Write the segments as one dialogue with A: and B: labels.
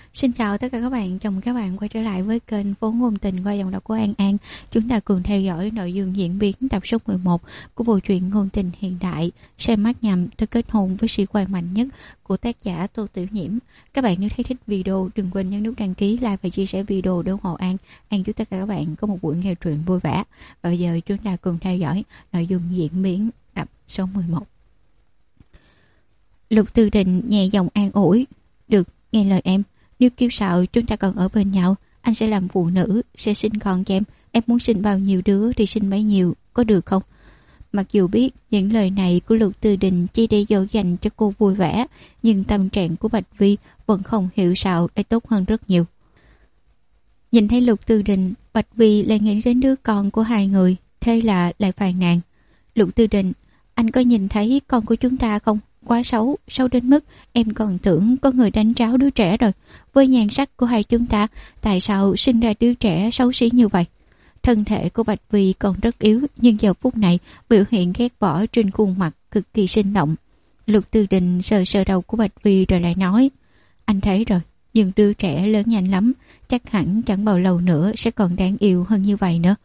A: Xin chào tất cả các bạn, chào mừng các bạn quay trở lại với kênh Vốn Ngôn Tình qua giọng đọc của An An. Chúng ta cùng theo dõi nội dung diễn biến tập số 11 của bộ truyện ngôn tình hiện đại Xem mắt nhằm tới kết hôn với sĩ quan mạnh nhất của tác giả Tô Tiểu Nhiễm. Các bạn nếu thấy thích video đừng quên nhấn nút đăng ký, like và chia sẻ video để ủng hộ An. An chúc tất cả các bạn có một buổi nghe truyện vui vẻ. Và bây giờ chúng ta cùng theo dõi nội dung diễn biến tập số 11. Lục Tư Định nhẹ giọng an ủi: "Được, nghe lời em. Nếu kiêu sạo chúng ta còn ở bên nhau, anh sẽ làm phụ nữ, sẽ sinh con cho em. Em muốn sinh bao nhiêu đứa thì sinh bấy nhiêu, có được không?" Mặc dù biết những lời này của Lục Tư Định chỉ để dỗ dành cho cô vui vẻ, nhưng tâm trạng của Bạch Vi vẫn không hiểu sao lại tốt hơn rất nhiều. Nhìn thấy Lục Tư Định, Bạch Vi lại nghĩ đến đứa con của hai người, thế là lại phàn nàn: "Lục Tư Định, anh có nhìn thấy con của chúng ta không? Quá xấu, xấu đến mức em còn tưởng có người đánh tráo đứa trẻ rồi. Với nhan sắc của hai chúng ta, tại sao sinh ra đứa trẻ xấu xí như vậy?" Thân thể của Bạch Vi còn rất yếu, nhưng giờ phút này biểu hiện ghét bỏ trên khuôn mặt cực kỳ sinh động. Lục Tư Định sờ sờ đầu của Bạch Vi rồi lại nói: "Anh thấy rồi, nhưng đứa trẻ lớn nhanh lắm, chắc hẳn chẳng bao lâu nữa sẽ còn đáng yêu hơn như vậy nữa."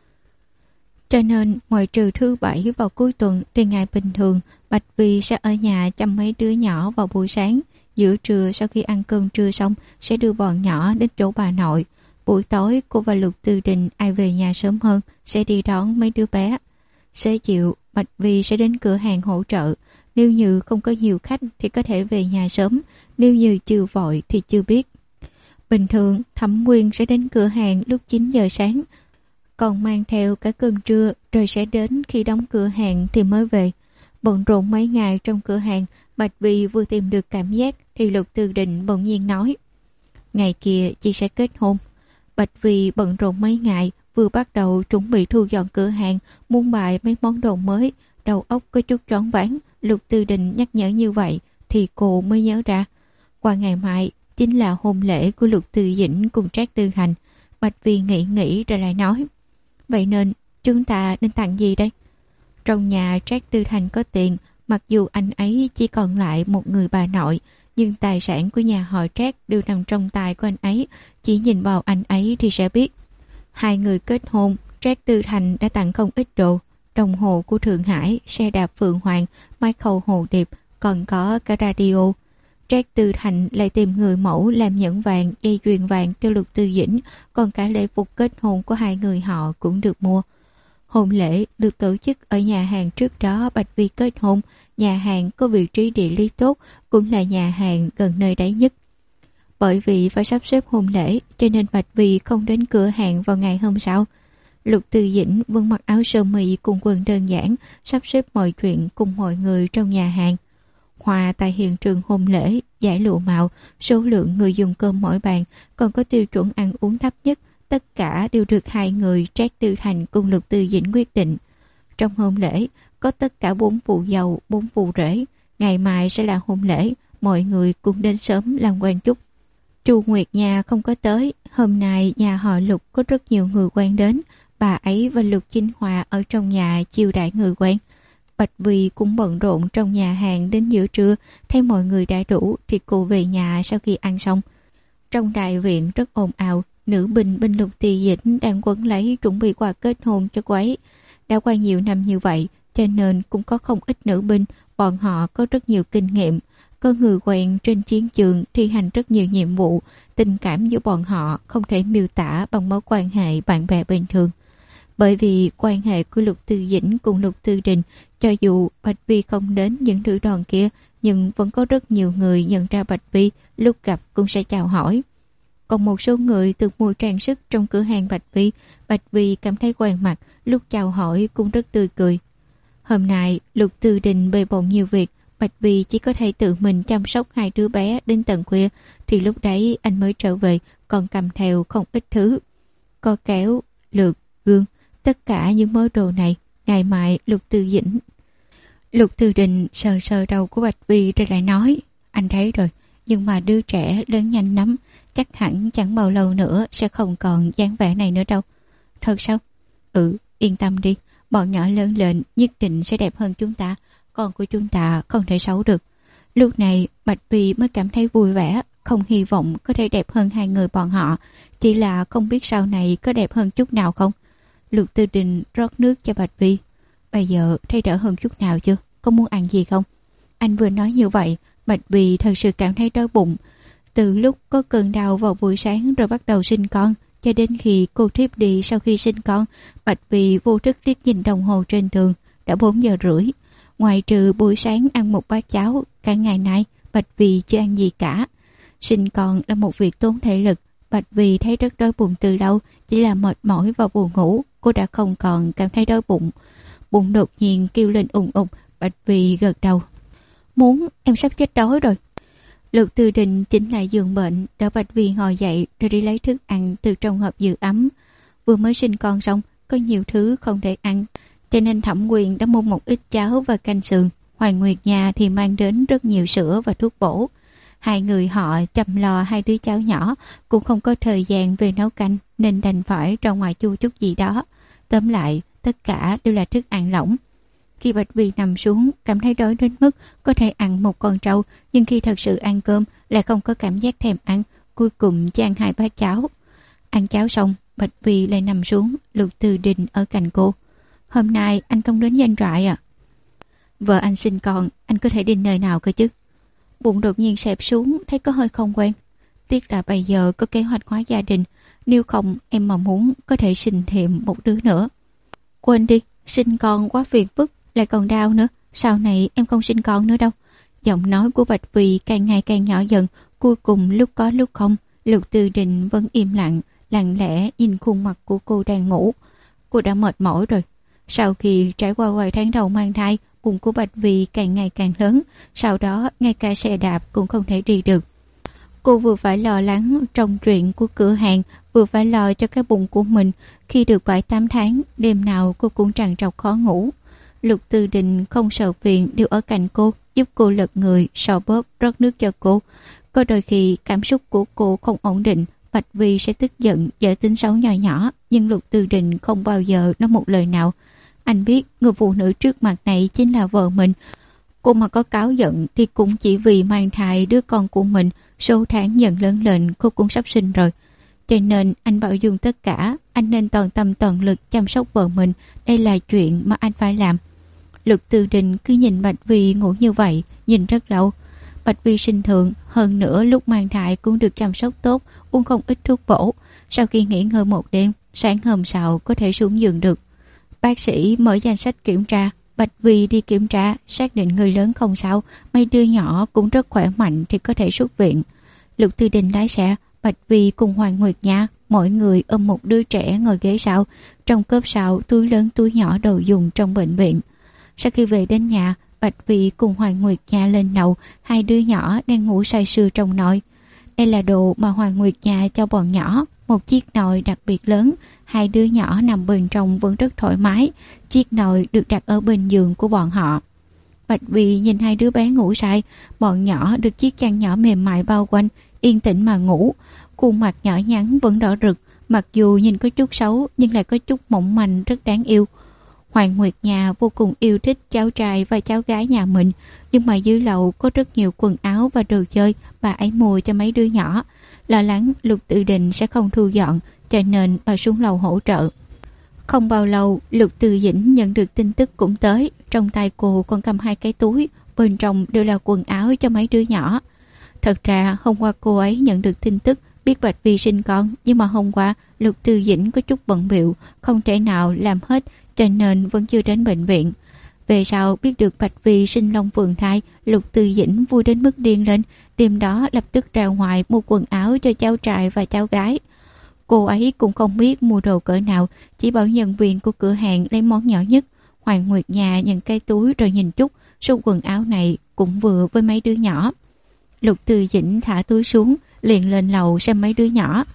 A: Cho nên ngoài trừ thứ bảy vào cuối tuần thì ngày bình thường Bạch Vi sẽ ở nhà chăm mấy đứa nhỏ vào buổi sáng. Giữa trưa sau khi ăn cơm trưa xong sẽ đưa bọn nhỏ đến chỗ bà nội. Buổi tối cô và Lục Tư Định ai về nhà sớm hơn sẽ đi đón mấy đứa bé. Xế chiều Bạch Vi sẽ đến cửa hàng hỗ trợ. Nếu như không có nhiều khách thì có thể về nhà sớm, nếu như chưa vội thì chưa biết. Bình thường Thẩm Nguyên sẽ đến cửa hàng lúc 9 giờ sáng, còn mang theo cả cơm trưa, rồi sẽ đến khi đóng cửa hàng thì mới về. Bận rộn mấy ngày trong cửa hàng, Bạch Vi vừa tìm được cảm giác thì Lục Tư Định bỗng nhiên nói: "Ngày kia chị sẽ kết hôn." Bạch Vi bận rộn mấy ngày, vừa bắt đầu chuẩn bị thu dọn cửa hàng, muốn bày mấy món đồ mới, đầu óc có chút choáng váng. Lục Tư Định nhắc nhở như vậy thì cô mới nhớ ra, qua ngày mai chính là hôn lễ của Lục Tư Dĩnh cùng Trác Tư Thành. Bạch Vi nghĩ rồi lại nói: "Vậy nên chúng ta nên tặng gì đây?" Trong nhà Trác Tư Thành có tiền, mặc dù anh ấy chỉ còn lại một người bà nội, nhưng tài sản của nhà họ Trác đều nằm trong tay của anh ấy. Chỉ nhìn vào anh ấy thì sẽ biết. Hai người kết hôn, Trác Tư Thành đã tặng không ít đồ: đồng hồ của Thượng Hải, xe đạp Phượng Hoàng, máy khâu hồ điệp, còn có cả radio. Trác Tư Thành lại tìm người mẫu làm nhẫn vàng, dây chuyền vàng cho Lục Tư Dĩnh, còn cả lễ phục kết hôn của hai người họ cũng được mua. Hôn lễ được tổ chức ở nhà hàng trước đó Bạch Vi kết hôn. Nhà hàng có vị trí địa lý tốt, cũng là nhà hàng gần nơi đấy nhất. Bởi vì phải sắp xếp hôn lễ cho nên Bạch Vi không đến cửa hàng vào ngày hôm sau. Lục Tư Dĩnh vẫn mặc áo sơ mi cùng quần đơn giản, sắp xếp mọi chuyện cùng mọi người trong nhà hàng. Hòa tại hiện trường hôn lễ, giải lụa màu, số lượng người dùng cơm mỗi bàn, còn có tiêu chuẩn ăn uống thấp nhất, tất cả đều được hai người Trác Tư Thành cùng Lục Tư Dĩnh quyết định. Trong hôn lễ có tất cả 4 phụ dâu, 4 phụ rể. Ngày mai sẽ là hôn lễ, mọi người cùng đến sớm làm quen chút. Chu Nguyệt Nha không có tới. Hôm nay nhà họ Lục có rất nhiều người quen đến. Bà ấy và Lục Chính Hòa ở trong nhà chiêu đãi người quen. Bạch Vi cũng bận rộn trong nhà hàng đến giữa trưa. Thấy mọi người đã đủ thì cô về nhà sau khi ăn xong. Trong đại viện rất ồn ào. Nữ binh bên Lục Tư Dĩnh đang quấn lấy chuẩn bị quà kết hôn cho cô ấy. Đã qua nhiều năm như vậy cho nên cũng có không ít nữ binh. Bọn họ có rất nhiều kinh nghiệm, có người quen trên chiến trường, thi hành rất nhiều nhiệm vụ. Tình cảm giữa bọn họ không thể miêu tả bằng mối quan hệ bạn bè bình thường. Bởi vì quan hệ của Lục Tư Dĩnh cùng Lục Tư Đình, cho dù Bạch Vi không đến những nữ đoàn kia, nhưng vẫn có rất nhiều người nhận ra Bạch Vi, lúc gặp cũng sẽ chào hỏi. Còn một số người từng mua trang sức trong cửa hàng Bạch Vi cảm thấy quen mặt, lúc chào hỏi cũng rất tươi cười. Hôm nay Lục Tư Đình bề bộn nhiều việc, Bạch Vi chỉ có thể tự mình chăm sóc hai đứa bé đến tận khuya, thì lúc đấy anh mới trở về, còn cầm theo không ít thứ. Co kéo, lược, gương, tất cả những mớ đồ này, ngày mai Lục Tư Đình sờ sờ đầu của Bạch Vi rồi lại nói: "Anh thấy rồi, nhưng mà đứa trẻ lớn nhanh lắm, chắc hẳn chẳng bao lâu nữa sẽ không còn dáng vẻ này nữa đâu." "Thật sao?" "Ừ, yên tâm đi, bọn nhỏ lớn lên nhất định sẽ đẹp hơn chúng ta, con của chúng ta không thể xấu được." Lúc này Bạch Vi mới cảm thấy vui vẻ. không hy vọng có thể đẹp hơn hai người bọn họ, chỉ là không biết sau này có đẹp hơn chút nào không. Lục Tư Đình rót nước cho Bạch Vi. Bây giờ thấy đỡ hơn chút nào chưa? Có muốn ăn gì không? Anh vừa nói như vậy, Bạch Vi thật sự cảm thấy đói bụng. Từ lúc có cơn đau vào buổi sáng rồi bắt đầu sinh con, cho đến khi cô thiếp đi sau khi sinh con, Bạch Vi vô thức liếc nhìn đồng hồ trên tường, đã 4 giờ rưỡi. Ngoài trừ buổi sáng ăn một bát cháo, cả ngày nay Bạch Vi chưa ăn gì cả. Sinh con là một việc tốn thể lực. Bạch Vi thấy rất đói bụng từ lâu, chỉ là mệt mỏi và buồn ngủ, cô đã không còn cảm thấy đói bụng. Bụng đột nhiên kêu lên ùng ục. Bạch Vi gật đầu. Muốn, em sắp chết đói rồi. Lục Tư Đình chỉnh lại giường bệnh, đỡ Bạch Vi ngồi dậy rồi đi lấy thức ăn từ trong hộp giữ ấm. Vừa mới sinh con xong, có nhiều thứ không thể ăn, cho nên Thẩm Quyền đã mua một ít cháo và canh sườn. Hoàng Nguyệt nhà thì mang đến rất nhiều sữa và thuốc bổ. Hai người họ chăm lo hai đứa cháu nhỏ, cũng không có thời gian về nấu canh nên đành phải ra ngoài chu chút gì đó. Tóm lại, tất cả đều là thức ăn lỏng. Khi Bạch Vi nằm xuống, cảm thấy đói đến mức có thể ăn một con trâu, nhưng khi thật sự ăn cơm lại không có cảm giác thèm ăn, cuối cùng chỉ ăn 2 bát cháo. Ăn cháo xong, Bạch Vi lại nằm xuống, Lục Tư Đình ở cạnh cô. Hôm nay anh không đến doanh trại à? Vợ anh sinh con, anh có thể đi nơi nào cơ chứ? Bụng đột nhiên xẹp xuống, thấy có hơi không quen. Tiếc là bây giờ có kế hoạch hóa gia đình, nếu không em mà muốn có thể sinh thêm một đứa nữa. Quên đi, sinh con quá phiền phức, lại còn đau nữa, sau này em không sinh con nữa đâu. Giọng nói của Bạch Vi càng ngày càng nhỏ dần, cuối cùng lúc có lúc không. Lục Tư Đình vẫn im lặng, lặng lẽ nhìn khuôn mặt của cô đang ngủ. Cô đã mệt mỏi rồi. Sau khi trải qua vài tháng đầu mang thai, bụng của Bạch Vi càng ngày càng lớn, sau đó ngay cả xe đạp cũng không thể đi được. Cô vừa phải lo lắng trong chuyện của cửa hàng, vừa phải lo cho cái bụng của mình. Khi được 7-8 tháng, đêm nào cô cũng trằn trọc khó ngủ. Lục Tư Đình không sợ phiền, đều ở cạnh cô, giúp cô lật người, xoa bóp, rót nước cho cô. Có đôi khi cảm xúc của cô không ổn định, Bạch Vi sẽ tức giận, dở tính xấu nhỏ nhỏ, nhưng Lục Tư Đình không bao giờ nói một lời nào. Anh biết người phụ nữ trước mặt này chính là vợ mình. Cô mà có cáu giận thì cũng chỉ vì mang thai đứa con của mình. Số tháng dần lớn lên, cô cũng sắp sinh rồi. Cho nên anh bảo dùng tất cả, anh nên toàn tâm toàn lực chăm sóc vợ mình. Đây là chuyện mà anh phải làm. Lục Tư Đình cứ nhìn Bạch Vi ngủ như vậy, nhìn rất lâu. Bạch Vi sinh thường, hơn nữa lúc mang thai cũng được chăm sóc tốt, uống không ít thuốc bổ. Sau khi nghỉ ngơi một đêm, sáng hôm sau có thể xuống giường được. Bác sĩ mở danh sách kiểm tra, Bạch Vi đi kiểm tra, xác định người lớn không sao, mấy đứa nhỏ cũng rất khỏe mạnh thì có thể xuất viện. Lục Tư Đình lái xe, Bạch Vi cùng Hoàng Nguyệt Nha, mỗi người ôm một đứa trẻ ngồi ghế sau, trong cốp sau túi lớn túi nhỏ đồ dùng trong bệnh viện. Sau khi về đến nhà, Bạch Vi cùng Hoàng Nguyệt Nha lên lầu, hai đứa nhỏ đang ngủ say sưa trong nồi. Đây là đồ mà Hoàng Nguyệt Nha cho bọn nhỏ, một chiếc nồi đặc biệt lớn, hai đứa nhỏ nằm bên trong vẫn rất thoải mái. Chiếc nồi được đặt ở bên giường của bọn họ. Bạch Vi nhìn hai đứa bé ngủ say, bọn nhỏ được chiếc chăn nhỏ mềm mại bao quanh, yên tĩnh mà ngủ. Khuôn mặt nhỏ nhắn vẫn đỏ rực, mặc dù nhìn có chút xấu nhưng lại có chút mỏng manh rất đáng yêu. Hoàng Nguyệt Nha vô cùng yêu thích cháu trai và cháu gái nhà mình, nhưng mà dưới lầu có rất nhiều quần áo và đồ chơi bà ấy mua cho mấy đứa nhỏ. Lo lắng Lục Tư Đình sẽ không thu dọn, cho nên bà xuống lầu hỗ trợ. Không bao lâu, Lục Tư Dĩnh nhận được tin tức cũng tới. Trong tay cô còn cầm 2 cái túi, bên trong đều là quần áo cho mấy đứa nhỏ. Thật ra hôm qua cô ấy nhận được tin tức biết Bạch Vi sinh con, nhưng mà hôm qua Lục Tư Dĩnh có chút bận bịu, không thể nào làm hết, cho nên vẫn chưa đến bệnh viện. Về sau biết được Bạch Vi sinh long phượng thai, Lục Tư Dĩnh vui đến mức điên lên, đêm đó lập tức ra ngoài mua quần áo cho cháu trai và cháu gái. Cô ấy cũng không biết mua đồ cỡ nào, chỉ bảo nhân viên của cửa hàng lấy món nhỏ nhất. Hoàng Nguyệt Nha nhận cái túi rồi nhìn chút, số quần áo này cũng vừa với mấy đứa nhỏ. Lục Tư Dĩnh thả túi xuống, liền lên lầu xem mấy đứa nhỏ.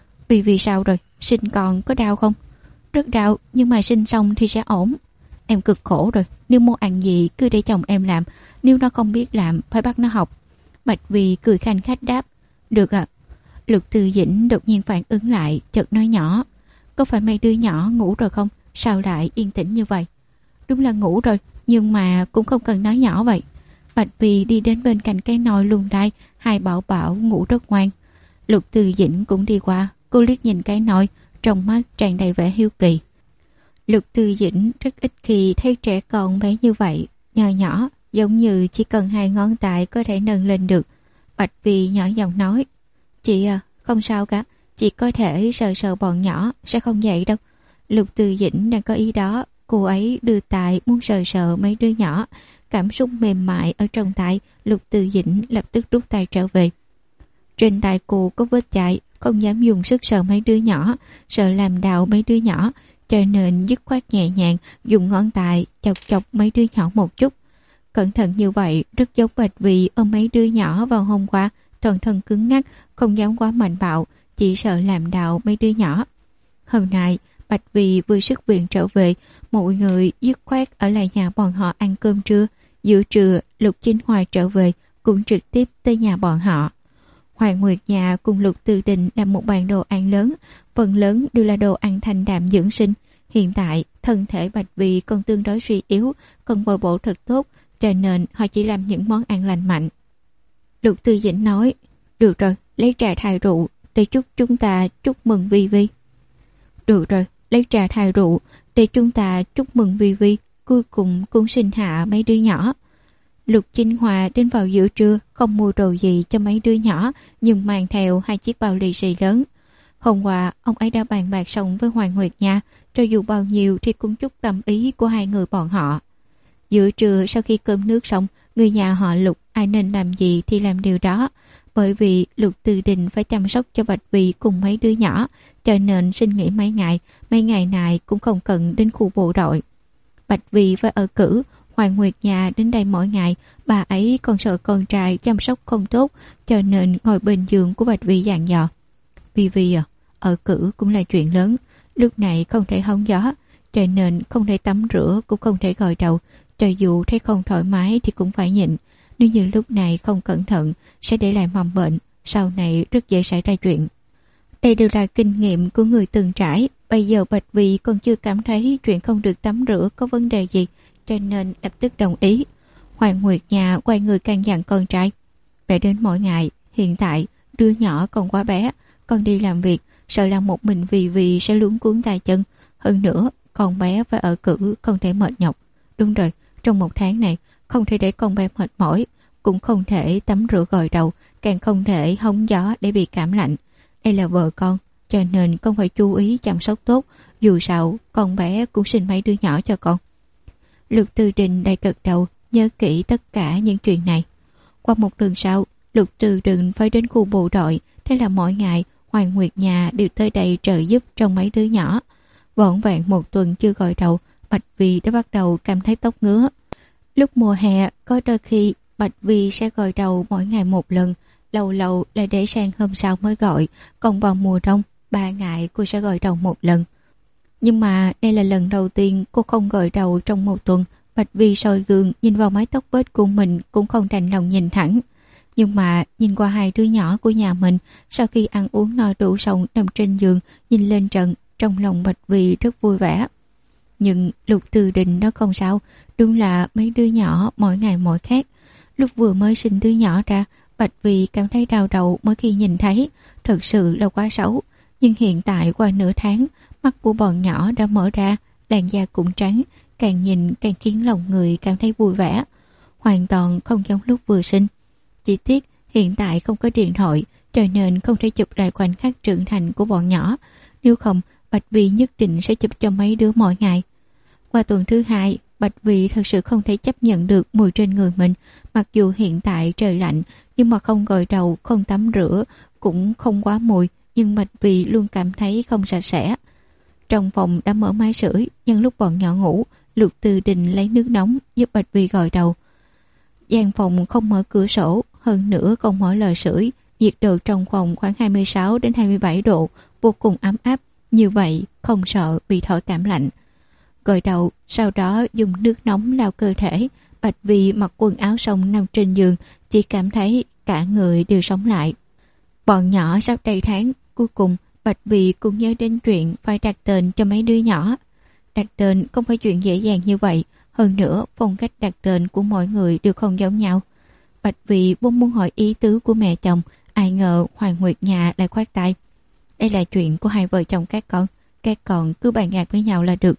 A: Vì sao rồi? Sinh con có đau không? Rất đau, nhưng mà sinh xong thì sẽ ổn. Em cực khổ rồi, nếu muốn ăn gì cứ để chồng em làm, nếu nó không biết làm phải bắt nó học. Bạch Vi cười khanh khách đáp. Được ạ. Lục Tư Dĩnh đột nhiên phản ứng lại, chợt nói nhỏ. Có phải mấy đứa nhỏ ngủ rồi không? Sao lại yên tĩnh như vậy? Đúng là ngủ rồi, nhưng mà cũng không cần nói nhỏ vậy. Bạch Vì đi đến bên cạnh cái nồi luồn đai, hai bảo bảo ngủ rất ngoan. Lục Từ Dĩnh cũng đi qua, cô liếc nhìn cái nồi, trong mắt tràn đầy vẻ hiếu kỳ. Lục Từ Dĩnh rất ít khi thấy trẻ con bé như vậy, nhỏ nhỏ, giống như chỉ cần hai ngón tay có thể nâng lên được. Bạch Vì nhỏ giọng nói, chị à, không sao cả, chị có thể sờ sờ bọn nhỏ, sẽ không vậy đâu. Lục Từ Dĩnh đang có ý đó, cô ấy đưa tay muốn sờ sờ mấy đứa nhỏ, cảm xúc mềm mại ở trong tay. Lục Từ Dĩnh lập tức rút tay trở về. Trên tay cô có vết chai, không dám dùng sức sờ mấy đứa nhỏ, sợ làm đau mấy đứa nhỏ, cho nên dứt khoát nhẹ nhàng dùng ngón tay chọc chọc mấy đứa nhỏ một chút. Cẩn thận như vậy rất giống Bạch Vì ôm mấy đứa nhỏ vào hôm qua, toàn thân cứng ngắc, không dám quá mạnh bạo, chỉ sợ làm đau mấy đứa nhỏ. Hôm nay Bạch Vì vừa xuất viện trở về, mọi người dứt khoát ở lại nhà bọn họ ăn cơm trưa. Giữa trưa Lục Chính Hoài trở về, cũng trực tiếp tới nhà bọn họ. Hoàng Nguyệt nhà cùng Lục Từ Đình làm một bàn đồ ăn lớn, phần lớn đều là đồ ăn thanh đạm dưỡng sinh. Hiện tại thân thể Bạch Vì còn tương đối suy yếu, cần bồi bổ thật tốt, cho nên họ chỉ làm những món ăn lành mạnh. Lục Từ Dĩnh nói, được rồi, lấy trà thay rượu để chúc chúng ta chúc mừng Vi Vi. Được rồi, lấy trà thay rượu để chúng ta chúc mừng Vi Vi, cuối cùng cũng sinh hạ mấy đứa nhỏ. Lục Chính Hòa đến vào giữa trưa, không mua đồ gì cho mấy đứa nhỏ, nhưng mang theo 2 chiếc bao lì xì lớn. Hôm qua, ông ấy đã bàn bạc xong với Hoàng Nguyệt nha, cho dù bao nhiêu thì cũng chút tâm ý của hai người bọn họ. Giữa trưa sau khi cơm nước xong, người nhà họ Lục ai nên làm gì thì làm điều đó. Bởi vì Lục Từ Đình phải chăm sóc cho Bạch Vì cùng mấy đứa nhỏ, cho nên xin nghỉ mấy ngày này cũng không cần đến khu bộ đội. Bạch Vì phải ở cữ, Hoàng Nguyệt nhà đến đây mỗi ngày, bà ấy còn sợ con trai chăm sóc không tốt, cho nên ngồi bên giường của Bạch Vì dặn dò. Vi à, ở cữ cũng là chuyện lớn, lúc này không thể hóng gió, cho nên không thể tắm rửa, cũng không thể gội đầu, cho dù thấy không thoải mái thì cũng phải nhịn. Nếu như lúc này không cẩn thận sẽ để lại mầm bệnh, sau này rất dễ xảy ra chuyện. Đây đều là kinh nghiệm của người từng trải. Bây giờ Bạch Vì còn chưa cảm thấy chuyện không được tắm rửa có vấn đề gì, cho nên lập tức đồng ý. Hoàng Nguyệt nhà quay người căn dặn con trai, phải đến mỗi ngày, hiện tại đứa nhỏ còn quá bé, con đi làm việc sợ là một mình vì sẽ luống cuống tay chân, hơn nữa con bé phải ở cữ, không thể mệt nhọc. Đúng rồi, trong 1 tháng này không thể để con bé mệt mỏi, cũng không thể tắm rửa gội đầu, càng không thể hóng gió để bị cảm lạnh. Đây là vợ con, cho nên con phải chú ý chăm sóc tốt, dù sao con bé cũng sinh mấy đứa nhỏ cho con. Lục Từ Đình đầy gật đầu, nhớ kỹ tất cả những chuyện này. Qua một tuần sau, Lục Từ Đình phải đến khu bộ đội, thế là mỗi ngày Hoàng Nguyệt nhà đều tới đây trợ giúp trong mấy đứa nhỏ. Vỏn vẹn 1 tuần chưa gội đầu, Bạch Vi đã bắt đầu cảm thấy tóc ngứa. Lúc mùa hè, có đôi khi Bạch Vi sẽ gội đầu mỗi ngày 1 lần, lâu lâu lại để sang hôm sau mới gội, còn vào mùa đông 3 ngày cô sẽ gội đầu 1 lần. Nhưng mà đây là lần đầu tiên cô không gội đầu trong 1 tuần. Bạch Vi soi gương nhìn vào mái tóc bết của mình cũng không đành lòng nhìn thẳng. Nhưng mà nhìn qua 2 đứa nhỏ của nhà mình, sau khi ăn uống no đủ xong nằm trên giường nhìn lên trần, trong lòng Bạch Vi rất vui vẻ. Nhưng Lục Từ Đình nó không sao, đúng là mấy đứa nhỏ mỗi ngày mỗi khác. Lúc vừa mới sinh đứa nhỏ ra, Bạch Vi cảm thấy đau đầu mỗi khi nhìn thấy, thật sự là quá xấu. Nhưng hiện tại qua nửa tháng, mắt của bọn nhỏ đã mở ra, làn da cũng trắng, càng nhìn càng khiến lòng người cảm thấy vui vẻ. Hoàn toàn không giống lúc vừa sinh. Chỉ tiếc hiện tại không có điện thoại, cho nên không thể chụp lại khoảnh khắc trưởng thành của bọn nhỏ. Nếu không, Bạch Vi nhất định sẽ chụp cho mấy đứa mỗi ngày. Qua tuần thứ 2, Bạch Vi thật sự không thể chấp nhận được mùi trên người mình. Mặc dù hiện tại trời lạnh, nhưng mà không gội đầu, không tắm rửa, cũng không quá mùi, nhưng Bạch Vi luôn cảm thấy không sạch sẽ. Trong phòng đã mở máy sưởi, nhân lúc bọn nhỏ ngủ, Lục Từ Đình lấy nước nóng giúp Bạch Vi gội đầu. Gian phòng không mở cửa sổ, hơn nữa còn mở lò sưởi, nhiệt độ trong phòng khoảng 26 đến 27 độ, vô cùng ấm áp, như vậy không sợ bị thổi cảm lạnh. Gội đầu, sau đó dùng nước nóng lau cơ thể. Bạch Vi mặc quần áo xong nằm trên giường, chỉ cảm thấy cả người đều sống lại. Bọn nhỏ sắp đầy tháng, cuối cùng Bạch Vi cũng nhớ đến chuyện phải đặt tên cho mấy đứa nhỏ. Đặt tên không phải chuyện dễ dàng như vậy, hơn nữa phong cách đặt tên của mọi người đều không giống nhau. Bạch Vì vốn muốn hỏi ý tứ của mẹ chồng, ai ngờ Hoàng Nguyệt Nhà lại khoát tay. Đây là chuyện của hai vợ chồng các con cứ bàn nhạc với nhau là được.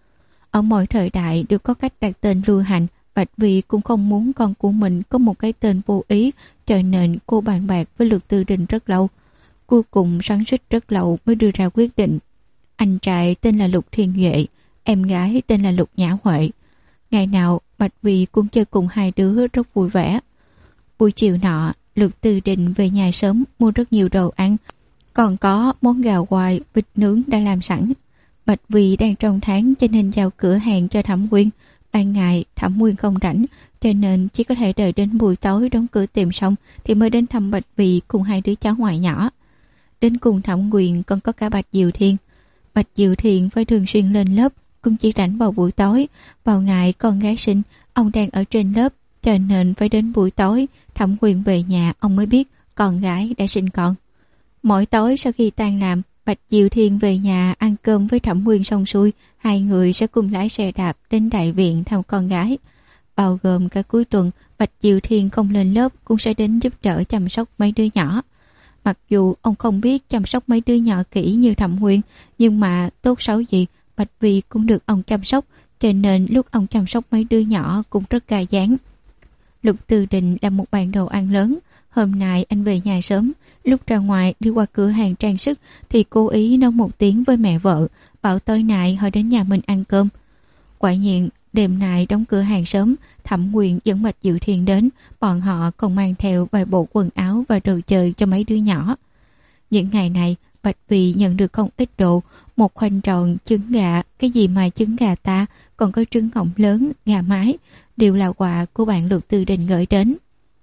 A: Ở mọi thời đại đều có cách đặt tên lưu hành. Bạch Vì cũng không muốn con của mình có một cái tên vô ý, cho nên cô bàn bạc với Lục Tư Đình rất lâu. Cuối cùng xoắn xuýt rất lâu mới đưa ra quyết định. Anh trai tên là Lục Thiên Duệ, em gái tên là Lục Nhã Huệ. Ngày nào Bạch Vì cũng chơi cùng hai đứa rất vui vẻ. Buổi chiều nọ, Lục Tư Đình về nhà sớm mua rất nhiều đồ ăn, còn có món gà quay, vịt nướng đã làm sẵn. Bạch Vì đang trong tháng cho nên giao cửa hàng cho Thẩm Quyên. Ban ngày Thẩm Quyên không rảnh, cho nên chỉ có thể đợi đến buổi tối đóng cửa tiệm xong thì mới đến thăm Bạch Vì cùng hai đứa cháu ngoại nhỏ. Đến cùng Thẩm Quyên còn có cả Bạch Diệu Thiên. Bạch Diệu Thiên phải thường xuyên lên lớp, cũng chỉ rảnh vào buổi tối. Vào ngày con gái sinh, ông đang ở trên lớp, cho nên phải đến buổi tối Thẩm Quyên về nhà ông mới biết con gái đã sinh con. Mỗi tối sau khi tan làm, Bạch Diệu Thiên về nhà ăn cơm với Thẩm Quyên xong xuôi, hai người sẽ cùng lái xe đạp đến đại viện thăm con gái. Bao gồm cả cuối tuần, Bạch Diệu Thiên không lên lớp cũng sẽ đến giúp đỡ chăm sóc mấy đứa nhỏ. Mặc dù ông không biết chăm sóc mấy đứa nhỏ kỹ như Thẩm Quyên, nhưng mà tốt xấu gì Bạch Vì cũng được ông chăm sóc, cho nên lúc ông chăm sóc mấy đứa nhỏ cũng rất ca dáng. Lục Tư Đình làm một bàn đồ ăn lớn. Hôm nay anh về nhà sớm, lúc ra ngoài đi qua cửa hàng trang sức thì cố ý nói một tiếng với mẹ vợ, bảo tối nay họ đến nhà mình ăn cơm. Quả nhiên đêm nay đóng cửa hàng sớm, Thẩm Quyên dẫn Bạch Diệu Thiên đến, bọn họ còn mang theo vài bộ quần áo và đồ chơi cho mấy đứa nhỏ. Những ngày này Bạch Vì nhận được không ít đồ, một khoanh tròn, trứng gà, cái gì mà trứng gà ta, còn có trứng ngỗng lớn, gà mái, đều là quà của bạn Lục Tư Đình gửi đến.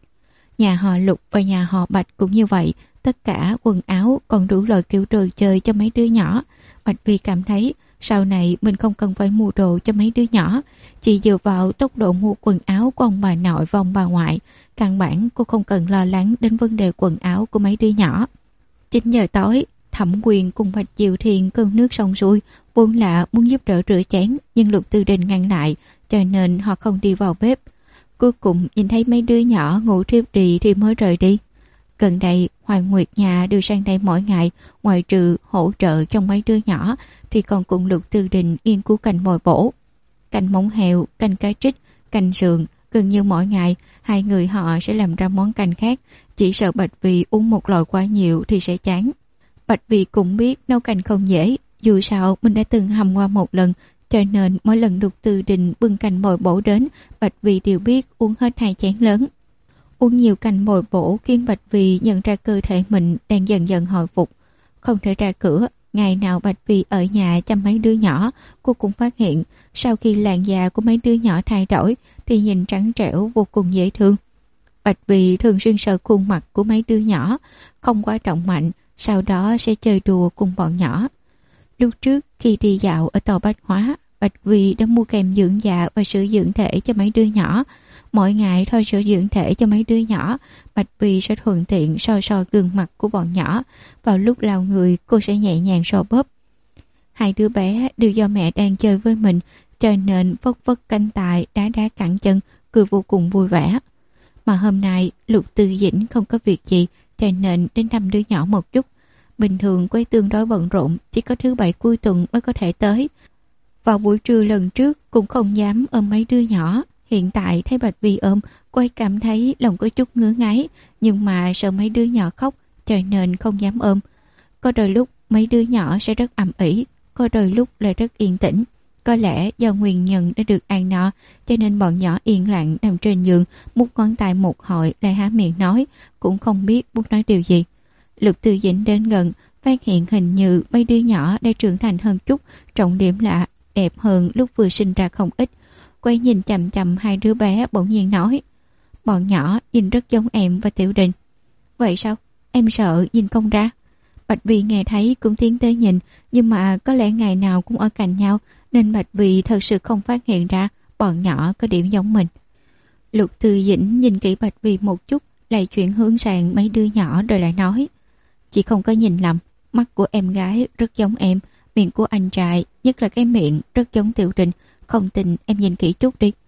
A: Nhà họ Lục và nhà họ Bạch cũng như vậy, tất cả quần áo còn đủ loại kiểu đồ chơi cho mấy đứa nhỏ. Bạch Vi cảm thấy sau này mình không cần phải mua đồ cho mấy đứa nhỏ, chỉ dựa vào tốc độ mua quần áo của ông bà nội và ông bà ngoại, căn bản cô không cần lo lắng đến vấn đề quần áo của mấy đứa nhỏ. 9 giờ tối, Thẩm Quyên cùng Bạch Diệu Thiên cơm nước xong xuôi, vốn là muốn giúp đỡ rửa chén, nhưng Lục Tư Đình ngăn lại, cho nên họ không đi vào bếp. Cuối cùng nhìn thấy mấy đứa nhỏ ngủ thiếp đi thì mới rời đi. Gần đây Hoàng Nguyệt Nhà đều sang đây mỗi ngày, ngoài trừ hỗ trợ cho mấy đứa nhỏ thì còn cùng Lục Tư Đình nghiên cứu canh bồi bổ, canh móng heo, canh cá trích, canh sườn. Gần như mỗi ngày hai người họ sẽ làm ra món canh khác, chỉ sợ Bạch Vi uống một lọ quá nhiều thì sẽ chán. Bạch Vi cũng biết nấu canh không dễ, dù sao mình đã từng hầm qua một lần, cho nên mỗi lần Lục Tư Đình bưng canh bồi bổ đến, Bạch Vi đều biết uống hết 2 chén lớn. Uống nhiều canh bồi bổ khiến Bạch Vi nhận ra cơ thể mình đang dần dần hồi phục. Không thể ra cửa, ngày nào Bạch Vi ở nhà chăm mấy đứa nhỏ, cô cũng phát hiện sau khi làn da của mấy đứa nhỏ thay đổi thì nhìn trắng trẻo vô cùng dễ thương. Bạch Vi thường xuyên sờ khuôn mặt của mấy đứa nhỏ, không quá trọng mạnh, sau đó sẽ chơi đùa cùng bọn nhỏ. Lúc trước khi đi dạo ở tàu Bách Hóa, Bạch Vi đã mua kem dưỡng da và sữa dưỡng thể cho mấy đứa nhỏ. Mỗi ngày thoa sữa dưỡng thể cho mấy đứa nhỏ, Bạch Vi sẽ thuận tiện so gương mặt của bọn nhỏ. Vào lúc lau người, cô sẽ nhẹ nhàng so bóp. Hai đứa bé đều do mẹ đang chơi với mình, cho nên vất vất cánh tay, đá cẳng chân, cười vô cùng vui vẻ. Mà hôm nay Lục Tư Dĩnh không có việc gì, cho nên đến thăm đứa nhỏ một chút. Bình thường cô ấy tương đối bận rộn, chỉ có thứ Bảy cuối tuần mới có thể tới. Vào buổi trưa lần trước cũng không dám ôm mấy đứa nhỏ. Hiện tại thấy Bạch Vi ôm, cô ấy cảm thấy lòng có chút ngứa ngáy, nhưng mà sợ mấy đứa nhỏ khóc, cho nên không dám ôm. Có đôi lúc mấy đứa nhỏ sẽ rất ầm ĩ, có đôi lúc lại rất yên tĩnh. Có lẽ do nguyên nhân đã được ăn no, cho nên bọn nhỏ yên lặng nằm trên giường, mút ngón tay một hồi lại há miệng nói, cũng không biết muốn nói điều gì. Lục Tư Dĩnh đến gần, phát hiện hình như mấy đứa nhỏ đã trưởng thành hơn chút, trọng điểm là đẹp hơn lúc vừa sinh ra không ít. Quay nhìn chằm chằm hai đứa bé, bỗng nhiên nói, bọn nhỏ nhìn rất giống em và Tiểu Đình. Vậy sao? Em sợ nhìn không ra. Bạch Vi nghe thấy cũng tiến tới nhìn, nhưng mà có lẽ ngày nào cũng ở cạnh nhau, nên Bạch Vi thật sự không phát hiện ra bọn nhỏ có điểm giống mình. Lục Tư Dĩnh nhìn kỹ Bạch Vi một chút, lại chuyển hướng sang mấy đứa nhỏ rồi lại nói, chị không có nhìn lầm, mắt của em gái rất giống em, miệng của anh trai, nhất là cái miệng rất giống Tiểu Đình, không tin em nhìn kỹ chút đi.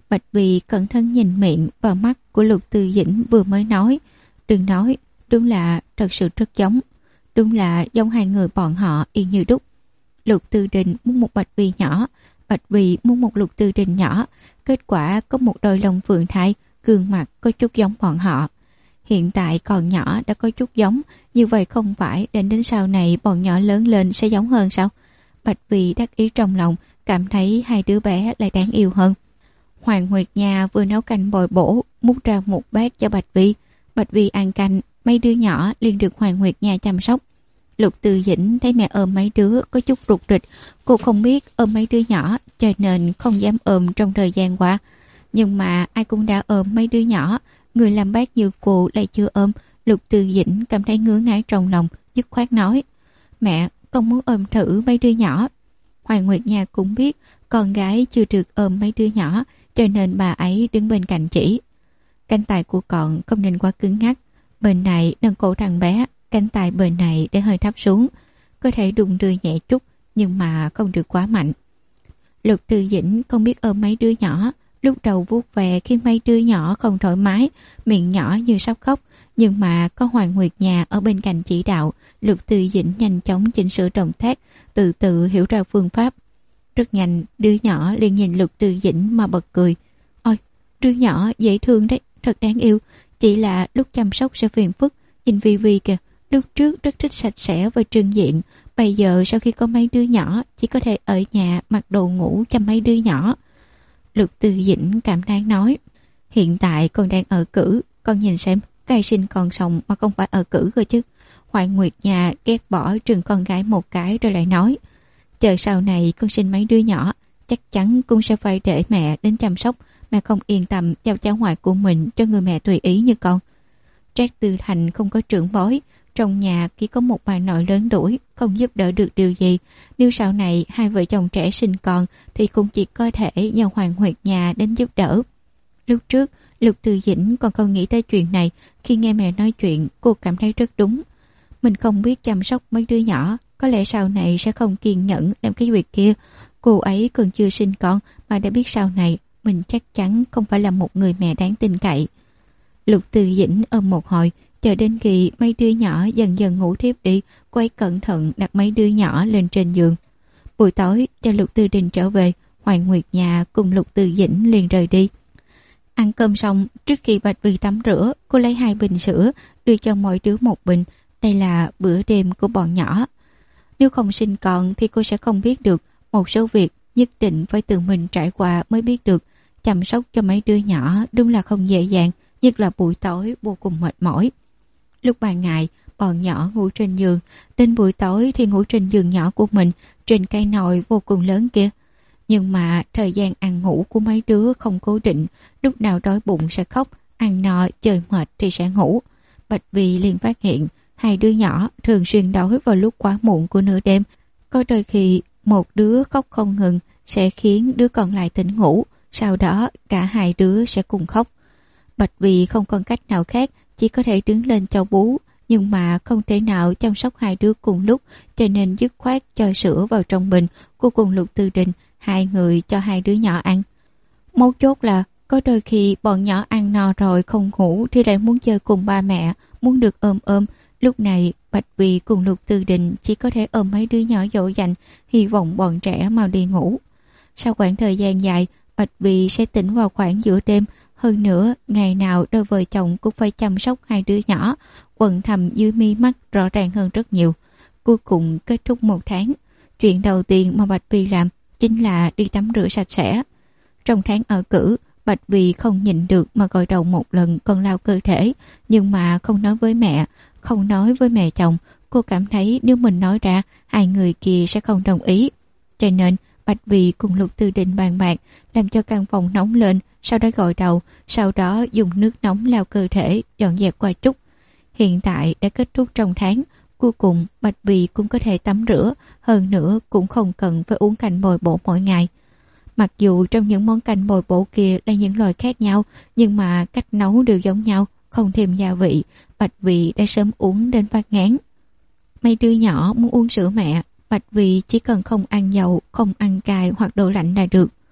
A: Bạch Vì cẩn thận nhìn miệng và mắt của Lục Tư Dĩnh vừa mới nói. Đừng nói, đúng là thật sự rất giống. Đúng là giống hai người bọn họ y như đúc. Lục Tư Đình muốn một Bạch Vì nhỏ, Bạch Vì muốn một Lục Tư Đình nhỏ. Kết quả có một đôi lông phượng thai, gương mặt có chút giống bọn họ. Hiện tại còn nhỏ đã có chút giống, như vậy không phải đến sau này bọn nhỏ lớn lên sẽ giống hơn sao? Bạch Vì đắc ý trong lòng, cảm thấy hai đứa bé lại đáng yêu hơn. Hoàng Nguyệt Nha vừa nấu canh bồi bổ, múc ra một bát cho Bạch Vi. Bạch Vi ăn canh, mấy đứa nhỏ liền được Hoàng Nguyệt Nha chăm sóc. Lục Tư Dĩnh thấy mẹ ôm mấy đứa có chút rụt rịch. Cô không biết ôm mấy đứa nhỏ, cho nên không dám ôm trong thời gian qua. Nhưng mà ai cũng đã ôm mấy đứa nhỏ, người làm bác như cô lại chưa ôm. Lục Tư Dĩnh cảm thấy ngứa ngáy trong lòng, dứt khoát nói: Mẹ, con muốn ôm thử mấy đứa nhỏ. Hoàng Nguyệt Nha cũng biết con gái chưa được ôm mấy đứa nhỏ, cho nên bà ấy đứng bên cạnh chỉ. Cánh tay của con không nên quá cứng ngắc. Bên này nâng cổ thằng bé, cánh tay bên này để hơi thấp xuống. Có thể đụng đưa nhẹ chút, nhưng mà không được quá mạnh. Lục Tư Dĩnh không biết ôm mấy đứa nhỏ. Lúc đầu vuốt về khiến mấy đứa nhỏ không thoải mái, miệng nhỏ như sắp khóc. Nhưng mà có Hoàng Nguyệt Nha ở bên cạnh chỉ đạo, Lục Tư Dĩnh nhanh chóng chỉnh sửa động tác, từ từ hiểu ra phương pháp. Rất nhanh, đứa nhỏ liền nhìn Lục Tư Dĩnh mà bật cười. Ôi, đứa nhỏ dễ thương đấy, thật đáng yêu. Chỉ là lúc chăm sóc sẽ phiền phức. Nhìn Vi Vi kìa, lúc trước rất thích sạch sẽ và trưng diện. Bây giờ sau khi có mấy đứa nhỏ, chỉ có thể ở nhà mặc đồ ngủ chăm mấy đứa nhỏ. Lục Tư Dĩnh cảm thán nói: Hiện tại con đang ở cữ, con nhìn xem, cái sinh con sống mà không phải ở cữ cơ chứ. Hoàng Nguyệt Nha ghét bỏ trừng con gái một cái rồi lại nói: Chờ sau này con sinh mấy đứa nhỏ, chắc chắn cũng sẽ phải để mẹ đến chăm sóc. Mẹ không yên tâm giao cháu ngoại của mình cho người mẹ tùy ý như con. Trác Tư Thành không có trưởng bối, trong nhà chỉ có một bà nội lớn tuổi, không giúp đỡ được điều gì. Nếu sau này hai vợ chồng trẻ sinh con thì cũng chỉ có thể nhờ Hoàng Nguyệt Nha đến giúp đỡ. Lúc trước Lục Tư Dĩnh còn không nghĩ tới chuyện này. Khi nghe mẹ nói chuyện, cô cảm thấy rất đúng. Mình không biết chăm sóc mấy đứa nhỏ, có lẽ sau này sẽ không kiên nhẫn làm cái việc kia. Cô ấy còn chưa sinh con mà đã biết sau này mình chắc chắn không phải là một người mẹ đáng tin cậy. Lục Tư Dĩnh ôm một hồi, chờ đến khi mấy đứa nhỏ dần dần ngủ thiếp đi, cô ấy cẩn thận đặt mấy đứa nhỏ lên trên giường. Buổi tối cho Lục Tư Đình trở về, Hoàng Nguyệt Nha cùng Lục Tư Dĩnh liền rời đi. Ăn cơm xong, trước khi Bạch Vi tắm rửa, cô lấy 2 bình sữa đưa cho mỗi đứa 1 bình. Đây là bữa đêm của bọn nhỏ. Nếu không sinh con thì cô sẽ không biết được. Một số việc nhất định phải tự mình trải qua mới biết được. Chăm sóc cho mấy đứa nhỏ đúng là không dễ dàng, nhất là buổi tối vô cùng mệt mỏi. Lúc ban ngày, bọn nhỏ ngủ trên giường, đến buổi tối thì ngủ trên giường nhỏ của mình, trên cái nồi vô cùng lớn kia. Nhưng mà thời gian ăn ngủ của mấy đứa không cố định, lúc nào đói bụng sẽ khóc, ăn no chơi mệt thì sẽ ngủ. Bạch Vi liền phát hiện 2 đứa nhỏ thường xuyên đói vào lúc quá muộn của nửa đêm. Có đôi khi một đứa khóc không ngừng sẽ khiến đứa còn lại tỉnh ngủ, sau đó cả 2 đứa sẽ cùng khóc. Bạch Vi không còn cách nào khác, chỉ có thể đứng lên cho bú, nhưng mà không thể nào chăm sóc 2 đứa cùng lúc, cho nên dứt khoát cho sữa vào trong bình. Cô cùng Lục Tư Đình 2 người cho 2 đứa nhỏ ăn. Mấu chốt là có đôi khi bọn nhỏ ăn no rồi không ngủ thì lại muốn chơi cùng ba mẹ, muốn được ôm ôm. Lúc này Bạch Vi cùng Lục Tư Đình chỉ có thể ôm mấy đứa nhỏ dỗ dành, hy vọng bọn trẻ mau đi ngủ. Sau khoảng thời gian dài, Bạch Vi sẽ tỉnh vào khoảng giữa đêm. Hơn nữa, ngày nào đôi vợ chồng cũng phải chăm sóc 2 đứa nhỏ, quầng thầm dưới mi mắt rõ ràng hơn rất nhiều. Cuối cùng kết thúc 1 tháng. Chuyện đầu tiên mà Bạch Vi làm chính là đi tắm rửa sạch sẽ. Trong tháng ở cữ, Bạch Vi không nhịn được mà gội đầu một lần còn lau cơ thể, nhưng mà không nói với mẹ, không nói với mẹ chồng. Cô cảm thấy nếu mình nói ra, 2 người kia sẽ không đồng ý. Cho nên Bạch Vi cùng Lục Tư Đình bàn bạc, làm cho căn phòng nóng lên, sau đó gội đầu, sau đó dùng nước nóng lau cơ thể, dọn dẹp qua chút. Hiện tại đã kết thúc trong tháng, cuối cùng Bạch Vi cũng có thể tắm rửa, hơn nữa cũng không cần phải uống canh bồi bổ mỗi ngày. Mặc dù trong những món canh bồi bổ kia là những loại khác nhau, nhưng mà cách nấu đều giống nhau, không thêm gia vị. Bạch Vi đã sớm uống đến phát ngán. Mấy đứa nhỏ muốn uống sữa mẹ, Bạch Vi chỉ cần không ăn dầu, không ăn cay hoặc đồ lạnh là được.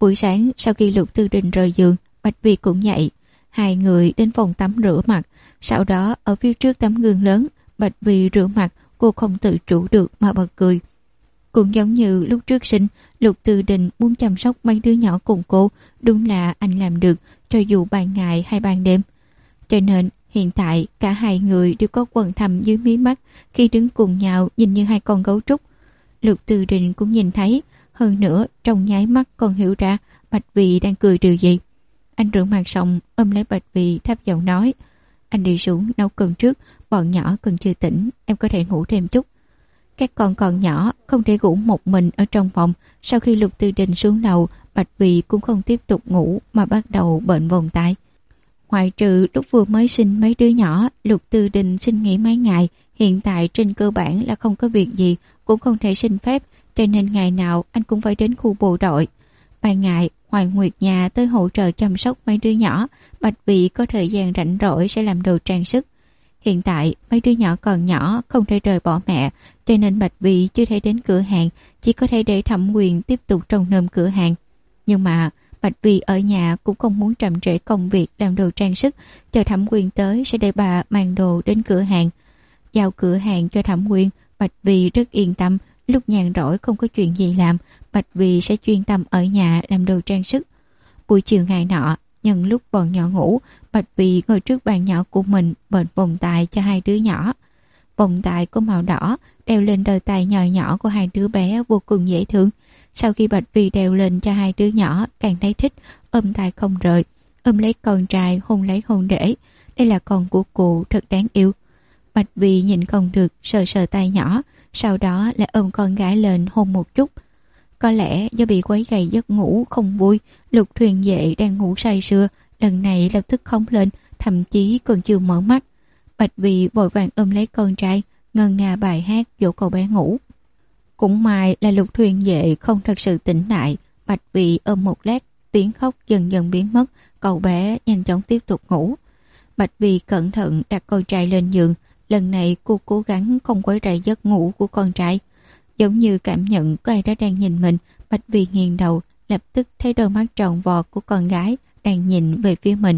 A: Buổi sáng sau khi Lục Tư Đình rời giường, Bạch Vi cũng dậy. Hai người đến phòng tắm rửa mặt. Sau đó ở phía trước tấm gương lớn, Bạch Vi rửa mặt, cô không tự chủ được mà bật cười. Cũng giống như lúc trước sinh, Lục Tư Đình muốn chăm sóc mấy đứa nhỏ cùng cô, đúng là anh làm được, cho dù ban ngày hay ban đêm. Cho nên hiện tại cả hai người đều có quầng thâm dưới mí mắt, khi đứng cùng nhau nhìn như hai con gấu trúc. Lục Tư Đình cũng nhìn thấy, hơn nữa trong nháy mắt còn hiểu ra Bạch Vi đang cười điều gì. Anh rửa mặt xong ôm lấy Bạch Vi thấp giọng nói: Anh đi xuống nấu cơm trước, bọn nhỏ cần chưa tỉnh, em có thể ngủ thêm chút. Các con còn nhỏ không thể ngủ một mình ở trong phòng. Sau khi Lục Tư Đình xuống lầu, Bạch Vi cũng không tiếp tục ngủ mà bắt đầu bệnh vòng tai. Ngoại trừ lúc vừa mới sinh mấy đứa nhỏ, Lục Tư Đình xin nghỉ mấy ngày. Hiện tại trên cơ bản là không có việc gì, cũng không thể xin phép, cho nên ngày nào anh cũng phải đến khu bộ đội. Ban ngày Hoàng Nguyệt nhà tới hỗ trợ chăm sóc mấy đứa nhỏ, Bạch Vi có thời gian rảnh rỗi sẽ làm đồ trang sức. Hiện tại mấy đứa nhỏ còn nhỏ, không thể rời bỏ mẹ, cho nên Bạch Vi chưa thể đến cửa hàng, chỉ có thể để Thẩm Quyền tiếp tục trông nom cửa hàng. Nhưng mà Bạch Vi ở nhà cũng không muốn chậm trễ công việc làm đồ trang sức, chờ Thẩm Quyền tới sẽ để bà mang đồ đến cửa hàng. Giao cửa hàng cho Thẩm Quyền, Bạch Vi rất yên tâm, lúc nhàn rỗi không có chuyện gì làm, Bạch Vi sẽ chuyên tâm ở nhà làm đồ trang sức. Buổi chiều ngày nọ, nhân lúc bọn nhỏ ngủ, Bạch Vi ngồi trước bàn nhỏ của mình bệnh vòng tay cho hai đứa nhỏ. Vòng tay có màu đỏ, đeo lên đôi tay nhỏ nhỏ của hai đứa bé vô cùng dễ thương. Sau khi Bạch Vi đeo lên cho hai đứa nhỏ, càng thấy thích, ôm tay không rời, ôm lấy con trai hôn lấy hôn để. Đây là con của cụ, thật đáng yêu. Bạch Vi nhìn không được, sờ sờ tay nhỏ, sau đó lại ôm con gái lên hôn một chút. Có lẽ do bị quấy rầy giấc ngủ không vui, Lục Thuyền Vệ đang ngủ say sưa, lần này lập tức khóc lên, thậm chí còn chưa mở mắt. Bạch Vi vội vàng ôm lấy con trai, ngân nga bài hát dỗ cậu bé ngủ. Cũng may là Lục Thuyền Vệ không thật sự tỉnh lại. Bạch Vi ôm một lát, tiếng khóc dần dần biến mất, cậu bé nhanh chóng tiếp tục ngủ. Bạch Vi cẩn thận đặt con trai lên giường, lần này cô cố gắng không quấy rầy giấc ngủ của con trai. Giống như cảm nhận có ai đó đang nhìn mình, Bạch Vi nghiêng đầu, lập tức thấy đôi mắt tròn vọt của con gái đang nhìn về phía mình.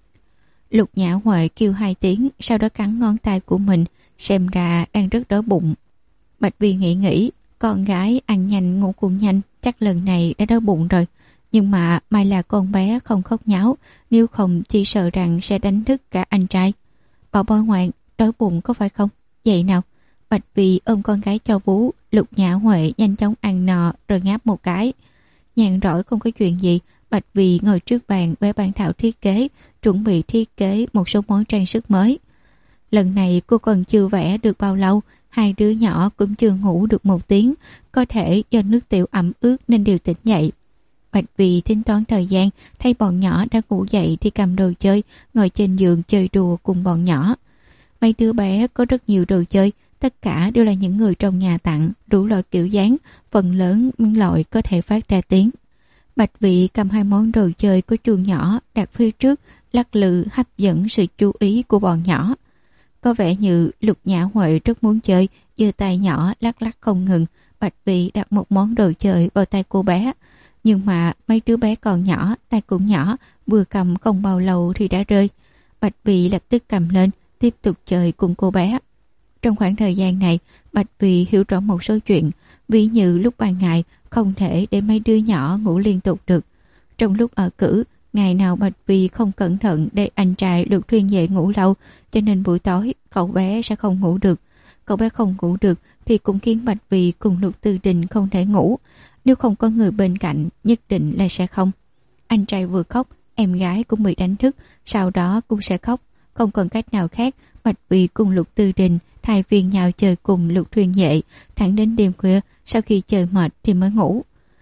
A: Lục Nhã Huệ kêu hai tiếng, sau đó cắn ngón tay của mình, xem ra đang rất đói bụng. Bạch Vi nghĩ, con gái ăn nhanh ngủ cũng nhanh, chắc lần này đã đói bụng rồi. Nhưng mà may là con bé không khóc nháo, nếu không chỉ sợ rằng sẽ đánh thức cả anh trai. Bảo bối ngoan, đói bụng có phải không? Vậy nào. Bạch Vi ôm con gái cho vú. Lục Nhã Huệ nhanh chóng ăn no rồi ngáp một cái. Nhàn rỗi không có chuyện gì, Bạch Vi ngồi trước bàn vẽ bản thảo thiết kế, chuẩn bị thiết kế một số món trang sức mới. Lần này cô còn chưa vẽ được bao lâu, hai đứa nhỏ cũng chưa ngủ được một tiếng, có thể do nước tiểu ẩm ướt nên đều tỉnh dậy. Bạch Vi tính toán thời gian, thấy bọn nhỏ đã ngủ dậy thì cầm đồ chơi, ngồi trên giường chơi đùa cùng bọn nhỏ. Mấy đứa bé có rất nhiều đồ chơi, tất cả đều là những người trong nhà tặng, đủ loại kiểu dáng, phần lớn những loại có thể phát ra tiếng. Bạch Vi cầm hai món đồ chơi có chuông nhỏ đặt phía trước, lắc lư hấp dẫn sự chú ý của bọn nhỏ. Có vẻ như Lục Nhã Huệ rất muốn chơi, giơ tay nhỏ lắc lắc không ngừng. Bạch Vi đặt một món đồ chơi vào tay cô bé, nhưng mà mấy đứa bé còn nhỏ, tay cũng nhỏ, vừa cầm không bao lâu thì đã rơi. Bạch Vi lập tức cầm lên, tiếp tục chơi cùng cô bé. Trong khoảng thời gian này, Bạch Vi hiểu rõ một số chuyện, ví như lúc ban ngày không thể để mấy đứa nhỏ ngủ liên tục được. Trong lúc ở cữ, ngày nào Bạch Vi không cẩn thận để anh trai Lục Thuyền Vệ ngủ lâu, cho nên buổi tối cậu bé sẽ không ngủ được. Cậu bé không ngủ được thì cũng khiến Bạch Vi cùng Lục Tư Đình không thể ngủ. Nếu không có người bên cạnh, nhất định là sẽ không. Anh trai vừa khóc, em gái cũng bị đánh thức, sau đó cũng sẽ khóc. Không còn cách nào khác, Bạch Vi cùng Lục Tư Đình thay phiên nhau chơi cùng Lục Thuyền Vệ, thẳng đến đêm khuya, sau khi chơi mệt thì mới ngủ.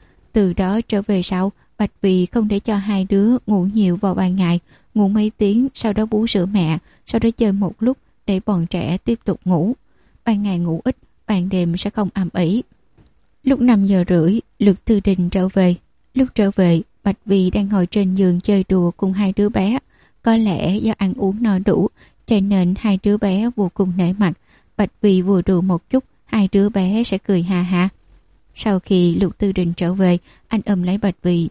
A: Từ đó trở về sau, Bạch Vi không để cho hai đứa ngủ nhiều vào ban ngày, ngủ mấy tiếng, sau đó bú sữa mẹ, sau đó chơi một lúc để bọn trẻ tiếp tục ngủ. Ban ngày ngủ ít, ban đêm sẽ không ầm ĩ. Lúc 5 giờ rưỡi, Lục Tư Đình trở về. Lúc trở về, Bạch Vi đang ngồi trên giường chơi đùa cùng hai đứa bé. Có lẽ do ăn uống no đủ, cho nên hai đứa bé vô cùng nể mặt. Bạch Vi vừa đùa một chút, hai đứa bé sẽ cười ha ha. Sau khi Lục Tư Đình trở về, anh ôm lấy Bạch Vi.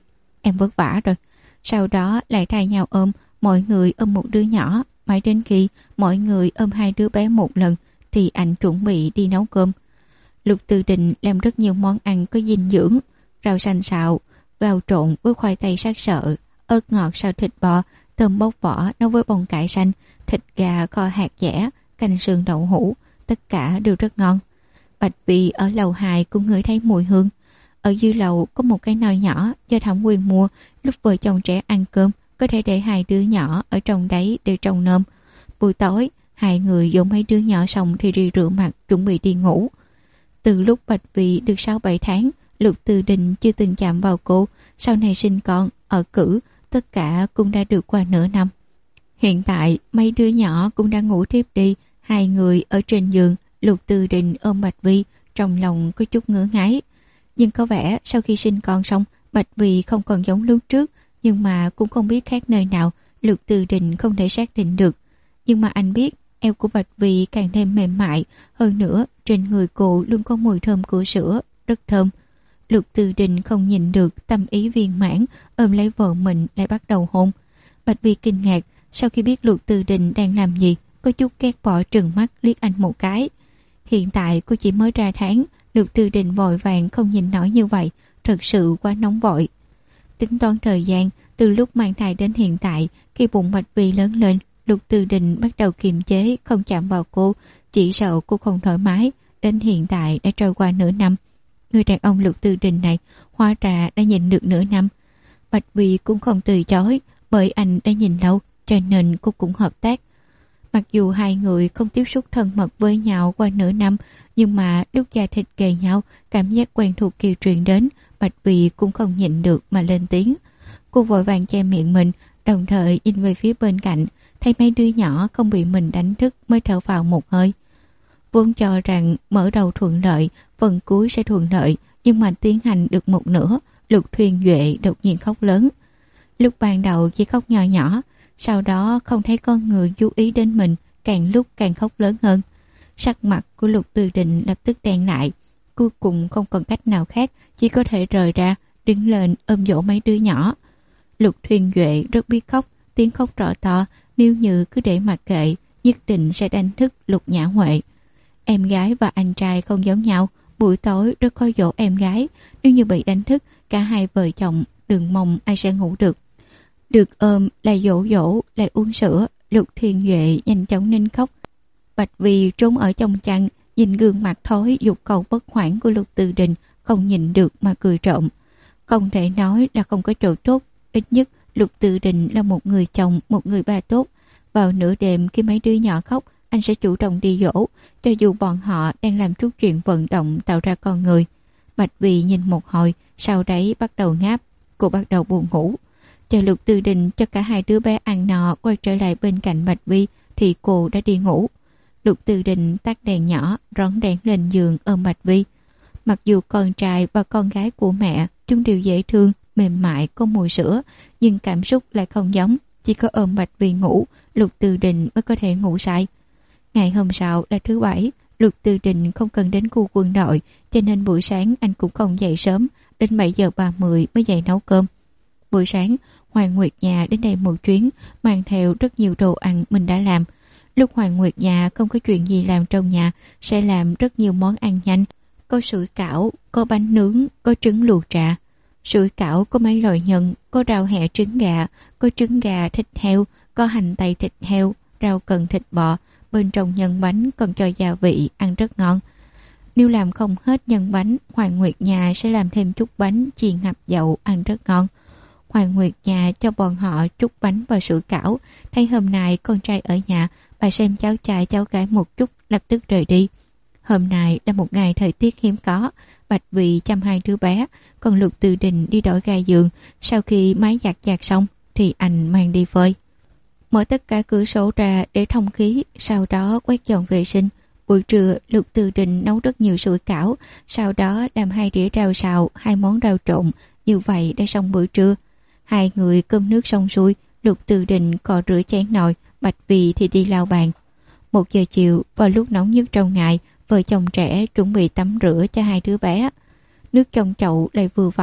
A: em vất vả rồi. Sau đó lại thay nhau ôm, mọi người ôm một đứa nhỏ, mãi đến khi mọi người ôm hai đứa bé một lần thì anh chuẩn bị đi nấu cơm. Lục Từ Định làm rất nhiều món ăn có dinh dưỡng, rau xanh xào, gạo trộn với khoai tây sát sợi, ớt ngọt xào thịt bò, tôm bóc vỏ nấu với bông cải xanh, thịt gà kho hạt dẻ, canh sườn đậu hũ, tất cả đều rất ngon. Bạch Vy ở lầu 2 cũng ngửi thấy mùi hương. Ở dưới lầu có một cái nồi nhỏ do Thẩm Quyền mua, lúc vợ chồng trẻ ăn cơm có thể để hai đứa nhỏ ở trong đấy để trông nom. Buổi tối, hai người dỗ mấy đứa nhỏ xong thì đi rửa mặt chuẩn bị đi ngủ. Từ lúc Bạch Vy được 6-7 tháng, Lục Từ Định chưa từng chạm vào cô. Sau này sinh con, ở cử, tất cả cũng đã được qua nửa năm. Hiện tại mấy đứa nhỏ cũng đã ngủ thiếp đi. Hai người ở trên giường, Lục Từ Định ôm Bạch Vy, trong lòng có chút ngứa ngáy. Nhưng có vẻ sau khi sinh con xong, Bạch Vy không còn giống lúc trước, nhưng mà cũng không biết khác nơi nào. Lục Từ Định không thể xác định được. Nhưng mà anh biết eo của Bạch Vy càng thêm mềm mại, hơn nữa trên người cô luôn có mùi thơm của sữa, rất thơm. Lục Từ Định không nhìn được, tâm ý viên mãn, ôm lấy vợ mình lại bắt đầu hôn. Bạch Vy kinh ngạc, sau khi biết Lục Từ Định đang làm gì, có chút ghét bỏ trừng mắt liếc anh một cái. Hiện tại cô chỉ mới ra tháng, Lục Từ Định vội vàng không nhìn nổi như vậy, thật sự quá nóng vội. Tính toán thời gian, từ lúc mang thai đến hiện tại, khi bụng Bạch Vy lớn lên, Lục Từ Định bắt đầu kiềm chế, không chạm vào cô, chỉ sợ cô không thoải mái. Đến hiện tại đã trôi qua nửa năm. Người đàn ông Lục Từ Định này hóa ra đã nhìn được nửa năm. Bạch Vy cũng không từ chối, bởi anh đã nhìn lâu, cho nên cô cũng hợp tác. Mặc dù hai người không tiếp xúc thân mật với nhau qua nửa năm, nhưng mà lúc da thịt kề nhau, cảm giác quen thuộc kia truyền đến, Bạch Vy cũng không nhịn được mà lên tiếng. Cô vội vàng che miệng mình, đồng thời nhìn về phía bên cạnh, thấy mấy đứa nhỏ không bị mình đánh thức mới thở vào một hơi. Vốn cho rằng mở đầu thuận lợi, phần cuối sẽ thuận lợi, nhưng mà tiến hành được một nửa, Lục Thuyền Duệ đột nhiên khóc lớn. Lúc ban đầu chỉ khóc nhỏ nhỏ, sau đó không thấy con người chú ý đến mình, càng lúc càng khóc lớn hơn. Sắc mặt của Lục Từ Định lập tức đen lại, cuối cùng không còn cách nào khác, chỉ có thể rời ra, đứng lên ôm dỗ mấy đứa nhỏ. Lục Thuyền Duệ rất biết khóc, tiếng khóc rõ to, nếu như cứ để mặc kệ, nhất định sẽ đánh thức Lục Nhã Huệ. Em gái và anh trai không giống nhau, buổi tối rất khó dỗ em gái, nếu như bị đánh thức, cả hai vợ chồng đừng mong ai sẽ ngủ được. Được ôm lại dỗ dỗ, lại uống sữa, Lục Thiên Duệ nhanh chóng nín khóc. Bạch Vy trốn ở trong chăn, nhìn gương mặt thối dục cầu bất hoãn của Lục Từ Định, không nhìn được mà cười trộm. Không thể nói là không có chỗ tốt, ít nhất Lục Từ Định là một người chồng, một người ba tốt. Vào nửa đêm khi mấy đứa nhỏ khóc, anh sẽ chủ động đi dỗ, cho dù bọn họ đang làm chút chuyện vận động tạo ra con người. Bạch Vy nhìn một hồi, sau đấy bắt đầu ngáp, cô bắt đầu buồn ngủ. Chờ Lục Từ Định cho cả hai đứa bé ăn no quay trở lại bên cạnh Bạch Vy thì cô đã đi ngủ. Lục Từ Định tắt đèn nhỏ, rón rén lên giường ôm Bạch Vy. Mặc dù con trai và con gái của mẹ chúng đều dễ thương, mềm mại, có mùi sữa, nhưng cảm xúc lại không giống. Chỉ có ôm Bạch Vy ngủ, Lục Từ Định mới có thể ngủ say. Ngày hôm sau là thứ Bảy, Lục Từ Định không cần đến khu quân đội, cho nên buổi sáng anh cũng không dậy sớm, đến 7 giờ 30 mới dậy nấu cơm. Buổi sáng, Hoàng Nguyệt Nhà đến đây một chuyến, mang theo rất nhiều đồ ăn mình đã làm. Lúc Hoàng Nguyệt Nhà không có chuyện gì làm trong nhà, sẽ làm rất nhiều món ăn nhanh. Có sủi cảo, có bánh nướng, có trứng luộc trà. Sủi cảo có mấy loại nhân, có rau hẹ trứng gà, có trứng gà thịt heo, có hành tây thịt heo, rau cần thịt bò. Bên trong nhân bánh còn cho gia vị, ăn rất ngon. Nếu làm không hết nhân bánh, Hoàng Nguyệt Nhà sẽ làm thêm chút bánh chiên hạt dậu, ăn rất ngon. Hoàng Nguyệt Nhà cho bọn họ chút bánh và sủi cảo. Thấy hôm nay con trai ở nhà, bà xem cháu trai cháu gái một chút, lập tức rời đi. Hôm nay là một ngày thời tiết hiếm có. Bạch Vy chăm hai đứa bé, còn Lục Từ Định đi đổi ga giường. Sau khi máy giặt giặt xong thì anh mang đi phơi. Mở tất cả cửa sổ ra để thông khí, sau đó quét dọn vệ sinh. Buổi trưa, Lục Từ Định nấu rất nhiều sủi cảo, sau đó làm 2 đĩa rau xào, 2 món rau trộn, như vậy đã xong bữa trưa. Hai người cơm nước xong xuôi, Lục Từ Định cọ rửa chén nồi, Bạch Vy thì đi lau bàn. 1 giờ chiều, vào lúc nóng nhất trong ngày, vợ chồng trẻ chuẩn bị tắm rửa cho hai đứa bé. Nước trong chậu lại vừa phải,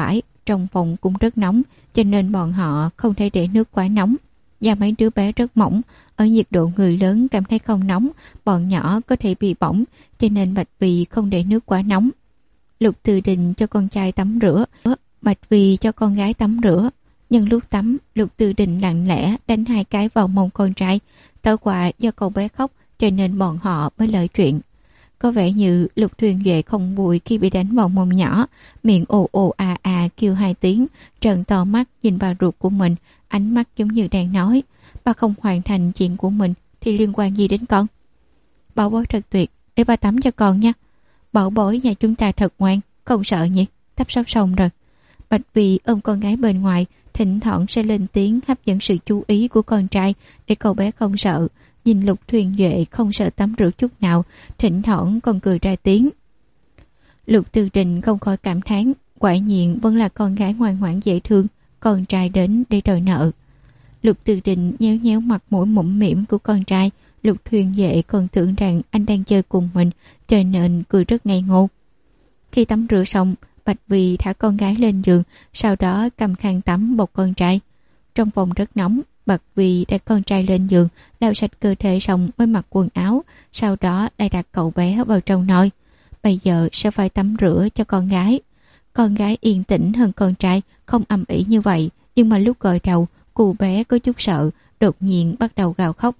A: trong phòng cũng rất nóng, cho nên bọn họ không thể để nước quá nóng. Da mấy đứa bé rất mỏng, ở nhiệt độ người lớn cảm thấy không nóng, bọn nhỏ có thể bị bỏng, cho nên Bạch Vì không để nước quá nóng. Lục Từ Đình cho con trai tắm rửa, Bạch Vì cho con gái tắm rửa. Nhân lúc tắm, Lục Từ Đình lặng lẽ đánh 2 cái vào mông con trai. Tối qua do cậu bé khóc cho nên bọn họ mới lời chuyện. Có vẻ như Lục Thuyền Duệ không vui khi bị đánh vào mông nhỏ, miệng ồ ồ à kêu 2 tiếng, trợn to mắt nhìn vào ruột của mình, ánh mắt giống như đang nói, ba không hoàn thành chuyện của mình thì liên quan gì đến con. Bảo bối thật tuyệt, để ba tắm cho con nha. Bảo bối nhà chúng ta thật ngoan, không sợ nhỉ, tắm sắp xong rồi. Bạch Vì ôm con gái bên ngoài, thỉnh thoảng sẽ lên tiếng hấp dẫn sự chú ý của con trai để cậu bé không sợ. Nhìn Lục Thuyền Duệ không sợ tắm rửa chút nào, thỉnh thoảng còn cười ra tiếng. Lục Từ Đình không khỏi cảm thán, quả nhiên vẫn là con gái ngoan ngoãn dễ thương, con trai đến để đòi nợ. Lục Từ Đình nhéo nhéo mặt mũi mũm mĩm của con trai. Lục Thuyền Duệ còn tưởng rằng anh đang chơi cùng mình, cho nên cười rất ngây ngô. Khi tắm rửa xong, Bạch Vì thả con gái lên giường, sau đó cầm khăn tắm bọc con trai. Trong phòng rất nóng, Bạch Vì đặt con trai lên giường, lau sạch cơ thể xong mới mặc quần áo, sau đó lại đặt cậu bé vào trong nồi. Bây giờ sẽ phải tắm rửa cho con gái. Con gái yên tĩnh hơn con trai, không ầm ĩ như vậy, nhưng mà lúc gọi đầu, cô bé có chút sợ, đột nhiên bắt đầu gào khóc.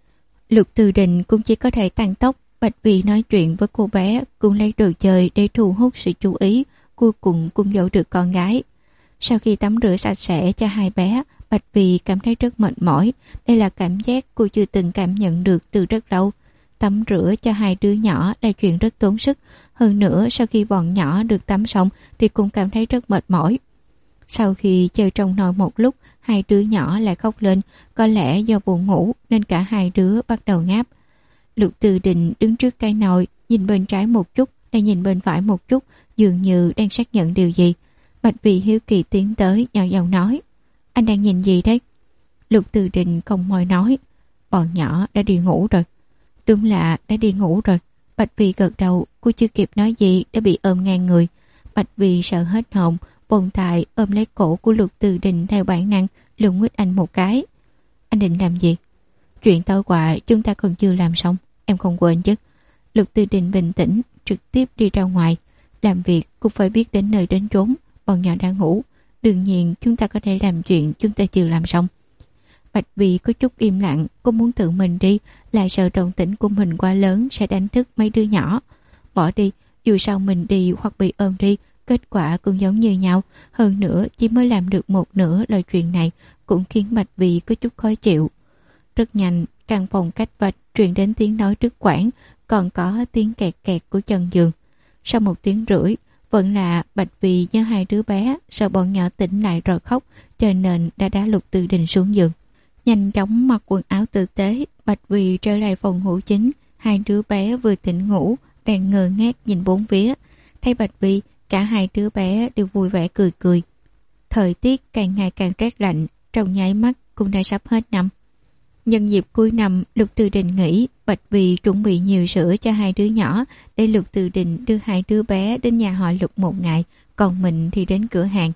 A: Lục Từ Đình cũng chỉ có thể tăng tốc. Bạch Vì nói chuyện với cô bé, cũng lấy đồ chơi để thu hút sự chú ý, cuối cùng cũng dỗ được con gái. Sau khi tắm rửa sạch sẽ cho 2 bé, Bạch Vì cảm thấy rất mệt mỏi. Đây là cảm giác cô chưa từng cảm nhận được từ rất lâu. Tắm rửa cho 2 đứa nhỏ là chuyện rất tốn sức. Hơn nữa sau khi bọn nhỏ được tắm xong thì cũng cảm thấy rất mệt mỏi. Sau khi chơi trong nồi một lúc, 2 đứa nhỏ lại khóc lên. Có lẽ do buồn ngủ nên cả 2 đứa bắt đầu ngáp. Lục Từ Đình đứng trước cái nồi, nhìn bên trái một chút, lại nhìn bên phải một chút, dường như đang xác nhận điều gì. Bạch Vì hiếu kỳ tiến tới, nhỏ giọng nói, anh đang nhìn gì đấy? Lục Từ Đình không môi nói, bọn nhỏ đã đi ngủ rồi. Đúng là đã đi ngủ rồi. Bạch Vì gật đầu, cô chưa kịp nói gì đã bị ôm ngang người. Bạch Vì sợ hết hồn, bồn tại ôm lấy cổ của Lục Từ Đình theo bản năng, lườm nguyết anh một cái. Anh định làm gì? Chuyện tối qua chúng ta còn chưa làm xong, em không quên chứ? Lục Từ Đình bình tĩnh, trực tiếp đi ra ngoài. Làm việc cũng phải biết đến nơi đến chốn. Bọn nhỏ đang ngủ, đương nhiên chúng ta có thể làm chuyện chúng ta chưa làm xong. Bạch Vì có chút im lặng, cô muốn tự mình đi, lại sợ động tĩnh của mình quá lớn sẽ đánh thức mấy đứa nhỏ. Bỏ đi, dù sao mình đi hoặc bị ôm đi, kết quả cũng giống như nhau. Hơn nữa chỉ mới làm được một nửa lời chuyện này cũng khiến Bạch Vì có chút khó chịu. Rất nhanh, căn phòng cách vách truyền đến tiếng nói đứt quãng, còn có tiếng kẹt kẹt của chân giường. Sau 1 tiếng rưỡi, vẫn là Bạch Vì nhớ 2 đứa bé, sợ bọn nhỏ tỉnh lại rồi khóc, cho nên đã đá Lục Từ Đình xuống giường. Nhanh chóng mặc quần áo tử tế, Bạch Vì trở lại phòng ngủ chính. 2 đứa bé vừa tỉnh ngủ, đang ngơ ngác nhìn bốn phía. Thấy Bạch Vì, cả 2 đứa bé đều vui vẻ cười cười. Thời tiết càng ngày càng rét lạnh, trong nháy mắt cũng đã sắp hết năm. Nhân dịp cuối năm, Lục Từ Đình nghĩ Bạch Vì chuẩn bị nhiều sữa cho 2 đứa nhỏ để Lục Từ Đình đưa 2 đứa bé đến nhà họ Lục một ngày, còn mình thì đến cửa hàng.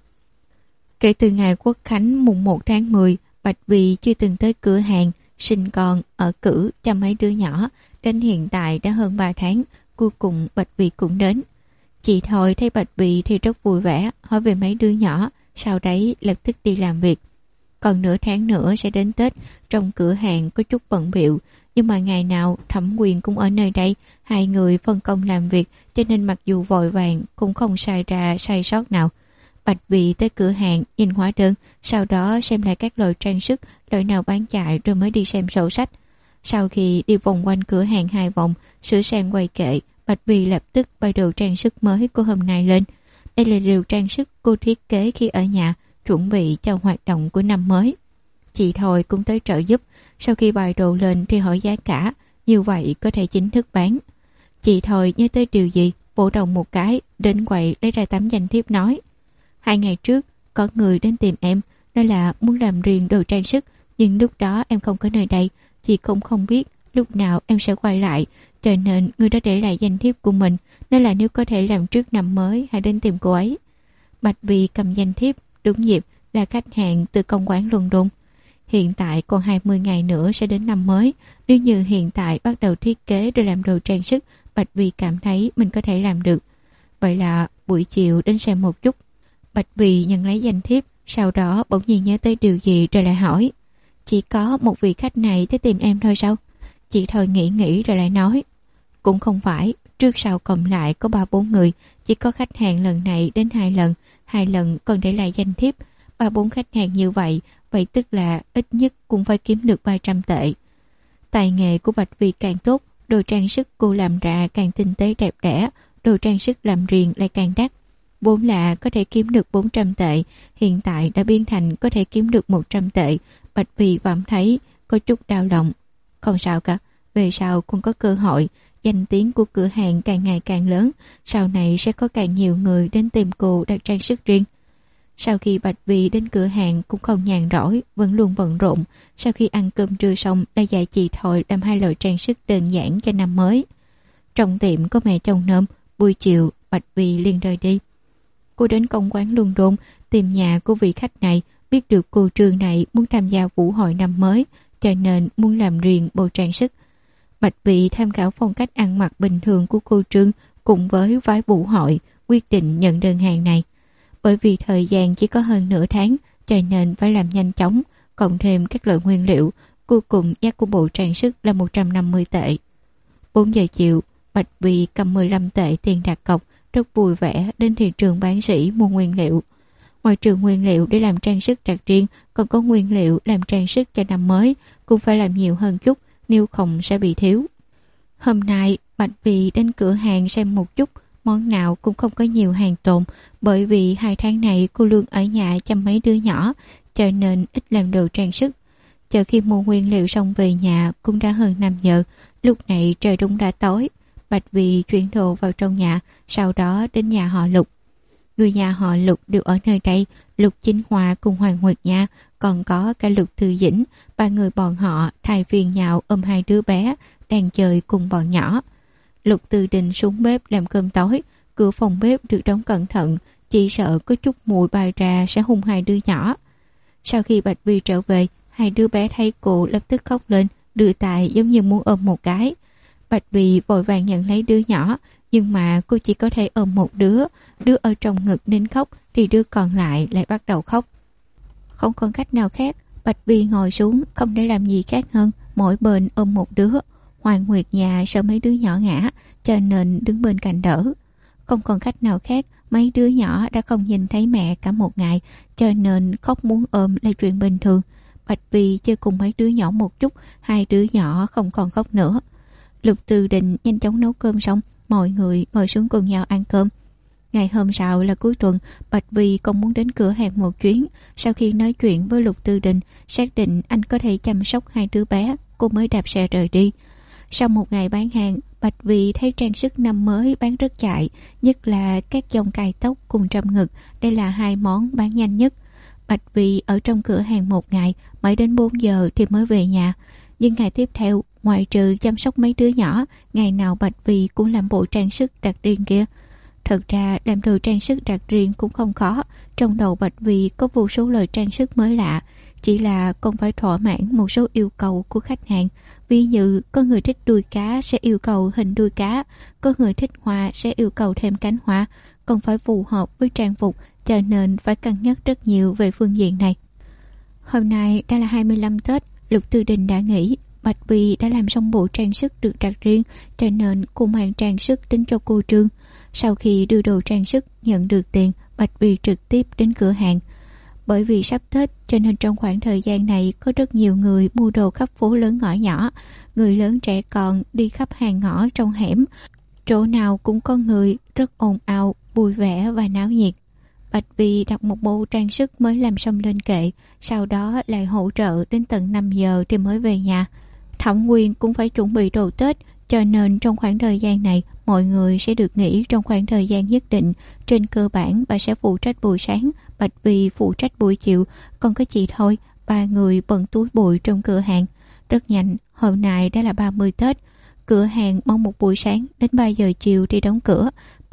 A: Kể từ ngày Quốc Khánh mùng 1 tháng 10, Bạch Vì chưa từng tới cửa hàng, sinh con, ở cữ cho mấy đứa nhỏ. Đến hiện tại đã hơn 3 tháng, cuối cùng Bạch Vì cũng đến. Chị Thôi thấy Bạch Vì thì rất vui vẻ, hỏi về mấy đứa nhỏ, sau đấy lập tức đi làm việc. Còn nửa tháng nữa sẽ đến Tết, trong cửa hàng có chút bận bịu, nhưng mà ngày nào Thẩm Quyền cũng ở nơi đây, 2 người phân công làm việc, cho nên mặc dù vội vàng cũng không sai ra sai sót nào. Bạch Vì tới cửa hàng nhìn hóa đơn, sau đó xem lại các loại trang sức, loại nào bán chạy rồi mới đi xem sổ sách. Sau khi đi vòng quanh cửa hàng 2 vòng, sửa sang quầy kệ, Bạch Vì lập tức bày đồ trang sức mới của hôm nay lên. Đây là đồ trang sức cô thiết kế khi ở nhà, chuẩn bị cho hoạt động của năm mới. Chị Thôi cũng tới trợ giúp, sau khi bày đồ lên thì hỏi giá cả, như vậy có thể chính thức bán. Chị Thôi nhớ tới điều gì, vỗ đầu một cái, đến quầy lấy ra tấm danh thiếp nói: 2 ngày trước, có người đến tìm em, nói là muốn làm riêng đồ trang sức, nhưng lúc đó em không có nơi đây, chị cũng không biết lúc nào em sẽ quay lại, cho nên người đã để lại danh thiếp của mình, nên là nếu có thể làm trước năm mới hãy đến tìm cô ấy. Bạch Vi cầm danh thiếp, đúng dịp là khách hàng từ công quán London. Hiện tại còn 20 ngày nữa sẽ đến năm mới. Nếu như hiện tại bắt đầu thiết kế rồi làm đồ trang sức, Bạch Vi cảm thấy mình có thể làm được. Vậy là buổi chiều đến xem một chút. Bạch Vi nhận lấy danh thiếp, sau đó bỗng nhiên nhớ tới điều gì rồi lại hỏi. Chỉ có một vị khách này tới tìm em thôi sao? Chị thôi nghĩ rồi lại nói. Cũng không phải, trước sau cộng lại có 3-4 người, chỉ có khách hàng lần này đến 2 lần còn để lại danh thiếp. 3-4 khách hàng như vậy, vậy tức là ít nhất cũng phải kiếm được 300 tệ. Tài nghệ của Bạch Vi càng tốt, đồ trang sức cô làm ra càng tinh tế đẹp đẽ, đồ trang sức làm riêng lại càng đắt. Vốn là có thể kiếm được 400 tệ, hiện tại đã biến thành có thể kiếm được 100 tệ. Bạch Vi cảm thấy có chút đau lòng. Không sao cả, về sau cũng có cơ hội. Danh tiếng của cửa hàng càng ngày càng lớn, sau này sẽ có càng nhiều người đến tìm cô đặt trang sức riêng. Sau khi Bạch Vi đến cửa hàng cũng không nhàn rỗi, vẫn luôn bận rộn. Sau khi ăn cơm trưa xong, đã dạy chị Thôi làm 2 loại trang sức đơn giản cho năm mới. Trong tiệm có mẹ chồng nơm, buổi chiều Bạch Vi liền rời đi. Cô đến công quán London tìm nhà của vị khách này, biết được cô Trương này muốn tham gia vũ hội năm mới, cho nên muốn làm riêng bộ trang sức. Bạch Vi tham khảo phong cách ăn mặc bình thường của cô Trương cùng với váy vũ hội, quyết định nhận đơn hàng này. Bởi vì thời gian chỉ có hơn nửa tháng, cho nên phải làm nhanh chóng, cộng thêm các loại nguyên liệu, cuối cùng giá của bộ trang sức là 150 tệ. 4 giờ chiều, Bạch Vi cầm 15 tệ tiền đặt cọc, rất vui vẻ đến thị trường bán sỉ mua nguyên liệu. Ngoài trừ nguyên liệu để làm trang sức đặc riêng, còn có nguyên liệu làm trang sức cho năm mới, cũng phải làm nhiều hơn chút, nếu không sẽ bị thiếu. Hôm nay, Bạch Vi đến cửa hàng xem một chút, món nào cũng không có nhiều hàng tồn, bởi vì 2 tháng này cô luôn ở nhà chăm mấy đứa nhỏ, cho nên ít làm đồ trang sức. Chờ khi mua nguyên liệu xong về nhà cũng đã hơn 5 giờ, lúc này trời cũng đã tối. Bạch Vi chuyển đồ vào trong nhà, sau đó đến nhà họ Lục. Người nhà họ Lục đều ở nơi đây, Lục Chính Hòa cùng Hoàng Nguyệt Nha, còn có cả Lục Thư Dĩnh, 3 người bọn họ thay phiên nhau ôm 2 đứa bé đang chơi cùng bọn nhỏ. Lục Tư Đình xuống bếp làm cơm tối, cửa phòng bếp được đóng cẩn thận, chỉ sợ có chút mùi bay ra sẽ hung 2 đứa nhỏ. Sau khi Bạch Vi trở về, 2 đứa bé thấy cô lập tức khóc lên, đưa tay giống như muốn ôm một cái. Bạch Vi vội vàng nhận lấy đứa nhỏ, nhưng mà cô chỉ có thể ôm một đứa ở trong ngực nên khóc, thì đứa còn lại lại bắt đầu khóc. Không còn cách nào khác, Bạch Vi ngồi xuống, không để làm gì khác hơn, mỗi bên ôm một đứa. Hoàng Nguyệt Nha sợ mấy đứa nhỏ ngã, cho nên đứng bên cạnh đỡ. Không còn cách nào khác, mấy đứa nhỏ đã không nhìn thấy mẹ cả một ngày, cho nên khóc muốn ôm là chuyện bình thường. Bạch Vi chơi cùng mấy đứa nhỏ một chút, 2 đứa nhỏ không còn khóc nữa. Lục Tư Đình nhanh chóng nấu cơm xong, mọi người ngồi xuống cùng nhau ăn cơm. Ngày hôm sau là cuối tuần, Bạch Vi còn muốn đến cửa hàng một chuyến. Sau khi nói chuyện với Lục Tư Đình, xác định anh có thể chăm sóc 2 đứa bé, cô mới đạp xe rời đi. Sau một ngày bán hàng, Bạch Vi thấy trang sức năm mới bán rất chạy, nhất là các dòng cài tóc cùng trâm ngực, đây là 2 món bán nhanh nhất. Bạch Vi ở trong cửa hàng một ngày, mãi đến 4 giờ thì mới về nhà. Nhưng ngày tiếp theo, ngoại trừ chăm sóc mấy đứa nhỏ, ngày nào Bạch Vi cũng làm bộ trang sức đặc riêng kia. Thật ra làm đồ trang sức đặc riêng cũng không khó, trong đầu Bạch Vi có vô số loại trang sức mới lạ, chỉ là còn phải thỏa mãn một số yêu cầu của khách hàng. Ví như có người thích đuôi cá sẽ yêu cầu hình đuôi cá, có người thích hoa sẽ yêu cầu thêm cánh hoa, còn phải phù hợp với trang phục, cho nên phải cân nhắc rất nhiều về phương diện này. Hôm nay đã là 25 Tết, Lục Tư Đình đã nghỉ. Bạch Vi đã làm xong bộ trang sức được đặt riêng, cho nên cô mang trang sức đến cho cô Trương. Sau khi đưa đồ trang sức nhận được tiền, Bạch Vi trực tiếp đến cửa hàng. Bởi vì sắp Tết cho nên trong khoảng thời gian này có rất nhiều người mua đồ khắp phố lớn ngõ nhỏ, người lớn trẻ con đi khắp hàng ngõ trong hẻm, chỗ nào cũng có người, rất ồn ào, vui vẻ và náo nhiệt. Bạch Vi đặt một bộ trang sức mới làm xong lên kệ, sau đó lại hỗ trợ đến tận 5 giờ thì mới về nhà. Thẩm Nguyên cũng phải chuẩn bị đồ Tết, cho nên trong khoảng thời gian này mọi người sẽ được nghỉ trong khoảng thời gian nhất định. Trên cơ bản bà sẽ phụ trách buổi sáng, Bạch Vi phụ trách buổi chiều, còn có chị Thôi, 3 người bận túi bụi trong cửa hàng. Rất nhanh, hôm nay đã là 30 Tết. Cửa hàng mong một buổi sáng đến 3 giờ chiều thì đóng cửa. Bạch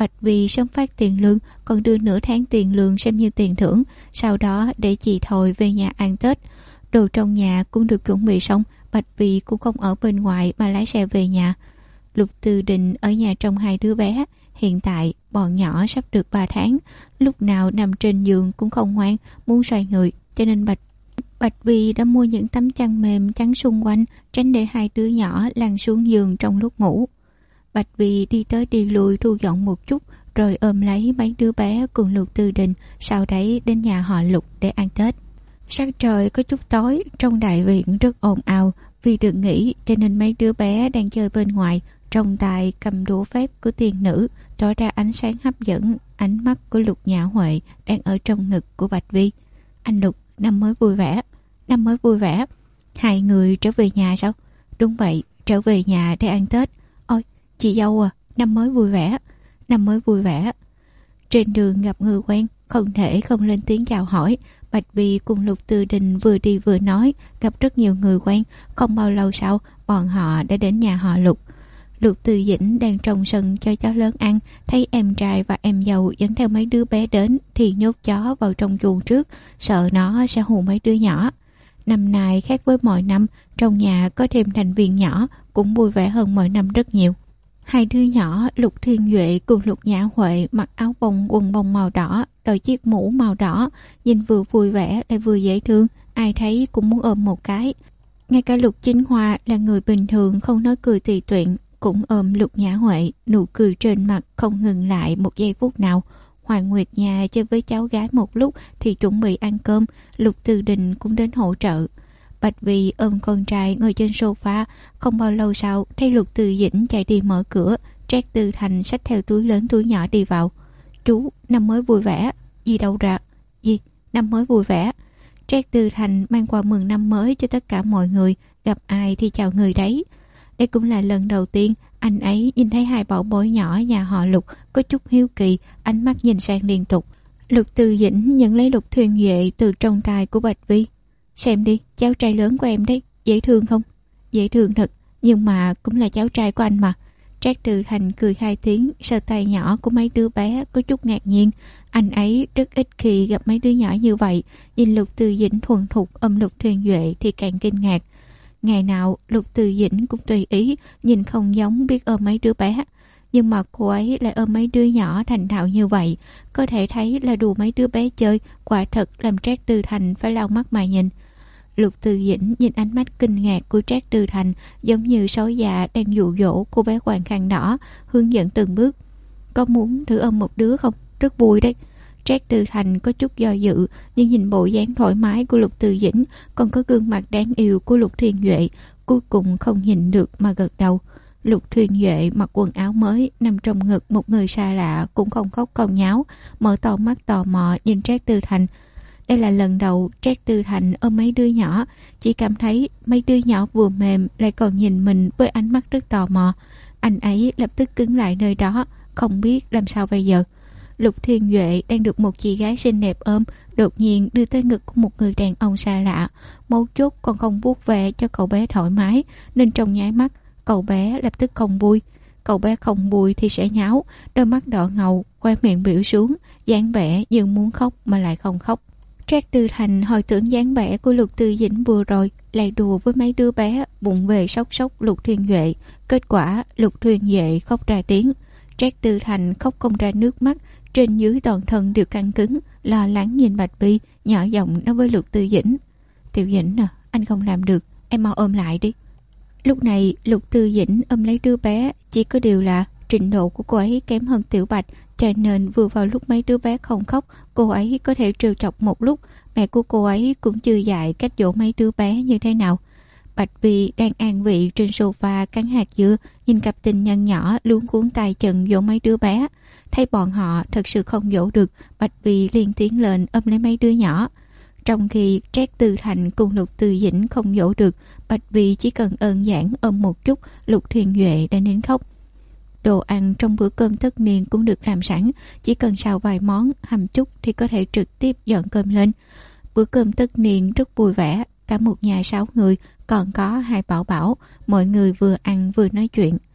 A: Bạch Vi sớm phát tiền lương, còn đưa nửa tháng tiền lương xem như tiền thưởng, sau đó để chị Thôi về nhà ăn Tết. Đồ trong nhà cũng được chuẩn bị xong, Bạch Vi cũng không ở bên ngoài mà lái xe về nhà. Lục Tư Đình ở nhà trông 2 đứa bé. Hiện tại bọn nhỏ sắp được 3 tháng, lúc nào nằm trên giường cũng không ngoan, muốn xoay người, cho nên Bạch Vi đã mua những tấm chăn mềm chắn xung quanh, tránh để 2 đứa nhỏ lăn xuống giường trong lúc ngủ. Bạch Vi đi tới đi lui thu dọn một chút, rồi ôm lấy mấy đứa bé cùng Lục Tư Đình, sau đấy đến nhà họ Lục để ăn Tết. Sắc trời có chút tối, trong đại viện rất ồn ào, vì được nghỉ cho nên mấy đứa bé đang chơi bên ngoài, trong tay cầm đũa phép của tiên nữ, tỏ ra ánh sáng hấp dẫn. Ánh mắt của Lục Nhã Huệ đang ở trong ngực của Bạch Vi. Anh Lục, năm mới vui vẻ. Năm mới vui vẻ. 2 người trở về nhà sao? Đúng vậy, trở về nhà để ăn Tết. Ôi, chị dâu à, năm mới vui vẻ. Năm mới vui vẻ. Trên đường gặp người quen, không thể không lên tiếng chào hỏi. Bạch Vi cùng Lục Tư Đình vừa đi vừa nói, gặp rất nhiều người quen. Không bao lâu sau, bọn họ đã đến nhà họ Lục. Lục Tư Dĩnh đang trong sân cho chó lớn ăn, thấy em trai và em dâu dẫn theo mấy đứa bé đến thì nhốt chó vào trong chuồng trước, sợ nó sẽ hù mấy đứa nhỏ. Năm nay khác với mọi năm, trong nhà có thêm thành viên nhỏ, cũng vui vẻ hơn mọi năm rất nhiều. 2 đứa nhỏ Lục Thiên Duệ cùng Lục Nhã Huệ mặc áo bông quần bông màu đỏ, đội chiếc mũ màu đỏ, nhìn vừa vui vẻ lại vừa dễ thương, ai thấy cũng muốn ôm một cái. Ngay cả Lục Chính Hoa là người bình thường không nói cười tùy tiện, cũng ôm Lục Nhã Huệ, nụ cười trên mặt không ngừng lại một giây phút nào. Hoàng Nguyệt nhà chơi với cháu gái một lúc thì chuẩn bị ăn cơm, Lục Tư Đình cũng đến hỗ trợ. Bạch Vi ôm con trai ngồi trên sofa, không bao lâu sau thấy Lục Tư Dĩnh chạy đi mở cửa, Trác Tư Thành xách theo túi lớn túi nhỏ đi vào. Chú, năm mới vui vẻ. Gì đâu ra? Gì? Năm mới vui vẻ. Trác Tư Thành mang quà mừng năm mới cho tất cả mọi người, gặp ai thì chào người đấy. Đây cũng là lần đầu tiên anh ấy nhìn thấy 2 bảo bối nhỏ nhà họ Lục, có chút hiếu kỳ, ánh mắt nhìn sang liên tục. Lục Tư Dĩnh nhận lấy Lục Thuyền Duệ từ trong tay của Bạch Vi. Xem đi, cháu trai lớn của em đấy, dễ thương không? Dễ thương thật, nhưng mà cũng là cháu trai của anh mà. Trác Tư Thành cười 2 tiếng, sờ tay nhỏ của mấy đứa bé có chút ngạc nhiên. Anh ấy rất ít khi gặp mấy đứa nhỏ như vậy, nhìn Lục Tư Dĩnh thuần thục ôm Lục Thuyền Duệ thì càng kinh ngạc. Ngày nào Lục Tư Dĩnh cũng tùy ý, nhìn không giống biết ôm mấy đứa bé, nhưng mà cô ấy lại ôm mấy đứa nhỏ thành thạo như vậy, có thể thấy là đùa mấy đứa bé chơi, quả thật làm Trác Tư Thành phải lau mắt mà nhìn. Lục Tư Dĩnh nhìn ánh mắt kinh ngạc của Trác Tư Thành, giống như sói già đang dụ dỗ cô bé quàng khăn đỏ, hướng dẫn từng bước. Có muốn thử ôm một đứa không? Rất vui đấy. Trác Tư Thành có chút do dự, nhưng nhìn bộ dáng thoải mái của Lục Tư Dĩnh, còn có gương mặt đáng yêu của Lục Thuyền Duệ, cuối cùng không nhìn được mà gật đầu. Lục Thuyền Duệ mặc quần áo mới, nằm trong ngực một người xa lạ, cũng không khóc không nháo, mở to mắt tò mò nhìn Trác Tư Thành. Đây là lần đầu Trác Tư Thành ôm mấy đứa nhỏ, chỉ cảm thấy mấy đứa nhỏ vừa mềm lại còn nhìn mình với ánh mắt rất tò mò. Anh ấy lập tức cứng lại nơi đó, không biết làm sao bây giờ. Lục Thiên Duệ đang được một chị gái xinh đẹp ôm, đột nhiên đưa tới ngực của một người đàn ông xa lạ. Mấu chốt còn không vuốt ve cho cậu bé thoải mái, nên trong nháy mắt cậu bé lập tức không vui. Cậu bé không vui thì sẽ nháo, đôi mắt đỏ ngầu, khoe miệng biểu xuống, dáng vẻ như muốn khóc mà lại không khóc. Trác Tư Thành hồi tưởng dáng vẻ của Lục Tư Dĩnh vừa rồi, lại đùa với mấy đứa bé, bụng về sốc sốc Lục Thuyền Duệ. Kết quả Lục Thuyền Duệ khóc ra tiếng. Trác Tư Thành khóc không ra nước mắt, trên dưới toàn thân đều căng cứng, lo lắng nhìn Bạch Vi, nhỏ giọng nói với Lục Tư Dĩnh. Tiểu Dĩnh à, anh không làm được, em mau ôm lại đi. Lúc này Lục Tư Dĩnh ôm lấy đứa bé, chỉ có điều là trình độ của cô ấy kém hơn Tiểu Bạch, cho nên vừa vào lúc mấy đứa bé không khóc, cô ấy có thể trêu chọc một lúc. Mẹ của cô ấy cũng chưa dạy cách dỗ mấy đứa bé như thế nào. Bạch Vi đang an vị trên sofa cắn hạt dưa, nhìn cặp tình nhân nhỏ luống cuốn tay chân dỗ mấy đứa bé. Thấy bọn họ thật sự không dỗ được, Bạch Vi liền tiến lên ôm lấy mấy đứa nhỏ. Trong khi Trác Tư Thành cùng Lục Tư Dĩnh không dỗ được, Bạch Vi chỉ cần ơn giản ôm một chút, Lục Thuyền Duệ đã nín khóc. Đồ ăn trong bữa cơm tất niên cũng được làm sẵn, chỉ cần xào vài món, hầm chút thì có thể trực tiếp dọn cơm lên. Bữa cơm tất niên rất vui vẻ, cả một nhà 6 người, còn có 2 bảo bảo, mọi người vừa ăn vừa nói chuyện.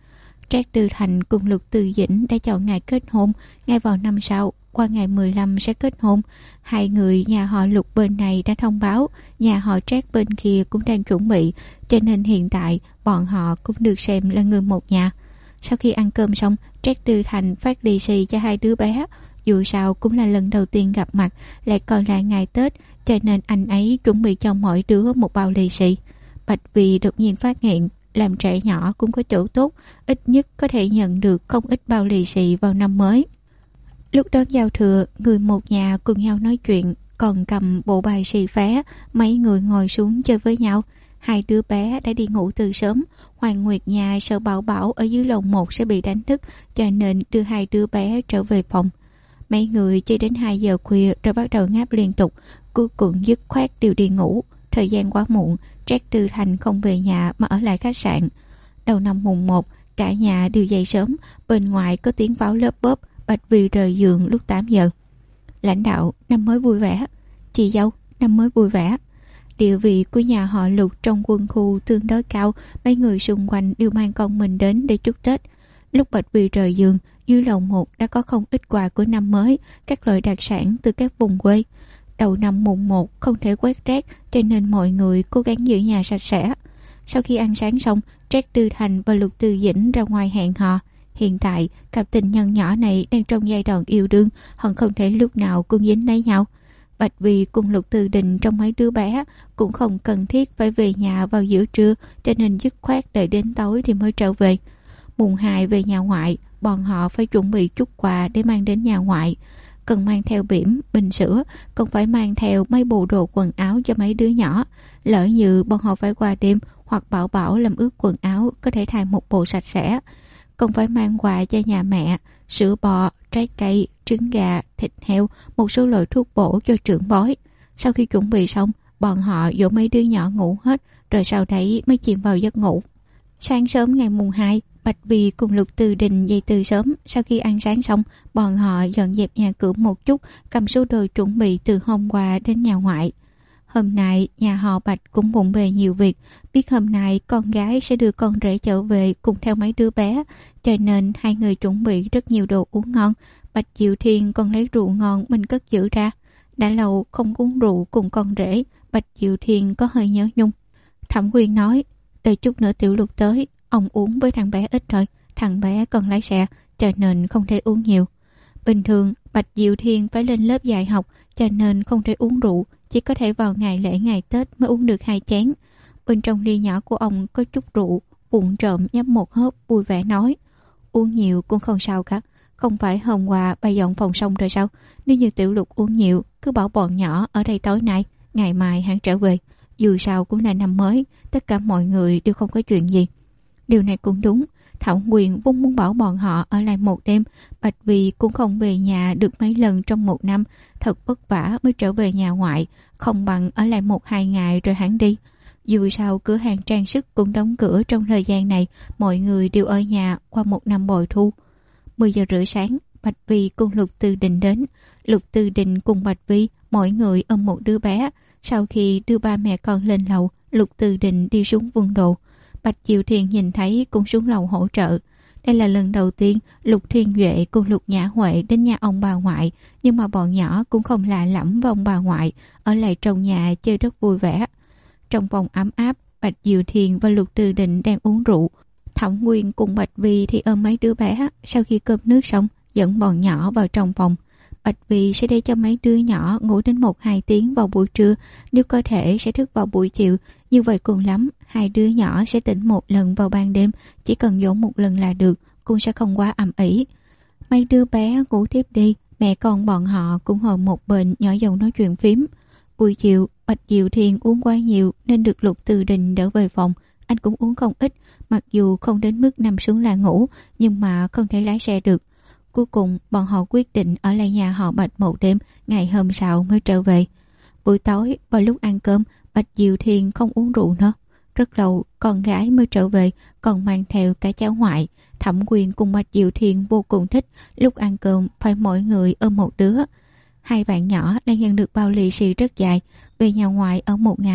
A: Trác Tư Thành cùng Lục Tư Dĩnh đã chọn ngày kết hôn, ngay vào năm sau, qua ngày 15 sẽ kết hôn. Hai người nhà họ Lục bên này đã thông báo, nhà họ Trác bên kia cũng đang chuẩn bị, cho nên hiện tại bọn họ cũng được xem là người một nhà. Sau khi ăn cơm xong, Trác Tư Thành phát lì xì cho hai đứa bé. Dù sao cũng là lần đầu tiên gặp mặt, lại còn là ngày Tết, cho nên anh ấy chuẩn bị cho mỗi đứa một bao lì xì. Bạch Vì đột nhiên phát hiện, làm trẻ nhỏ cũng có chỗ tốt, ít nhất có thể nhận được không ít bao lì xì vào năm mới. Lúc đón giao thừa, người một nhà cùng nhau nói chuyện, còn cầm bộ bài xì phé, mấy người ngồi xuống chơi với nhau. Hai đứa bé đã đi ngủ từ sớm. Hoàng Nguyệt nhà sợ Bảo Bảo ở dưới lầu 1 sẽ bị đánh thức, cho nên đưa hai đứa bé trở về phòng. Mấy người chơi đến 2 giờ khuya rồi bắt đầu ngáp liên tục, cuối cùng dứt khoát đều đi ngủ. Thời gian quá muộn, Trác Tư Thành không về nhà mà ở lại khách sạn. Đầu năm mùng 1, cả nhà đều dậy sớm, bên ngoài có tiếng pháo lớp bóp. Bạch Vì rời giường lúc 8 giờ. Lãnh đạo, năm mới vui vẻ. Chị dâu, năm mới vui vẻ. Địa vị của nhà họ Lục trong quân khu tương đối cao, mấy người xung quanh đều mang con mình đến để chúc Tết. Lúc Bạch Vì rời giường, dưới lầu 1 đã có không ít quà của năm mới, các loại đặc sản từ các vùng quê. Đầu năm mùng 1 không thể quét rác, cho nên mọi người cố gắng giữ nhà sạch sẽ. Sau khi ăn sáng xong, Trác Tư Thành và Lục Tư Dĩnh ra ngoài hẹn hò. Hiện tại, cặp tình nhân nhỏ này đang trong giai đoạn yêu đương, hận không thể lúc nào cũng dính lấy nhau. Bạch Vì cùng Lục Tư Đình trong mấy đứa bé cũng không cần thiết phải về nhà vào giữa trưa, cho nên dứt khoát đợi đến tối thì mới trở về. Mùng 2 về nhà ngoại, bọn họ phải chuẩn bị chút quà để mang đến nhà ngoại. Cần mang theo bỉm, bình sữa, còn phải mang theo mấy bộ đồ quần áo cho mấy đứa nhỏ. Lỡ như bọn họ phải qua đêm hoặc Bảo Bảo làm ướt quần áo, có thể thay một bộ sạch sẽ. Còn phải mang quà cho nhà mẹ, sữa bò, trái cây, trứng gà, thịt heo, một số loại thuốc bổ cho trưởng bối. Sau khi chuẩn bị xong, bọn họ dỗ mấy đứa nhỏ ngủ hết, rồi sau đấy mới chìm vào giấc ngủ. Sáng sớm ngày mùng 2, Bạch Vì cùng Lục Tư Đình dậy từ sớm. Sau khi ăn sáng xong, bọn họ dọn dẹp nhà cửa một chút, cầm số đồ chuẩn bị từ hôm qua đến nhà ngoại. Hôm nay nhà họ Bạch cũng bụng bề nhiều việc, biết hôm nay con gái sẽ đưa con rể trở về cùng theo mấy đứa bé, cho nên hai người chuẩn bị rất nhiều đồ uống ngon. Bạch Diệu Thiên còn lấy rượu ngon mình cất giữ ra. Đã lâu không uống rượu cùng con rể, Bạch Diệu Thiên có hơi nhớ nhung. Thẩm Quyên nói, đợi chút nữa Tiểu Lục tới, ông uống với thằng bé ít thôi, thằng bé còn lái xe, cho nên không thể uống nhiều. Bình thường Bạch Diệu Thiên phải lên lớp dạy học, cho nên không thể uống rượu, chỉ có thể vào ngày lễ ngày Tết mới uống được 2 chén. Bên trong ly nhỏ của ông có chút rượu, bụng trộm nhấp một hớp vui vẻ nói, uống nhiều cũng không sao cả, không phải hôm qua bà dọn phòng xong rồi sao? Nếu như Tiểu Lục uống nhiều, cứ bảo bọn nhỏ ở đây tối nay, ngày mai hẳn trở về. Dù sao cũng là năm mới, tất cả mọi người đều không có chuyện gì. Điều này cũng đúng. Thảo Nguyên vốn muốn bảo bọn họ ở lại một đêm. Bạch Vì cũng không về nhà được mấy lần trong một năm, thật vất vả mới trở về nhà ngoại, không bằng ở lại 1-2 ngày rồi hẳn đi. Dù sao cửa hàng trang sức cũng đóng cửa trong thời gian này, mọi người đều ở nhà qua một năm bội thu. 10 giờ rưỡi sáng, Bạch Vi cùng Lục Tư Đình đến. Lục Tư Đình cùng Bạch Vi mỗi người ôm một đứa bé. Sau khi đưa ba mẹ con lên lầu, Lục Tư Đình đi xuống vườn đồ. Bạch Diệu Thiền nhìn thấy cũng xuống lầu hỗ trợ. Đây là lần đầu tiên Lục Thiên Duệ cùng Lục Nhã Huệ đến nhà ông bà ngoại, nhưng mà bọn nhỏ cũng không lạ lẫm với ông bà ngoại, ở lại trong nhà chơi rất vui vẻ. Trong phòng ấm áp, Bạch Diệu Thiền và Lục Tư Định đang uống rượu. Thẩm Nguyên cùng Bạch Vi thì ôm mấy đứa bé. Sau khi cơm nước xong, dẫn bọn nhỏ vào trong phòng. Bạch Vi sẽ để cho mấy đứa nhỏ ngủ đến 1-2 tiếng vào buổi trưa, nếu có thể sẽ thức vào buổi chiều. Như vậy cùng lắm, 2 đứa nhỏ sẽ tỉnh một lần vào ban đêm, chỉ cần dỗ một lần là được, cũng sẽ không quá ầm ĩ. Mấy đứa bé ngủ tiếp đi, mẹ con bọn họ cũng ngồi một bên nhỏ giọng nói chuyện phím. Buổi chiều, Bạch Diệu Thiên uống quá nhiều nên được Lục Từ Đình đỡ về phòng. Anh cũng uống không ít, mặc dù không đến mức nằm xuống là ngủ, nhưng mà không thể lái xe được. Cuối cùng, bọn họ quyết định ở lại nhà họ Bạch một đêm, ngày hôm sau mới trở về. Buổi tối, vào lúc ăn cơm, Bạch Diệu Thiên không uống rượu nữa. Rất lâu, con gái mới trở về, còn mang theo cả cháu ngoại. Thẩm Quyền cùng Bạch Diệu Thiên vô cùng thích, lúc ăn cơm phải mỗi người ôm một đứa. 2 bạn nhỏ đang nhận được bao lì xì rất dài. Về nhà ngoại ở một ngày,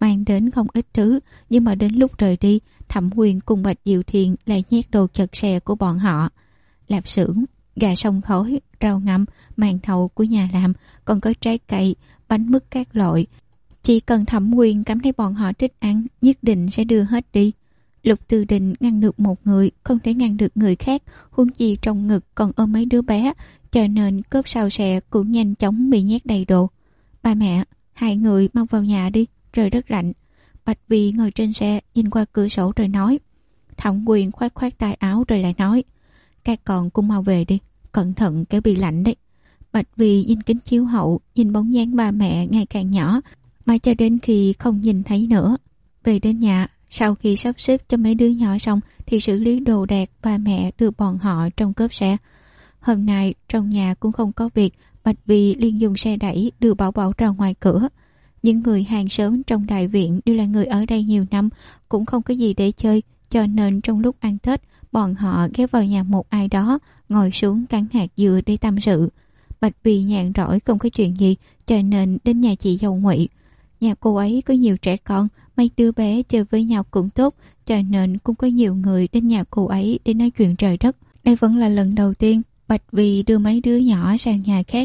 A: mang đến không ít thứ, nhưng mà đến lúc rời đi, Thẩm Quyền cùng Bạch Diệu Thiền lại nhét đồ chật xe của bọn họ. Lạp xưởng, gà sông khói, rau ngâm, màn thầu của nhà làm, còn có trái cây, bánh mứt các loại. Chỉ cần Thẩm Quyền cảm thấy bọn họ thích ăn, nhất định sẽ đưa hết đi. Lục Tư Đình ngăn được một người, không thể ngăn được người khác, huống chi trong ngực còn ôm mấy đứa bé, cho nên cốp sau xe cũng nhanh chóng bị nhét đầy đồ. Ba mẹ, hai người mau vào nhà đi, trời rất lạnh. Bạch Bì ngồi trên xe, nhìn qua cửa sổ rồi nói. Thẩm Quyền khoát khoát tay áo rồi lại nói. Các con cũng mau về đi, cẩn thận kéo bị lạnh đấy. Bạch Bì nhìn kính chiếu hậu, nhìn bóng dáng ba mẹ ngày càng nhỏ, mà cho đến khi không nhìn thấy nữa. Về đến nhà, sau khi sắp xếp cho mấy đứa nhỏ xong thì xử lý đồ đạc, ba mẹ đưa bọn họ trong cốp xe. Hôm nay trong nhà cũng không có việc, Bạch Bì liền dùng xe đẩy đưa Bảo Bảo ra ngoài cửa. Những người hàng xóm trong đại viện đều là người ở đây nhiều năm, cũng không có gì để chơi, cho nên trong lúc ăn Tết, bọn họ ghé vào nhà một ai đó, ngồi xuống cắn hạt dừa để tâm sự. Bạch Bì nhàn rỗi không có chuyện gì, cho nên đến nhà chị dâu Ngụy. Nhà cô ấy có nhiều trẻ con, mấy đứa bé chơi với nhau cũng tốt, cho nên cũng có nhiều người đến nhà cô ấy để nói chuyện trời đất. Đây vẫn là lần đầu tiên Bạch Bì đưa mấy đứa nhỏ sang nhà khác.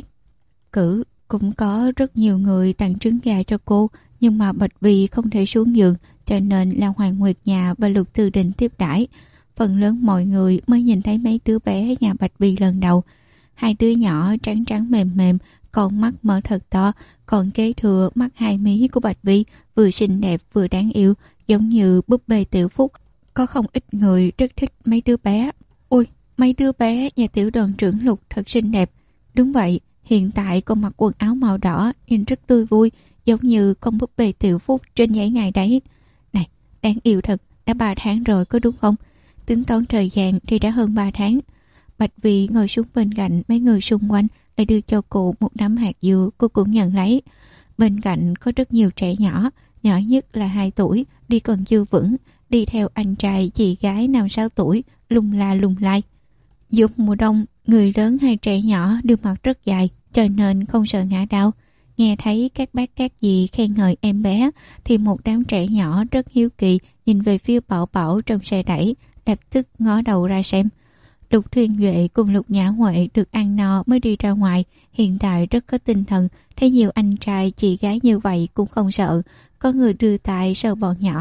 A: Cũng có rất nhiều người tặng trứng gà cho cô, nhưng mà Bạch Bì không thể xuống giường, cho nên là Hoàng Nguyệt nhà và Lục Tư Đình tiếp đãi. Phần lớn mọi người mới nhìn thấy mấy đứa bé nhà Bạch Bì lần đầu. Hai đứa nhỏ trắng trắng mềm mềm, con mắt mở thật to, còn kế thừa mắt hai mí của Bạch Bì vừa xinh đẹp vừa đáng yêu, giống như búp bê Tiểu Phúc. Có không ít người rất thích mấy đứa bé. Ôi, mấy đứa bé nhà Tiểu Đoàn trưởng Lục thật xinh đẹp. Đúng vậy, hiện tại con mặc quần áo màu đỏ, nhìn rất tươi vui, giống như con búp bê Tiểu Phúc trên giấy ngày đấy. Này, đáng yêu thật, đã 3 tháng rồi có đúng không? Tính toán thời gian thì đã hơn 3 tháng. Bạch Bì ngồi xuống bên cạnh mấy người xung quanh, lại đưa cho cô một nắm hạt dừa, cô cũng nhận lấy. Bên cạnh có rất nhiều trẻ nhỏ, nhỏ nhất là 2 tuổi, đi còn chưa vững, đi theo anh trai chị gái 5-6 tuổi, lung la lung lay. Giữa mùa đông, người lớn hay trẻ nhỏ đều mặc rất dài, cho nên không sợ ngã đau. Nghe thấy các bác các dì khen ngợi em bé, thì một đám trẻ nhỏ rất hiếu kỳ nhìn về phía Bảo Bảo trong xe đẩy, lập tức ngó đầu ra xem. Lục Thuyền Duệ cùng Lục Nhã Huệ được ăn no mới đi ra ngoài, hiện tại rất có tinh thần, thấy nhiều anh trai chị gái như vậy cũng không sợ. Có người đưa tay sờ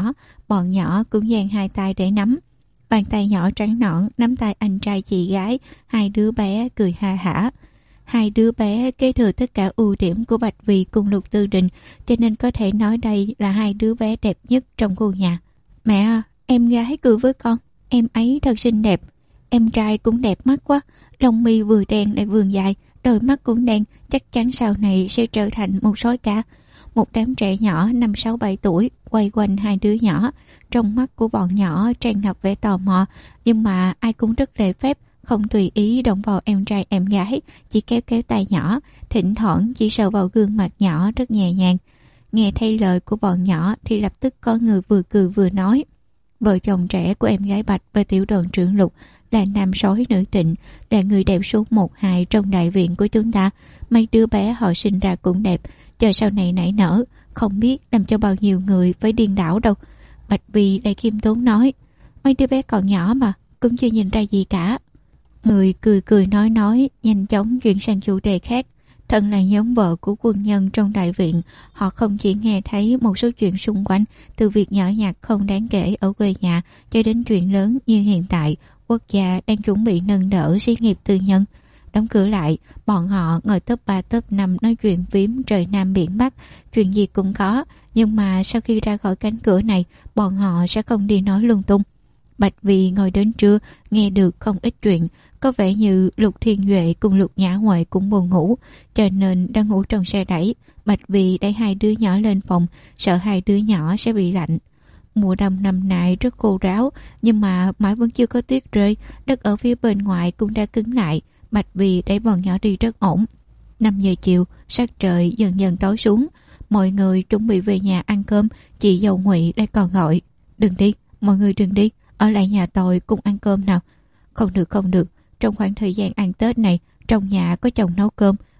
A: bọn nhỏ cũng dang hai tay để nắm. Bàn tay nhỏ trắng nõn nắm tay anh trai chị gái, hai đứa bé cười ha hả. Hai đứa bé kế thừa tất cả ưu điểm của Bạch Bì cùng Lục Tư Đình, cho nên có thể nói đây là hai đứa bé đẹp nhất trong khu nhà. Mẹ à, em gái cười với con, em ấy thật xinh đẹp. Em trai cũng đẹp mắt quá, lông mi vừa đen lại vừa dài, đôi mắt cũng đen, chắc chắn sau này sẽ trở thành một sói cá. Một đám trẻ nhỏ 5-6-7 tuổi quay quanh hai đứa nhỏ, trong mắt của bọn nhỏ tràn ngập vẻ tò mò, nhưng mà ai cũng rất lễ phép, không tùy ý động vào em trai em gái, chỉ kéo kéo tay nhỏ, thỉnh thoảng chỉ sờ vào gương mặt nhỏ rất nhẹ nhàng. Nghe thấy lời của bọn nhỏ thì lập tức có người vừa cười vừa nói. Vợ chồng trẻ của em gái Bạch và Tiểu Đoàn trưởng Lục là nam sói nữ tịnh, là người đẹp số 1-2 trong đại viện của chúng ta. Mấy đứa bé họ sinh ra cũng đẹp, chờ sau này nảy nở, không biết làm cho bao nhiêu người phải điên đảo đâu. Bạch Bì lại khiêm tốn nói, mấy đứa bé còn nhỏ mà, cũng chưa nhìn ra gì cả. Người cười cười nói, nhanh chóng chuyển sang chủ đề khác. Thân là nhóm vợ của quân nhân trong đại viện, họ không chỉ nghe thấy một số chuyện xung quanh, từ việc nhỏ nhặt không đáng kể ở quê nhà cho đến chuyện lớn như hiện tại, quốc gia đang chuẩn bị nâng đỡ xí nghiệp tư nhân. Đóng cửa lại, bọn họ ngồi top 3 top 5 nói chuyện phím trời Nam biển Bắc, chuyện gì cũng có, nhưng mà sau khi ra khỏi cánh cửa này, bọn họ sẽ không đi nói lung tung. Bạch Vì ngồi đến trưa, nghe được không ít chuyện, có vẻ như Lục Thiên Duệ cùng Lục Nhã Huệ cũng buồn ngủ, cho nên đang ngủ trong xe đẩy. Bạch Vì đẩy hai đứa nhỏ lên phòng, sợ hai đứa nhỏ sẽ bị lạnh. Mùa đông năm nay rất khô ráo, nhưng mà mãi vẫn chưa có tuyết rơi, đất ở phía bên ngoài cũng đã cứng lại. Bạch Vì đẩy bọn nhỏ đi rất ổn. 5 giờ chiều, sắc trời dần dần tối xuống, mọi người chuẩn bị về nhà ăn cơm. Chị dâu Ngụy lại còn gọi, đừng đi, mọi người đừng đi, ở lại nhà tôi cùng ăn cơm nào. Không được, trong khoảng thời gian ăn Tết này, trong nhà có chồng nấu cơm,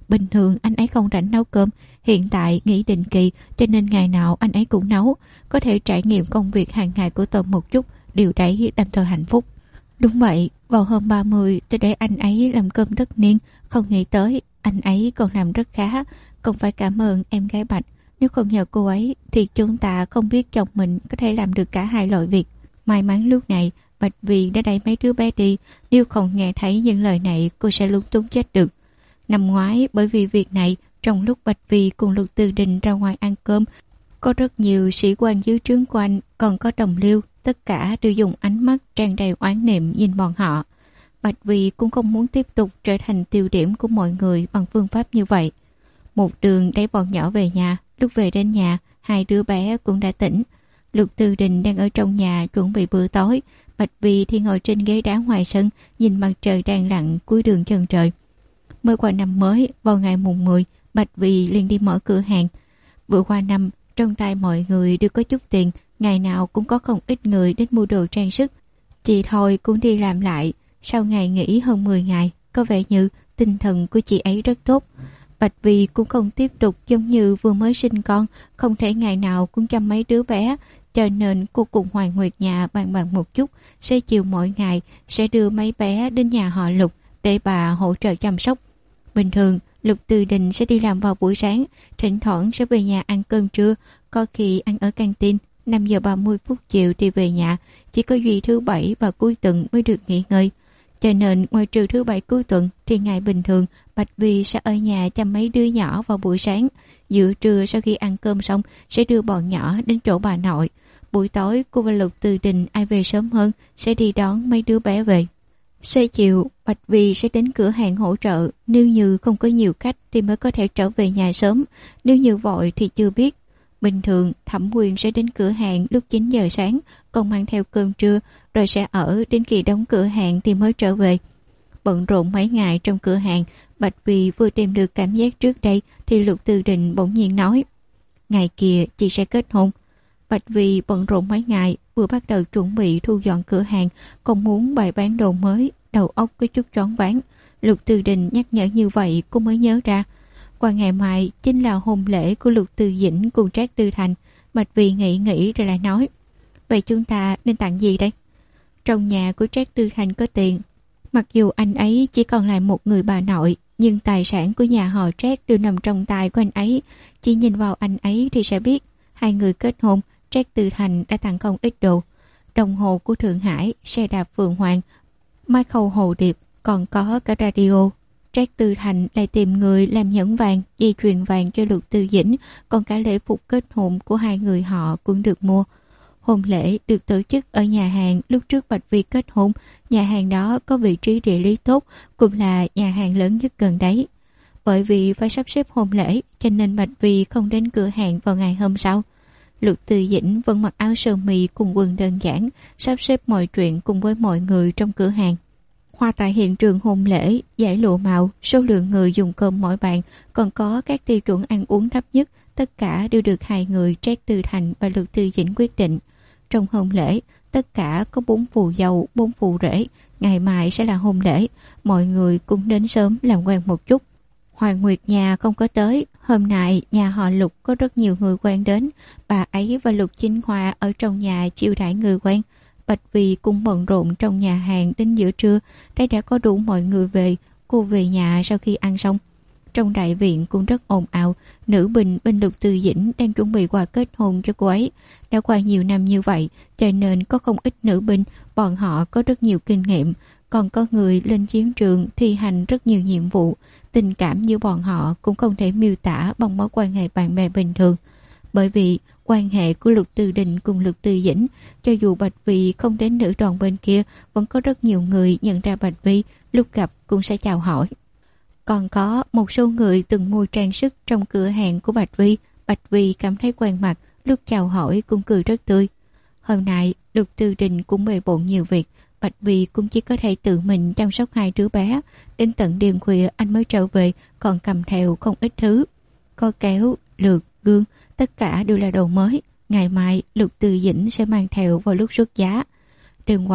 A: bình thường anh ấy không rảnh nấu cơm, hiện tại nghỉ định kỳ cho nên ngày nào anh ấy cũng nấu, có thể trải nghiệm công việc hàng ngày của tôi một chút, điều đấy làm tôi hạnh phúc. Đúng vậy, vào hôm 30 tôi để anh ấy làm cơm tất niên, không nghĩ tới anh ấy còn làm rất khá, còn phải cảm ơn em gái Bạch. Nếu không nhờ cô ấy thì chúng ta không biết chồng mình có thể làm được cả hai loại việc. May mắn lúc này Bạch Vì đã đẩy mấy đứa bé đi, nếu không nghe thấy những lời này cô sẽ lúng túng chết được. Năm ngoái bởi vì việc này, trong lúc Bạch Vì cùng Lục Từ Đình ra ngoài ăn cơm, có rất nhiều sĩ quan dưới trướng của anh, còn có đồng liêu, tất cả đều dùng ánh mắt tràn đầy oán niệm nhìn bọn họ. Bạch Vì cũng không muốn tiếp tục trở thành tiêu điểm của mọi người bằng phương pháp như vậy. Một đường đẩy bọn nhỏ về nhà, lúc về đến nhà, hai đứa bé cũng đã tỉnh. Lục Từ Đình đang ở trong nhà chuẩn bị bữa tối, Bạch Vì thì ngồi trên ghế đá ngoài sân, nhìn mặt trời đang lặn cuối đường chân trời. Mới qua năm mới, vào ngày mùng 10, Bạch Vì liền đi mở cửa hàng. Vừa qua năm, trong tay mọi người đều có chút tiền, ngày nào cũng có không ít người đến mua đồ trang sức. Chị Thôi cũng đi làm lại, sau ngày nghỉ hơn 10 ngày, có vẻ như tinh thần của chị ấy rất tốt. Bạch Vì cũng không tiếp tục giống như vừa mới sinh con, không thể ngày nào cũng chăm mấy đứa bé, cho nên cô cùng Hoàng Nguyệt nhà bàn bạc một chút, sẽ chiều mỗi ngày sẽ đưa mấy bé đến nhà họ Lục để bà hỗ trợ chăm sóc. Bình thường Lục Từ Đình sẽ đi làm vào buổi sáng, thỉnh thoảng sẽ về nhà ăn cơm trưa, có khi ăn ở căng tin. 5 giờ 30 phút chiều thì về nhà, chỉ có duy thứ bảy và cuối tuần mới được nghỉ ngơi. Cho nên ngoài trừ thứ bảy cuối tuần thì ngày bình thường Bạch Vi sẽ ở nhà chăm mấy đứa nhỏ vào buổi sáng. Giữa trưa sau khi ăn cơm xong sẽ đưa bọn nhỏ đến chỗ bà nội. Buổi tối cô và Lục Từ Đình ai về sớm hơn sẽ đi đón mấy đứa bé về. Xế chiều Bạch Vi sẽ đến cửa hàng hỗ trợ, nếu như không có nhiều khách thì mới có thể trở về nhà sớm, nếu như vội thì chưa biết. Bình thường Thẩm Quyền sẽ đến cửa hàng lúc 9 giờ sáng, còn mang theo cơm trưa, rồi sẽ ở đến khi đóng cửa hàng thì mới trở về. Bận rộn mấy ngày trong cửa hàng, Bạch Vi vừa tìm được cảm giác trước đây thì Lục Từ Đình bỗng nhiên nói: ngày kia chị sẽ kết hôn. Bạch Vi bận rộn mấy ngày, vừa bắt đầu chuẩn bị thu dọn cửa hàng, còn muốn bày bán đồ mới, đầu óc có chút choáng váng. Lục Từ Đình nhắc nhở như vậy cô mới nhớ ra. Qua ngày mai chính là hôn lễ của Lục Từ Dĩnh cùng Trác Tư Thành. Bạch Vi nghĩ rồi lại nói: vậy chúng ta nên tặng gì đây? Trong nhà của Trác Tư Thành có tiền, mặc dù anh ấy chỉ còn lại một người bà nội, nhưng tài sản của nhà họ Trác đều nằm trong tay của anh ấy. Chỉ nhìn vào anh ấy thì sẽ biết, hai người kết hôn, Trác Tư Thành đã tặng không ít đồ. Đồng hồ của Thượng Hải, xe đạp Phượng Hoàng, mai khâu hồ điệp, còn có cả radio. Trác Tư Thành lại tìm người làm nhẫn vàng, dây chuyền vàng cho Lục Từ Dĩnh, còn cả lễ phục kết hôn của hai người họ cũng được mua. Hôn lễ được tổ chức ở nhà hàng lúc trước Bạch Vi kết hôn. Nhà hàng đó có vị trí địa lý tốt, cũng là nhà hàng lớn nhất gần đấy. Bởi vì phải sắp xếp hôn lễ, cho nên Bạch Vi không đến cửa hàng vào ngày hôm sau. Lục Từ Dĩnh vẫn mặc áo sơ mi cùng quần đơn giản, sắp xếp mọi chuyện cùng với mọi người trong cửa hàng. Hoa tại hiện trường hôn lễ, giải lụa màu, số lượng người dùng cơm mỗi bàn, còn có các tiêu chuẩn ăn uống thấp nhất, tất cả đều được hai người Trác Tư Thành và Lục Từ Dĩnh quyết định. Trong hôn lễ, tất cả có 4 phù dâu, 4 phù rể, ngày mai sẽ là hôn lễ, mọi người cũng đến sớm làm quen một chút. Hoàng Nguyệt nhà không có tới, hôm nay nhà họ Lục có rất nhiều người quen đến, bà ấy và Lục Chính Hoa ở trong nhà chiêu đãi người quen. Bạch Vi cũng bận rộn trong nhà hàng đến giữa trưa, đây đã có đủ mọi người về, cô về nhà sau khi ăn xong. Trong đại viện cũng rất ồn ào, nữ binh bên Lục Từ Dĩnh đang chuẩn bị quà kết hôn cho cô ấy. Đã qua nhiều năm như vậy, cho nên có không ít nữ binh, bọn họ có rất nhiều kinh nghiệm, còn có người lên chiến trường thi hành rất nhiều nhiệm vụ. Tình cảm giữa bọn họ cũng không thể miêu tả bằng mối quan hệ bạn bè bình thường. Bởi vì quan hệ của Lục Từ Đình cùng Lục Từ Dĩnh, cho dù Bạch Vi không đến nữ đoàn bên kia, vẫn có rất nhiều người nhận ra Bạch Vi, lúc gặp cũng sẽ chào hỏi. Còn có một số người từng mua trang sức trong cửa hàng của Bạch Vi cảm thấy quen mặt, lúc chào hỏi cũng cười rất tươi. Hôm nay Lục Từ Đình cũng bề bộn nhiều việc, Bạch Vi cũng chỉ có thể tự mình chăm sóc hai đứa bé. Đến tận đêm khuya anh mới trở về, còn cầm theo không ít thứ. Có kéo, lược, gương, tất cả đều là đồ mới. Ngày mai Lục Từ Dĩnh sẽ mang theo vào lúc xuất giá. Đêm qua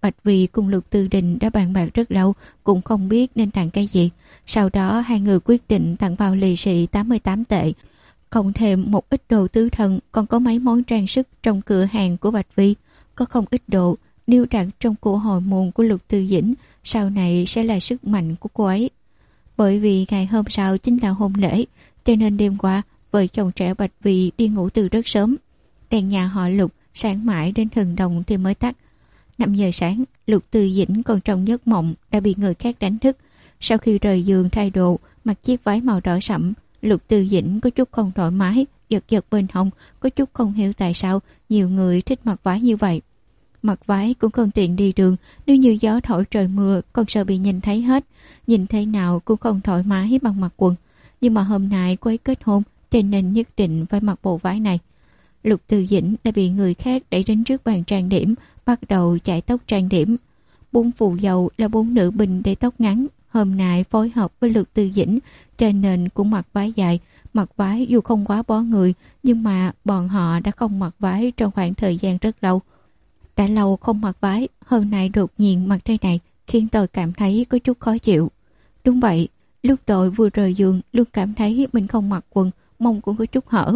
A: Bạch Vi cùng Lục Tư Đình đã bàn bạc rất lâu, cũng không biết nên tặng cái gì. Sau đó hai người quyết định tặng vào lì xì 88 tệ, cộng thêm một ít đồ tứ thân, còn có mấy món trang sức trong cửa hàng của Bạch Vi. Có không ít đồ niêu đặt trong của hồi môn của Lục Tư Dĩnh, sau này sẽ là sức mạnh của cô ấy. Bởi vì ngày hôm sau chính là hôn lễ, cho nên đêm qua vợ chồng trẻ Bạch Vi đi ngủ từ rất sớm. Đèn nhà họ Lục sáng mãi đến hừng đồng thì mới tắt. 5 giờ sáng, Lục Tư Dĩnh còn trong giấc mộng đã bị người khác đánh thức. Sau khi rời giường thay đồ, mặc chiếc váy màu đỏ sẫm, Lục Tư Dĩnh có chút không thoải mái, giật giật bên hông, có chút không hiểu tại sao nhiều người thích mặc váy như vậy. Mặc váy cũng không tiện đi đường, nếu như gió thổi trời mưa còn sợ bị nhìn thấy hết. Nhìn thế nào cũng không thoải mái bằng mặc quần. Nhưng mà hôm nay cô ấy kết hôn, cho nên nhất định phải mặc bộ váy này. Lục Tư Dĩnh đã bị người khác đẩy đến trước bàn trang điểm, bắt đầu chải tóc trang điểm. 4 phù dâu là 4 nữ binh để tóc ngắn, hôm nay phối hợp với Lục Tư Dĩnh, cho nên cũng mặc váy dài. Mặc váy dù không quá bó người, nhưng mà bọn họ đã không mặc váy trong khoảng thời gian rất lâu. Đã lâu không mặc váy, hôm nay đột nhiên mặc thế này khiến tôi cảm thấy có chút khó chịu. Đúng vậy, lúc tôi vừa rời giường luôn cảm thấy mình không mặc quần, mông cũng có chút hở.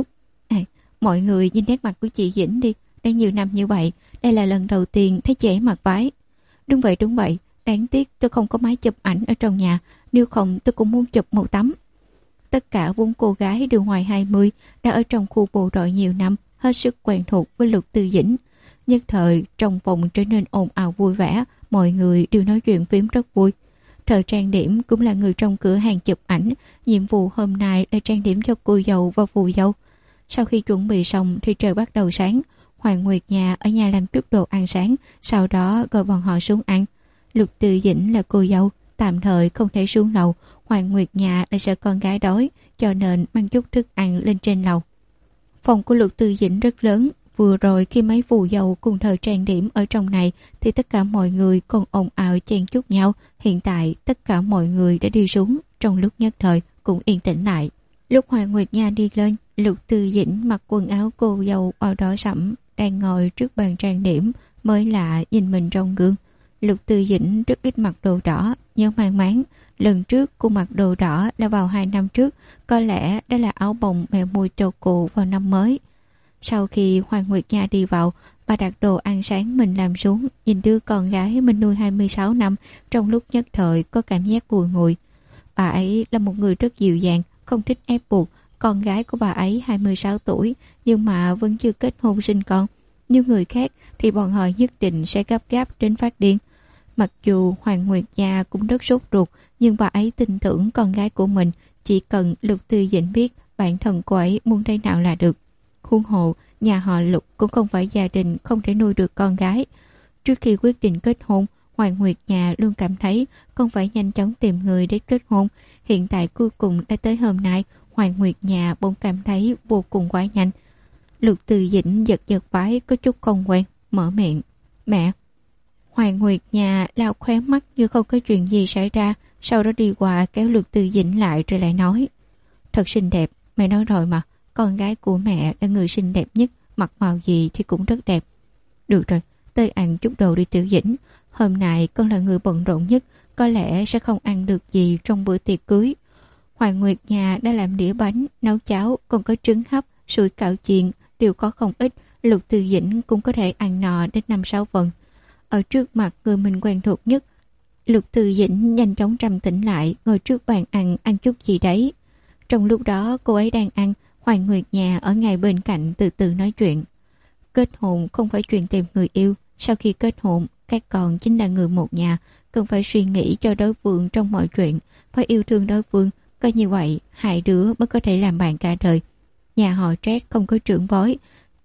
A: Mọi người nhìn nét mặt của chị Dĩnh đi, đã nhiều năm như vậy, đây là lần đầu tiên thấy chị ấy mặc váy. Đúng vậy, đáng tiếc tôi không có máy chụp ảnh ở trong nhà, nếu không tôi cũng muốn chụp một tấm. Tất cả 4 cô gái đều ngoài 20, đã ở trong khu bộ đội nhiều năm, hết sức quen thuộc với Lục Tư Dĩnh. Nhất thời trong phòng trở nên ồn ào vui vẻ, mọi người đều nói chuyện phím rất vui. Thời trang điểm cũng là người trong cửa hàng chụp ảnh, nhiệm vụ hôm nay là trang điểm cho cô dâu và phù dâu. Sau khi chuẩn bị xong thì trời bắt đầu sáng. Hoàng Nguyệt nhà ở nhà làm chút đồ ăn sáng, sau đó gọi bọn họ xuống ăn. Lục Tư Dĩnh là cô dâu, tạm thời không thể xuống lầu. Hoàng Nguyệt nhà lại sợ con gái đói, cho nên mang chút thức ăn lên trên lầu. Phòng của Lục Tư Dĩnh rất lớn. Vừa rồi khi mấy phù dâu cùng thời trang điểm ở trong này thì tất cả mọi người còn ồn ào chen chúc nhau. Hiện tại tất cả mọi người đã đi xuống, trong lúc nhất thời cũng yên tĩnh lại. Lúc Hoàng Nguyệt Nha đi lên, Lục Tư Dĩnh mặc quần áo cô dâu màu đỏ sẫm, đang ngồi trước bàn trang điểm, mới lạ nhìn mình trong gương. Lục Tư Dĩnh rất ít mặc đồ đỏ, nhớ mang máng. Lần trước cô mặc đồ đỏ là vào 2 năm trước, có lẽ đó là áo bồng mẹ mua cho cô vào năm mới. Sau khi Hoàng Nguyệt Nha đi vào, bà đặt đồ ăn sáng mình làm xuống, nhìn đứa con gái mình nuôi 26 năm, trong lúc nhất thời có cảm giác bùi ngùi. Bà ấy là một người rất dịu dàng, không thích ép buộc. Con gái của bà ấy 26 tuổi, nhưng mà vẫn chưa kết hôn sinh con. Như người khác thì bọn họ nhất định sẽ gấp gáp đến phát điên. Mặc dù Hoàng Nguyệt Nha cũng rất sốt ruột, nhưng bà ấy tin tưởng con gái của mình. Chỉ cần Lục Tư Dĩnh biết bản thân cô ấy muốn thế nào là được. Huống hồ, nhà họ Lục cũng không phải gia đình không thể nuôi được con gái. Trước khi quyết định kết hôn, Hoàng Nguyệt Nha luôn cảm thấy con phải nhanh chóng tìm người để kết hôn. Hiện tại cuối cùng đã tới hôm nay, Hoàng Nguyệt Nha bỗng cảm thấy vô cùng quá nhanh. Lục Tư Dĩnh giật giật váy có chút không quen, mở miệng. Mẹ. Hoàng Nguyệt Nha lau khóe mắt như không có chuyện gì xảy ra, sau đó đi qua kéo Lục Tư Dĩnh lại rồi lại nói. Thật xinh đẹp, mẹ nói rồi mà, con gái của mẹ là người xinh đẹp nhất, mặc màu gì thì cũng rất đẹp. Được rồi, tới ăn chút đồ đi Tiểu Dĩnh. Hôm nay con là người bận rộn nhất, có lẽ sẽ không ăn được gì trong bữa tiệc cưới. Hoàng Nguyệt Nha đã làm đĩa bánh, nấu cháo, còn có trứng hấp, sủi cảo chiên, đều có không ít. Lục Tư Dĩnh cũng có thể ăn no đến 5-6 phần. Ở trước mặt người mình quen thuộc nhất, Lục Tư Dĩnh nhanh chóng trầm tĩnh lại, ngồi trước bàn ăn chút gì đấy. Trong lúc đó cô ấy đang ăn, Hoàng Nguyệt Nha ở ngay bên cạnh từ từ nói chuyện. Kết hôn không phải chuyện tìm người yêu, sau khi kết hôn, các con chính là người một nhà, cần phải suy nghĩ cho đối phương trong mọi chuyện, phải yêu thương đối phương, có như vậy hai đứa mới có thể làm bạn cả đời. Nhà họ Trác không có trưởng bối,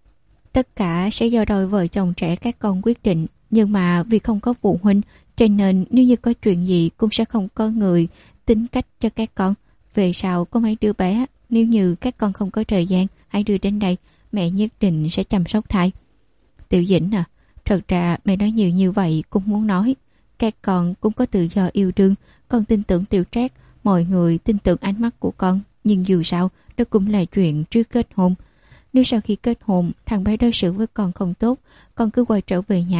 A: tất cả sẽ do đôi vợ chồng trẻ các con quyết định, nhưng mà vì không có phụ huynh, cho nên nếu như có chuyện gì cũng sẽ không có người tính cách cho các con. Về sau có mấy đứa bé, nếu như các con không có thời gian, hãy đưa đến đây, mẹ nhất định sẽ chăm sóc thai. Tiểu Dĩnh à, thật ra mẹ nói nhiều như vậy cũng muốn nói, các con cũng có tự do yêu đương, con tin tưởng Tiểu Trác, mọi người tin tưởng ánh mắt của con, nhưng dù sao đó cũng là chuyện trước kết hôn. Nếu sau khi kết hôn thằng bé đối xử với con không tốt, con cứ quay trở về nhà,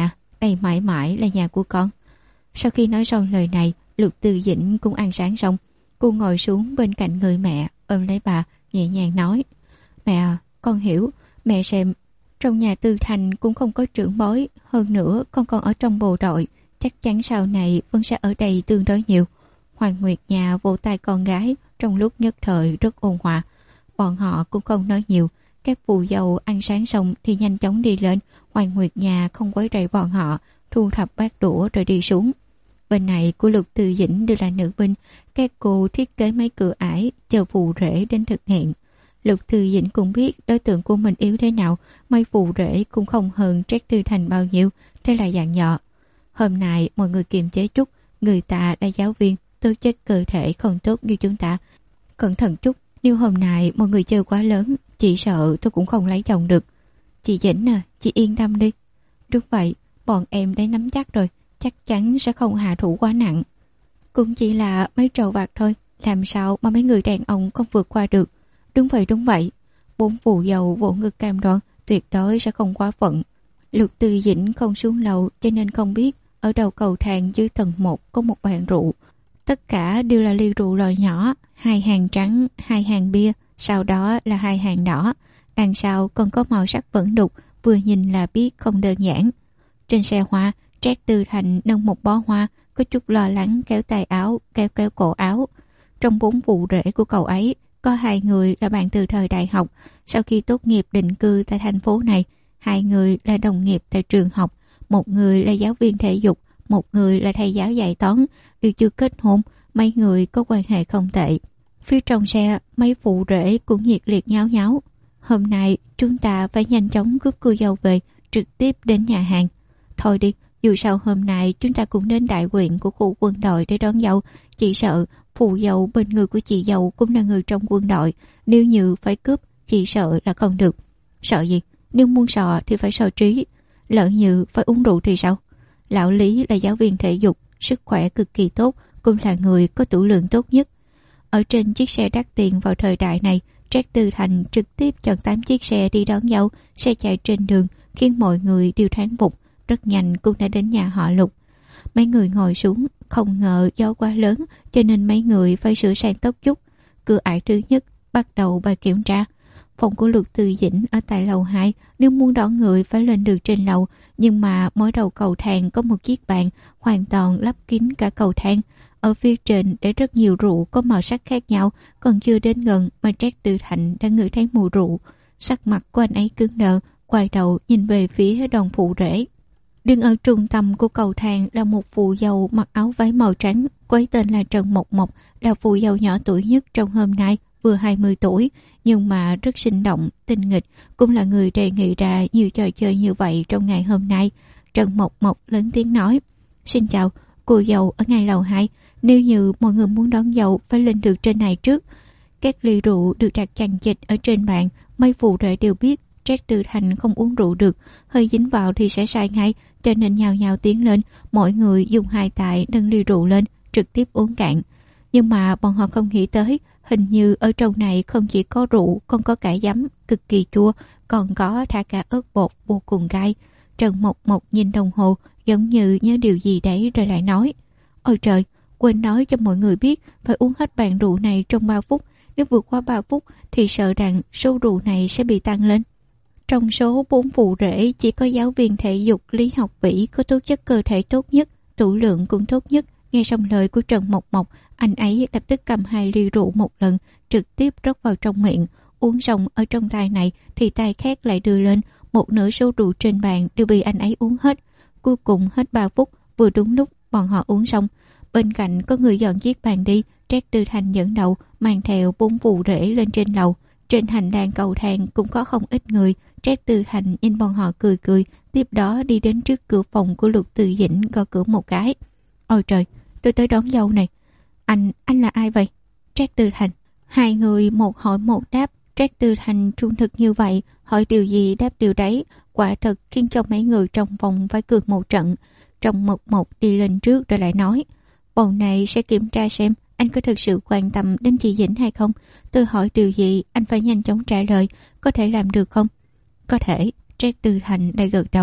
A: đây mãi mãi là nhà của con. Sau khi nói xong lời này, Lục Từ Dĩnh cũng ăn sáng xong. Cô ngồi xuống bên cạnh người mẹ, ôm lấy bà, nhẹ nhàng nói: Mẹ à, con hiểu. Mẹ xem, trong nhà Tư Thành cũng không có trưởng bối. Hơn nữa con còn ở trong bộ đội, chắc chắn sau này vẫn sẽ ở đây tương đối nhiều. Hoàng Nguyệt nhà vỗ tay con gái, trong lúc nhất thời rất ôn hòa. Bọn họ cũng không nói nhiều. Các phù dâu ăn sáng xong thì nhanh chóng đi lên. Hoàng Nguyệt nhà không quấy rầy bọn họ, thu thập bát đũa rồi đi xuống. Bên này của Lục Từ Dĩnh đều là nữ binh. Các cô thiết kế mấy cửa ải chờ phù rể đến thực hiện. Lục Từ Dĩnh cũng biết đối tượng của mình yếu thế nào, mấy phù rể cũng không hơn Trác Tư Thành bao nhiêu, thế là dặn dò: Hôm nay mọi người kiềm chế chút, người ta là giáo viên, tố chất cơ thể không tốt như chúng ta. Cẩn thận chút, nếu hôm nay mọi người chơi quá lớn, chị sợ tôi cũng không lấy chồng được. Chị Dĩnh à, chị yên tâm đi. Đúng vậy, bọn em đã nắm chắc rồi, chắc chắn sẽ không hạ thủ quá nặng. Cũng chỉ là mấy trầu vặt thôi, làm sao mà mấy người đàn ông không vượt qua được. Đúng vậy, đúng vậy. 4 phù dâu vỗ ngực cam đoan tuyệt đối sẽ không quá phận. Lục Từ Dĩnh không xuống lầu cho nên không biết ở đầu cầu thang dưới tầng 1 có một bàn rượu. Tất cả đều là ly rượu loại nhỏ, 2 hàng trắng, 2 hàng bia, sau đó là 2 hàng đỏ. Đằng sau còn có màu sắc vẫn đục, vừa nhìn là biết không đơn giản. Trên xe hoa, Trác Tư Thành nâng một bó hoa, có chút lo lắng kéo tay áo, kéo cổ áo. Trong 4 vụ rể của cậu ấy, có 2 người là bạn từ thời đại học. Sau khi tốt nghiệp định cư tại thành phố này, 2 người là đồng nghiệp tại trường học, 1 người là giáo viên thể dục, 1 người là thầy giáo dạy toán, đều chưa kết hôn, mấy người có quan hệ không tệ. Phía trong xe, mấy phụ rể cũng nhiệt liệt nháo nháo. Hôm nay chúng ta phải nhanh chóng cướp cô dâu về, trực tiếp đến nhà hàng. Thôi đi, dù sao hôm nay chúng ta cũng đến đại quyện của khu quân đội để đón dâu. Chỉ sợ phù dâu bên người của chị dâu cũng là người trong quân đội, nếu như phải cướp, chỉ sợ là không được. Sợ gì? Nếu muốn sò thì phải sò trí. Lỡ như phải uống rượu thì sao? Lão Lý là giáo viên thể dục, sức khỏe cực kỳ tốt, cũng là người có tửu lượng tốt nhất. Ở trên chiếc xe đắt tiền vào thời đại này, Trác Tư Thành trực tiếp chọn 8 chiếc xe đi đón dâu. Xe chạy trên đường khiến mọi người đều thoáng vụt, rất nhanh cũng đã đến nhà họ Lục. Mấy người ngồi xuống, không ngờ gió quá lớn cho nên mấy người phải sửa sang tóc chút. Cửa ải thứ nhất bắt đầu bài kiểm tra. Phòng của Lục Từ Dĩnh ở tại lầu 2, nếu muốn đón người phải lên được trên lầu, nhưng mà mỗi đầu cầu thang có một chiếc bàn hoàn toàn lắp kín cả cầu thang. Ở phía trên để rất nhiều rượu có màu sắc khác nhau, còn chưa đến gần mà Trác Tư Thành đã ngửi thấy mùi rượu. Sắc mặt của anh ấy cứng đờ, quay đầu nhìn về phía đoàn phụ rể. Đứng ở trung tâm của cầu thang là một phù dâu mặc áo váy màu trắng, cô ấy tên là Trần Mộc Mộc, là phù dâu nhỏ tuổi nhất trong hôm nay, vừa 20 tuổi, nhưng mà rất sinh động, tinh nghịch, cũng là người đề nghị ra nhiều trò chơi như vậy trong ngày hôm nay. Trần Mộc Mộc lớn tiếng nói: Xin chào, cô dâu ở ngay lầu 2, nếu như mọi người muốn đón dâu phải lên được trên này trước. Các ly rượu được đặt chằng chịt ở trên bàn, mấy phụ rể đều biết Trác Tư Thành không uống rượu được, hơi dính vào thì sẽ sai ngay, cho nên nhào nhào tiến lên, mỗi người dùng 2 tay nâng ly rượu lên, trực tiếp uống cạn. Nhưng mà bọn họ không nghĩ tới, hình như ở trong này không chỉ có rượu, còn có cả giấm, cực kỳ chua, còn có thả cả ớt bột vô cùng cay. Trần Mộc Mộc nhìn đồng hồ, giống như nhớ điều gì đấy rồi lại nói: Ôi trời, quên nói cho mọi người biết, phải uống hết bàn rượu này trong 3 phút, nếu vượt qua 3 phút thì sợ rằng số rượu này sẽ bị tăng lên. Trong số 4 phụ rể, chỉ có giáo viên thể dục Lý Học Vĩ có tố chất cơ thể tốt nhất, tửu lượng cũng tốt nhất. Nghe xong lời của Trần Mộc Mộc, anh ấy lập tức cầm 2 ly rượu một lần, trực tiếp rót vào trong miệng. Uống xong ở trong tay này thì tay khác lại đưa lên, một nửa số rượu trên bàn đều bị anh ấy uống hết. Cuối cùng hết 3 phút, vừa đúng lúc bọn họ uống xong. Bên cạnh có người dọn chiếc bàn đi, Trác Tư Thành dẫn đầu mang theo 4 phụ rể lên trên lầu. Trên hành lang cầu thang cũng có không ít người. Trác Tư Thành nhìn bọn họ cười cười, tiếp đó đi đến trước cửa phòng của Lục Từ Dĩnh, gõ cửa một cái. Ôi trời, tôi tới đón dâu này. Anh là ai vậy? Trác Tư Thành. 2 người một hỏi một đáp. Trác Tư Thành trung thực như vậy, hỏi điều gì đáp điều đấy, quả thật khiến cho mấy người trong phòng phải cười một trận. Trần Mộc Mộc đi lên trước rồi lại nói: Bọn này sẽ kiểm tra xem anh có thực sự quan tâm đến chị Dĩnh hay không. Tôi hỏi điều gì anh phải nhanh chóng trả lời, có thể làm được không? Có thể. Trác Tư Thành lại gật đầu.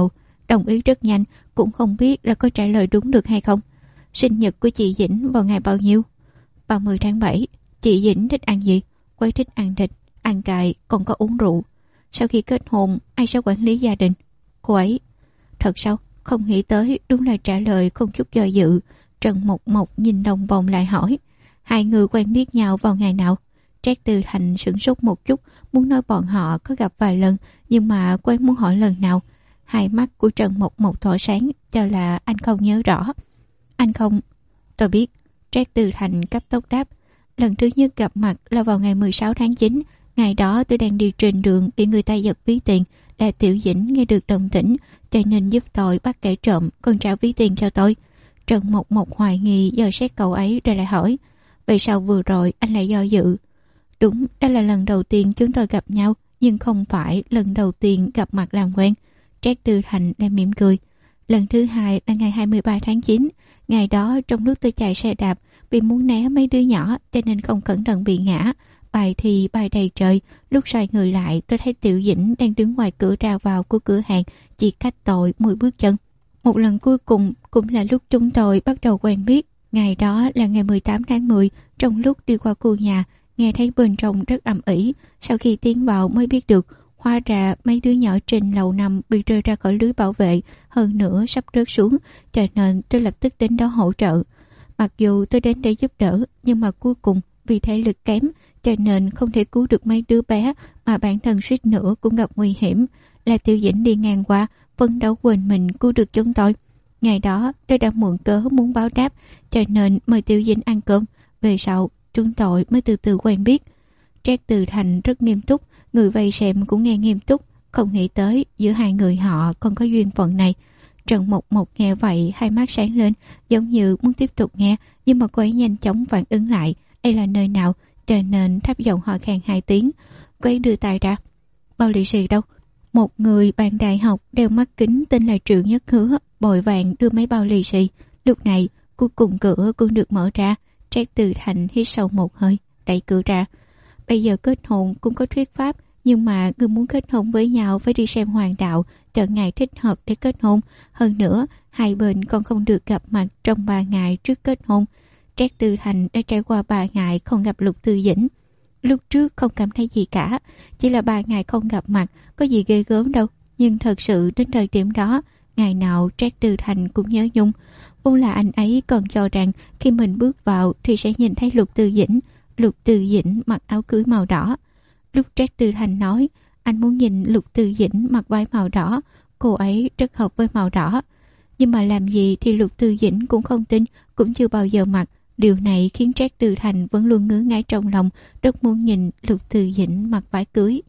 A: đồng ý rất nhanh, cũng không biết là có trả lời đúng được hay không. Sinh nhật của chị Dĩnh vào ngày bao nhiêu? 30 tháng 7. Chị Dĩnh thích ăn gì? Cô ấy thích ăn thịt, ăn cay, còn có uống rượu. Sau khi kết hôn, ai sẽ quản lý gia đình? Cô ấy. Thật sao? Không nghĩ tới, đúng là trả lời không chút do dự. Trần Mộc Mộc nhìn đồng vòng lại hỏi. Hai người quen biết nhau vào ngày nào? Trác Tư Thành sửng sốt một chút, muốn nói bọn họ có gặp vài lần, nhưng mà cô ấy muốn hỏi lần nào. Hai mắt của Trần Mộc Mộc tỏa sáng, cho là anh không nhớ rõ. Anh không... Tôi biết. Trác Tư Thành cấp tốc đáp. Lần thứ nhất gặp mặt là vào ngày 16 tháng 9. Ngày đó tôi đang đi trên đường, bị người ta giật ví tiền. Là Tiểu Dĩnh nghe được đồng tĩnh, cho nên giúp tôi bắt kẻ trộm, còn trả ví tiền cho tôi. Trần Mộc Mộc hoài nghi dò xét cậu ấy rồi lại hỏi. Vậy sao vừa rồi anh lại do dự? Đúng, đó là lần đầu tiên chúng tôi gặp nhau, nhưng không phải lần đầu tiên gặp mặt làm quen. Trác Tư Thành đang mỉm cười. Lần thứ hai là ngày 23 tháng 9. Ngày đó trong lúc tôi chạy xe đạp, vì muốn né mấy đứa nhỏ cho nên không cẩn thận bị ngã. Bài thì bay đầy trời. Lúc xoay người lại tôi thấy Tiểu Dĩnh đang đứng ngoài cửa ra vào của cửa hàng, chỉ cách tôi 10 bước chân. Một lần cuối cùng cũng là lúc chúng tôi bắt đầu quen biết. Ngày đó là ngày 18 tháng 10. Trong lúc đi qua khu nhà, nghe thấy bên trong rất ầm ĩ. Sau khi tiến vào mới biết được, hóa ra mấy đứa nhỏ trên lầu 5 bị rơi ra khỏi lưới bảo vệ, hơn nữa sắp rớt xuống, cho nên tôi lập tức đến đó hỗ trợ. Mặc dù tôi đến để giúp đỡ, nhưng mà cuối cùng vì thể lực kém, cho nên không thể cứu được mấy đứa bé, mà bản thân suýt nữa cũng gặp nguy hiểm. Là Tiểu Dĩnh đi ngang qua, phấn đấu quên mình cứu được chúng tôi. Ngày đó tôi đã mượn cớ muốn báo đáp, cho nên mời Tiểu Dĩnh ăn cơm. Về sau chúng tôi mới từ từ quen biết. Trác Tư Thành rất nghiêm túc, người vây xem cũng nghe nghiêm túc, không nghĩ tới giữa hai người họ còn có duyên phận này. Trần Mộc Mộc nghe vậy hai mắt sáng lên, giống như muốn tiếp tục nghe, nhưng mà cô ấy nhanh chóng phản ứng lại đây là nơi nào, cho nên thấp giọng ho khan 2 tiếng. Cô ấy đưa tay ra. Bao lì xì đâu? Một người bạn đại học đeo mắt kính tên là Triệu Nhất Hứa vội vàng đưa mấy bao lì xì. Lúc này cuối cùng cửa cũng được mở ra. Trác Tư Thành hít sâu một hơi, đẩy cửa ra. Bây giờ kết hôn cũng có thuyết pháp, nhưng mà người muốn kết hôn với nhau phải đi xem hoàng đạo, chọn ngày thích hợp để kết hôn. Hơn nữa, hai bên còn không được gặp mặt trong 3 ngày trước kết hôn. Trác Tư Thành đã trải qua 3 ngày không gặp Lục Tư Dĩnh. Lúc trước không cảm thấy gì cả, chỉ là 3 ngày không gặp mặt, có gì ghê gớm đâu. Nhưng thật sự đến thời điểm đó, ngày nào Trác Tư Thành cũng nhớ nhung. Vốn là anh ấy còn cho rằng khi mình bước vào thì sẽ nhìn thấy Lục Tư Dĩnh. Lục Tư Dĩnh mặc áo cưới màu đỏ. Lúc Trác Tư Thành nói anh muốn nhìn Lục Tư Dĩnh mặc váy màu đỏ, cô ấy rất hợp với màu đỏ. Nhưng mà làm gì thì Lục Tư Dĩnh cũng không tin, cũng chưa bao giờ mặc. Điều này khiến Trác Tư Thành vẫn luôn ngứa ngáy trong lòng, rất muốn nhìn Lục Tư Dĩnh mặc váy cưới.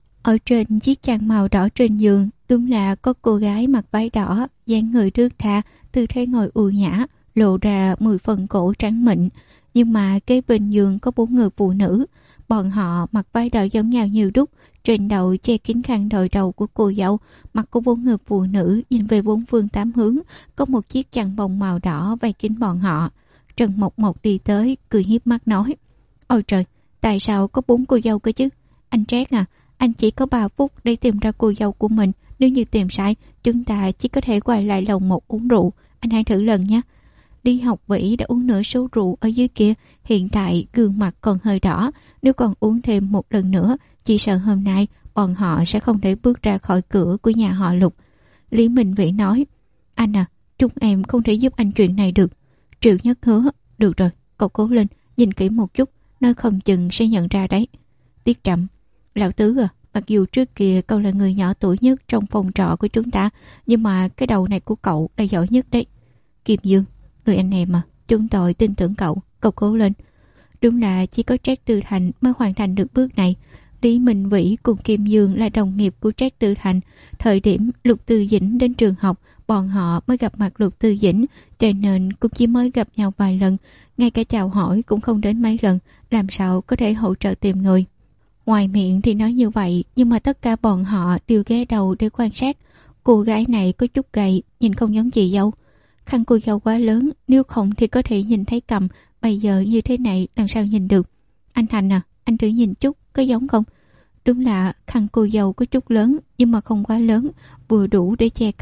A: Ở trên chiếc chăn màu đỏ trên giường, đúng là có cô gái mặc váy đỏ, dáng người thướt tha, tư thế ngồi ưu nhã, lộ ra 10 phần cổ trắng mịn. Nhưng mà kế bên giường có 4 người phụ nữ, bọn họ mặc váy đỏ giống nhau như đúc, trên đầu che kín khăn đội đầu của cô dâu. Mặt của 4 người phụ nữ nhìn về 4 phương 8 hướng, có một chiếc chăn bông màu đỏ vây kín bọn họ. Trần Mộc Mộc đi tới, cười hiếp mắt nói: Ôi trời, tại sao có 4 cô dâu cơ chứ? Anh Trác à, anh chỉ có 3 phút để tìm ra cô dâu của mình. Nếu như tìm sai, chúng ta chỉ có thể quay lại lầu 1 uống rượu. Anh hãy thử lần nhé. Lý Học Vĩ đã uống nửa số rượu ở dưới kia, hiện tại gương mặt còn hơi đỏ. Nếu còn uống thêm một lần nữa, chỉ sợ hôm nay bọn họ sẽ không thể bước ra khỏi cửa của nhà họ Lục. Lý Minh Vĩ nói: Anh à, chúng em không thể giúp anh chuyện này được. Triệu Nhất Hứa: Được rồi, cậu cố lên, nhìn kỹ một chút, nói không chừng sẽ nhận ra đấy. Tiết Trầm: Lão Tứ à, mặc dù trước kia cậu là người nhỏ tuổi nhất trong phòng trọ của chúng ta, nhưng mà cái đầu này của cậu là giỏi nhất đấy. Kim Dương: Người anh em mà, chúng tôi tin tưởng cậu, cậu cố lên. Đúng là chỉ có Trác Tư Thành mới hoàn thành được bước này. Lý Minh Vĩ cùng Kim Dương là đồng nghiệp của Trác Tư Thành. Thời điểm Lục Tư Dĩnh đến trường học, bọn họ mới gặp mặt Lục Tư Dĩnh, cho nên cũng chỉ mới gặp nhau vài lần, ngay cả chào hỏi cũng không đến mấy lần, làm sao có thể hỗ trợ tìm người. Ngoài miệng thì nói như vậy, nhưng mà tất cả bọn họ đều ghé đầu để quan sát. Cô gái này có chút gầy, nhìn không giống chị dâu. Khăn cô dâu quá lớn, nếu không thì có thể nhìn thấy cằm, bây giờ như thế này làm sao nhìn được. Anh Thành à, anh thử nhìn chút, có giống không? Đúng là khăn cô dâu có chút lớn, nhưng mà không quá lớn, vừa đủ để che cằm,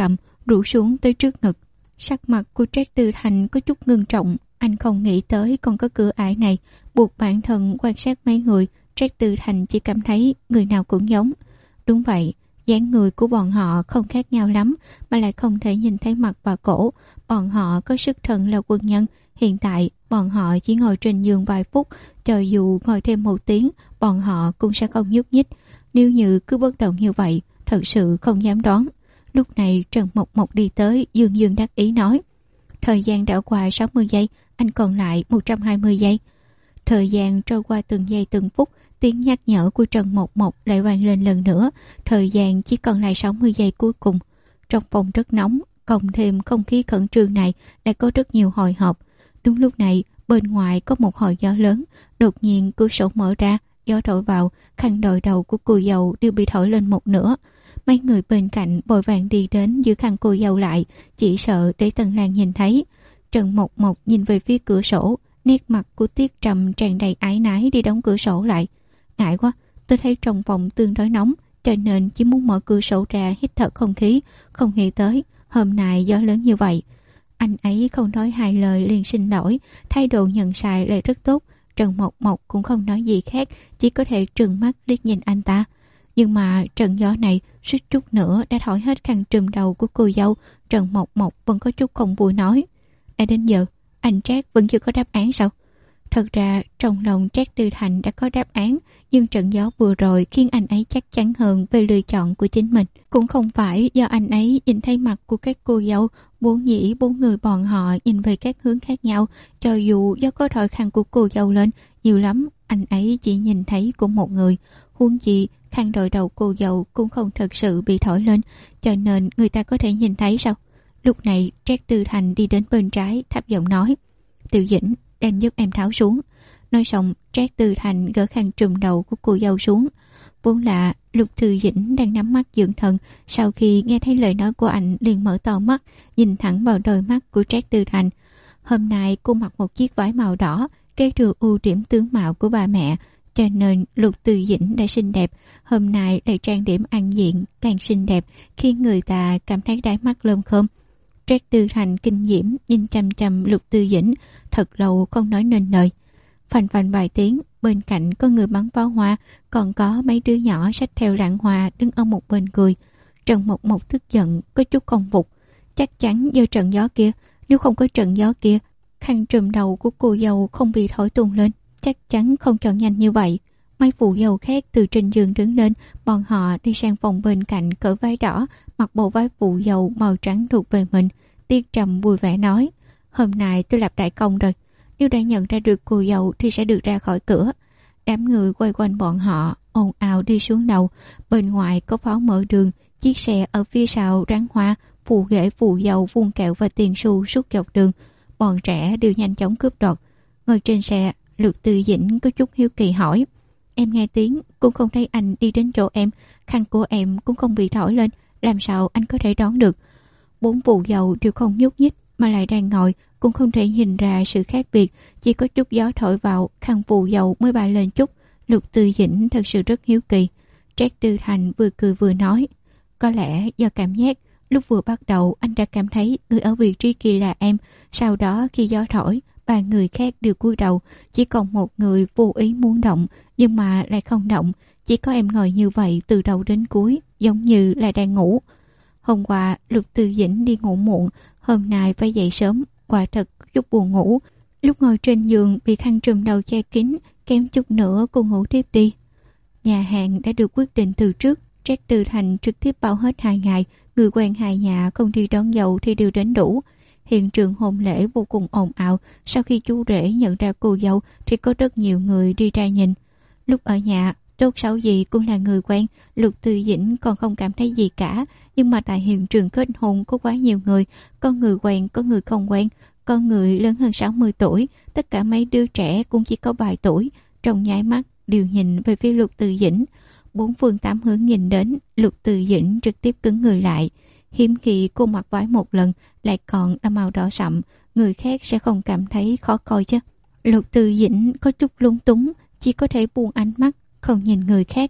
A: rủ xuống tới trước ngực. Sắc mặt của Trác Tư Thành có chút ngưng trọng. Anh không nghĩ tới còn có cửa ải này. Buộc bản thân quan sát mấy người, Trác Tư Thành chỉ cảm thấy người nào cũng giống. Đúng vậy, dáng người của bọn họ không khác nhau lắm, mà lại không thể nhìn thấy mặt và cổ. Bọn họ có sức thần là quân nhân. Hiện tại bọn họ chỉ ngồi trên giường vài phút, cho dù ngồi thêm 1 tiếng bọn họ cũng sẽ không nhúc nhích. Nếu như cứ bất động như vậy, thật sự không dám đoán. Lúc này Trần Mộc Mộc đi tới, dương dương đắc ý nói: thời gian đã qua 60 giây, anh còn lại 120 giây. Thời gian trôi qua từng giây từng phút, tiếng nhắc nhở của Trần Mộc Mộc lại vang lên lần nữa. Thời gian chỉ còn lại 60 giây cuối cùng. Trong phòng rất nóng, cộng thêm không khí khẩn trương này đã có rất nhiều hồi hộp. Đúng lúc này, bên ngoài có một hồi gió lớn, đột nhiên cửa sổ mở ra, gió thổi vào, khăn đội đầu của cô dâu đều bị thổi lên một nửa. Mấy người bên cạnh vội vàng đi đến giữ khăn cô dâu lại, chỉ sợ để Tần Lan nhìn thấy. Trần Mộc Mộc nhìn về phía cửa sổ, nét mặt của Tiết Trầm tràn đầy áy náy đi đóng cửa sổ lại. Ngại quá, tôi thấy trong phòng tương đối nóng, cho nên chỉ muốn mở cửa sổ ra hít thở không khí. Không nghĩ tới hôm nay gió lớn như vậy. Anh ấy không nói 2 lời liền xin lỗi, thái độ nhận sai lại rất tốt. Trần Mộc Mộc cũng không nói gì khác, chỉ có thể trừng mắt liếc nhìn anh ta. Nhưng mà trận gió này suýt chút nữa đã thổi hết khăn trùm đầu của cô dâu. Trần Mộc Mộc vẫn có chút không vui nói: đã đến giờ, anh Trác vẫn chưa có đáp án sao? Thật ra trong lòng Trác Tư Thành đã có đáp án, nhưng trận gió vừa rồi khiến anh ấy chắc chắn hơn về lựa chọn của chính mình. Cũng không phải do anh ấy nhìn thấy mặt của các cô dâu, vốn dĩ 4 người bọn họ nhìn về các hướng khác nhau. Cho dù do có thổi khăn của cô dâu lên, nhiều lắm anh ấy chỉ nhìn thấy của một người. Huống chi khăn đội đầu cô dâu cũng không thật sự bị thổi lên, cho nên người ta có thể nhìn thấy sao? Lúc này Trác Tư Thành đi đến bên trái, thấp giọng nói: Tiểu Dĩnh, đem giúp em tháo xuống. Nói xong, Trác Tư Thành gỡ khăn trùm đầu của cô dâu xuống. Vốn là Lục Thư Dĩnh đang nhắm mắt dưỡng thần, sau khi nghe thấy lời nói của anh liền mở to mắt, nhìn thẳng vào đôi mắt của Trác Tư Thành. Hôm nay cô mặc một chiếc váy màu đỏ, kế thừa ưu điểm tướng mạo của bà mẹ, cho nên Lục Thư Dĩnh đã xinh đẹp. Hôm nay lại trang điểm ăn diện càng xinh đẹp, khiến người ta cảm thấy đáy mắt lơm khơm. Trác Tư Thành kinh diễm nhìn chăm chăm Lục Thư Dĩnh, thật lâu không nói nên lời. Phành phành vài tiếng, bên cạnh có người bắn pháo hoa, còn có mấy đứa nhỏ xách theo lạng hoa đứng ở một bên cười. Trần Mộc Mộc tức giận, có chút không phục. Chắc chắn do trận gió kia, nếu không có trận gió kia, khăn trùm đầu của cô dâu không bị thổi tung lên, chắc chắn không chọn nhanh như vậy. Mấy phụ dâu khác từ trên giường đứng lên, bọn họ đi sang phòng bên cạnh cởi váy đỏ, mặc bộ váy phụ dâu màu trắng thuộc về mình. Tiết Trầm vui vẻ nói: hôm nay tôi lập đại công rồi, nếu đã nhận ra được cô dâu thì sẽ được ra khỏi cửa. Đám người quay quanh bọn họ ồn ào đi xuống đầu. Bên ngoài có pháo mở đường, chiếc xe ở phía sau ráng hoa, phụ ghế phụ dâu vung kẹo và tiền xu suốt dọc đường. Bọn trẻ đều nhanh chóng cướp đoạt. Ngồi trên xe, Lục Tư Dĩnh có chút hiếu kỳ hỏi: em nghe tiếng cũng không thấy anh đi đến chỗ em, khăn của em cũng không bị thổi lên, làm sao anh có thể đoán được? 4 phụ dâu đều không nhúc nhích, mà lại đang ngồi, cũng không thể nhìn ra sự khác biệt. Chỉ có chút gió thổi vào, khăn phụ dâu mới bay lên chút. Lục Tư Dĩnh thật sự rất hiếu kỳ. Trác Tư Thành vừa cười vừa nói: có lẽ do cảm giác, lúc vừa bắt đầu anh đã cảm thấy người ở vị trí kia là em. Sau đó khi gió thổi, 3 người khác đều cúi đầu, chỉ còn một người vô ý muốn động, nhưng mà lại không động. Chỉ có em ngồi như vậy từ đầu đến cuối, giống như là đang ngủ. Hôm qua Lục Tư Dĩnh đi ngủ muộn, hôm nay phải dậy sớm, quả thật chút buồn ngủ. Lúc ngồi trên giường bị khăn trùm đầu che kín, kém chút nữa cô ngủ tiếp đi. Nhà hàng đã được quyết định từ trước. Trác Tư Thành trực tiếp bao hết 2 ngày, người quen 2 nhà không đi đón dâu thì đều đến đủ. Hiện trường hôn lễ vô cùng ồn ào. Sau khi chú rể nhận ra cô dâu thì có rất nhiều người đi ra nhìn. Lúc ở nhà, tốt xấu gì cũng là người quen, Lục Tư Dĩnh còn không cảm thấy gì cả. Nhưng mà tại hiện trường kết hôn có quá nhiều người, có người quen, có người không quen, có người lớn hơn 60 tuổi, tất cả mấy đứa trẻ cũng chỉ có vài tuổi. Trong nháy mắt đều nhìn về phía Lục Tư Dĩnh. 4 phương 8 hướng nhìn đến, Lục Tư Dĩnh trực tiếp cứng người lại. Hiếm khi cô mặc váy một lần lại còn là màu đỏ sậm, người khác sẽ không cảm thấy khó coi chứ. Lục Tư Dĩnh có chút lung túng, chỉ có thể buông ánh mắt không nhìn người khác.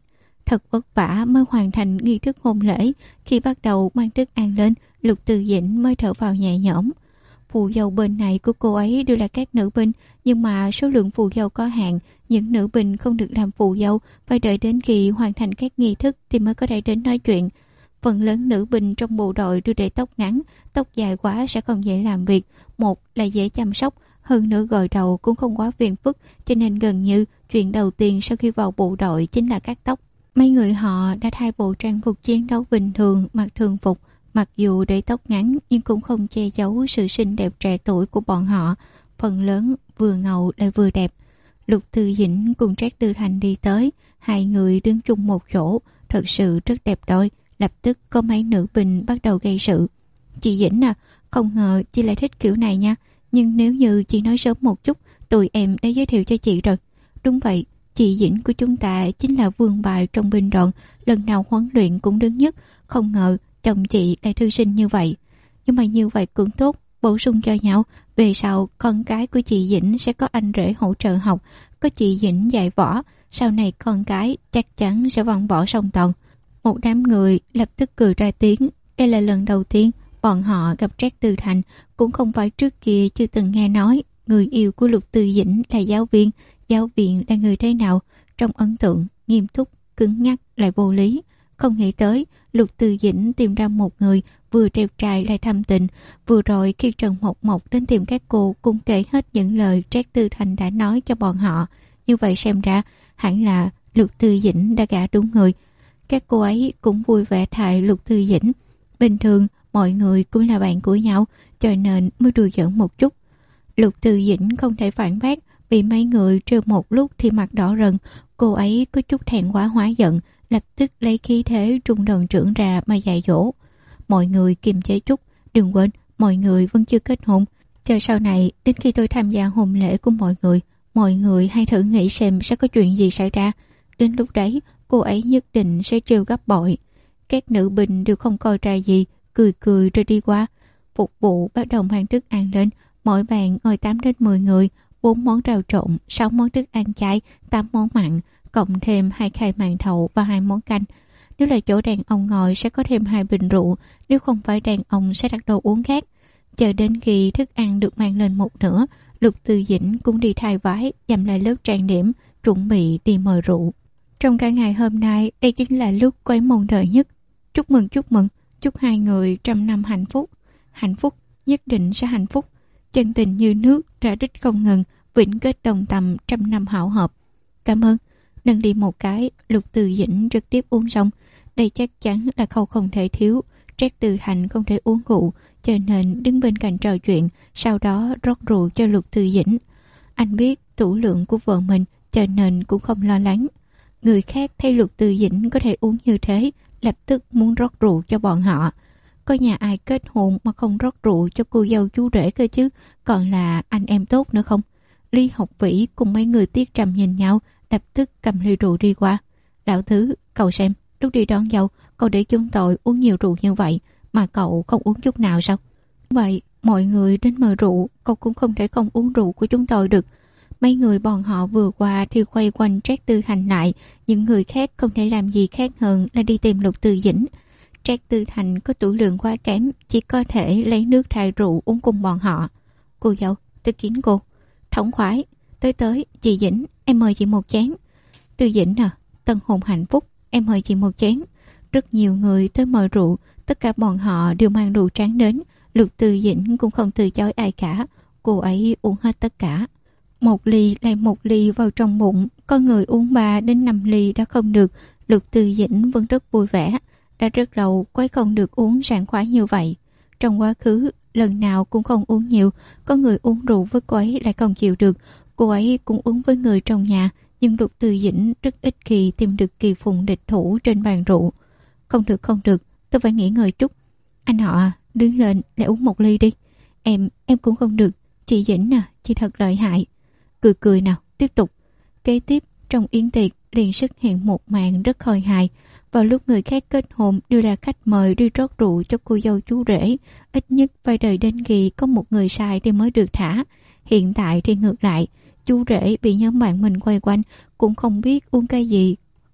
A: Thật vất vả mới hoàn thành nghi thức hôn lễ. Khi bắt đầu mang thức ăn lên, Lục Từ Dĩnh mới thở vào nhẹ nhõm. Phù dâu bên này của cô ấy đều là các nữ binh, nhưng mà số lượng phù dâu có hạn. Những nữ binh không được làm phù dâu, phải đợi đến khi hoàn thành các nghi thức thì mới có thể đến nói chuyện. Phần lớn nữ binh trong bộ đội đều để tóc ngắn, tóc dài quá sẽ không dễ làm việc. Một là dễ chăm sóc, hơn nữa gội đầu cũng không quá phiền phức, cho nên gần như chuyện đầu tiên sau khi vào bộ đội chính là cắt tóc. Mấy người họ đã thay bộ trang phục chiến đấu bình thường, mặc thường phục. Mặc dù để tóc ngắn nhưng cũng không che giấu sự xinh đẹp trẻ tuổi của bọn họ. Phần lớn vừa ngầu lại vừa đẹp. Lục Từ Dĩnh cùng Trác Tư Thành đi tới, hai người đứng chung một chỗ, thật sự rất đẹp đôi. Lập tức có mấy nữ binh bắt đầu gây sự. Chị Dĩnh à, không ngờ chị lại thích kiểu này nha. Nhưng nếu như chị nói sớm một chút, tụi em đã giới thiệu cho chị rồi. Đúng vậy, chị Dĩnh của chúng ta chính là vương bài trong binh đoàn, lần nào huấn luyện cũng đứng nhất. Không ngờ chồng chị lại thư sinh như vậy. Nhưng mà như vậy cũng tốt, bổ sung cho nhau. Về sau con cái của chị Dĩnh sẽ có anh rể hỗ trợ học, có chị Dĩnh dạy võ, sau này con cái chắc chắn sẽ văn võ song toàn. Một đám người lập tức cười ra tiếng. Đây là lần đầu tiên bọn họ gặp Trác Tư Thành, cũng không phải trước kia chưa từng nghe nói người yêu của Lục Từ Dĩnh là giáo viên. Giáo viên là người thế nào? Trong ấn tượng, nghiêm túc, cứng nhắc lại vô lý. Không nghĩ tới Lục Từ Dĩnh tìm ra một người vừa đẹp trai lại thâm tình. Vừa rồi khi Trần Mộc Mộc đến tìm các cô cũng kể hết những lời Trác Tư Thành đã nói cho bọn họ. Như vậy xem ra hẳn là Lục Từ Dĩnh đã gả đúng người. Các cô ấy cũng vui vẻ thay Lục Từ Dĩnh. Bình thường mọi người cũng là bạn của nhau, cho nên mới đùa giỡn một chút. Lục Từ Dĩnh không thể phản bác, bị mấy người trêu một lúc thì mặt đỏ rần. Cô ấy có chút thẹn quá hóa giận, lập tức lấy khí thế trung đoàn trưởng ra mà dạy dỗ. Mọi người kiềm chế chút, đừng quên mọi người vẫn chưa kết hôn. Chờ sau này đến khi tôi tham gia hôn lễ của mọi người hãy thử nghĩ xem sẽ có chuyện gì xảy ra. Đến lúc đấy cô ấy nhất định sẽ trêu gấp bội. Các nữ binh đều không coi ra gì, cười cười rồi đi qua. Phục vụ bắt đầu mang thức ăn lên. Mỗi bàn ngồi 8 đến 10 người, 4 món rau trộn, 6 món thức ăn chay, 8 món mặn, cộng thêm 2 khay màn thầu và 2 món canh. Nếu là chỗ đàn ông ngồi sẽ có thêm 2 bình rượu, nếu không phải đàn ông sẽ đặt đồ uống khác. Chờ đến khi thức ăn được mang lên một nửa, Lục Từ Dĩnh cũng đi thay váy, dặm lại lớp trang điểm, chuẩn bị đi mời rượu. Trong cả ngày hôm nay, đây chính là lúc cô ấy mong đợi nhất. Chúc mừng, chúc hai người trăm năm hạnh phúc. Hạnh phúc, nhất định sẽ hạnh phúc. Chân tình như nước, rã rít không ngừng, vĩnh kết đồng tầm trăm năm hảo hợp. Cảm ơn. Nâng ly một cái, Lục Từ Dĩnh trực tiếp uống xong. Đây chắc chắn là khâu không thể thiếu. Trác Tư Thành không thể uống rượu, cho nên đứng bên cạnh trò chuyện, sau đó rót rượu cho Lục Từ Dĩnh. Anh biết tủ lượng của vợ mình, cho nên cũng không lo lắng. Người khác thấy Lục Từ Dĩnh có thể uống như thế, lập tức muốn rót rượu cho bọn họ. Có nhà ai kết hôn mà không rót rượu cho cô dâu chú rể cơ chứ, còn là anh em tốt nữa không? Lý Học Vĩ cùng mấy người Tiết Trầm nhìn nhau, lập tức cầm ly rượu đi qua. Lão Thứ, cậu xem, lúc đi đón dâu, cậu để chúng tôi uống nhiều rượu như vậy, mà cậu không uống chút nào sao? Vậy, mọi người đến mời rượu, cậu cũng không thể không uống rượu của chúng tôi được. Mấy người bọn họ vừa qua thì quay quanh Trác Tư Thành lại, những người khác không thể làm gì khác hơn là đi tìm Lục Từ Dĩnh. Trác Tư Thành có tủ lượng quá kém, chỉ có thể lấy nước thay rượu uống cùng bọn họ. Cô dâu, tôi kín cô. Thống khoái, tới, chị Dĩnh, em mời chị một chén. Từ Dĩnh à, tân hôn hạnh phúc, em mời chị một chén. Rất nhiều người tới mời rượu, tất cả bọn họ đều mang rượu trắng đến. Lục Từ Dĩnh cũng không từ chối ai cả, cô ấy uống hết tất cả. Một ly lại một ly vào trong bụng, có người uống 3 đến 5 ly đã không được. Lục Từ Dĩnh vẫn rất vui vẻ. Đã rất lâu cô ấy không được uống sảng khoái như vậy. Trong quá khứ, lần nào cũng không uống nhiều, có người uống rượu với cô ấy lại không chịu được. Cô ấy cũng uống với người trong nhà, nhưng Lục Từ Dĩnh rất ít khi tìm được kỳ phùng địch thủ trên bàn rượu. Không được, tôi phải nghỉ ngơi chút. Anh họ à, đứng lên lại uống một ly đi. Em cũng không được. Chị Dĩnh à, chị thật lợi hại. Cười nào, tiếp tục. Kế tiếp, trong yến tiệc liền xuất hiện một màn rất khôi hài. Vào lúc người khác kết hôn đều là khách mời đi rót rượu cho cô dâu chú rể. Ít nhất phải đợi đến khi có một người sai thì mới được thả. Hiện tại thì ngược lại, chú rể bị nhóm bạn mình quay quanh, cũng không biết uống cái gì,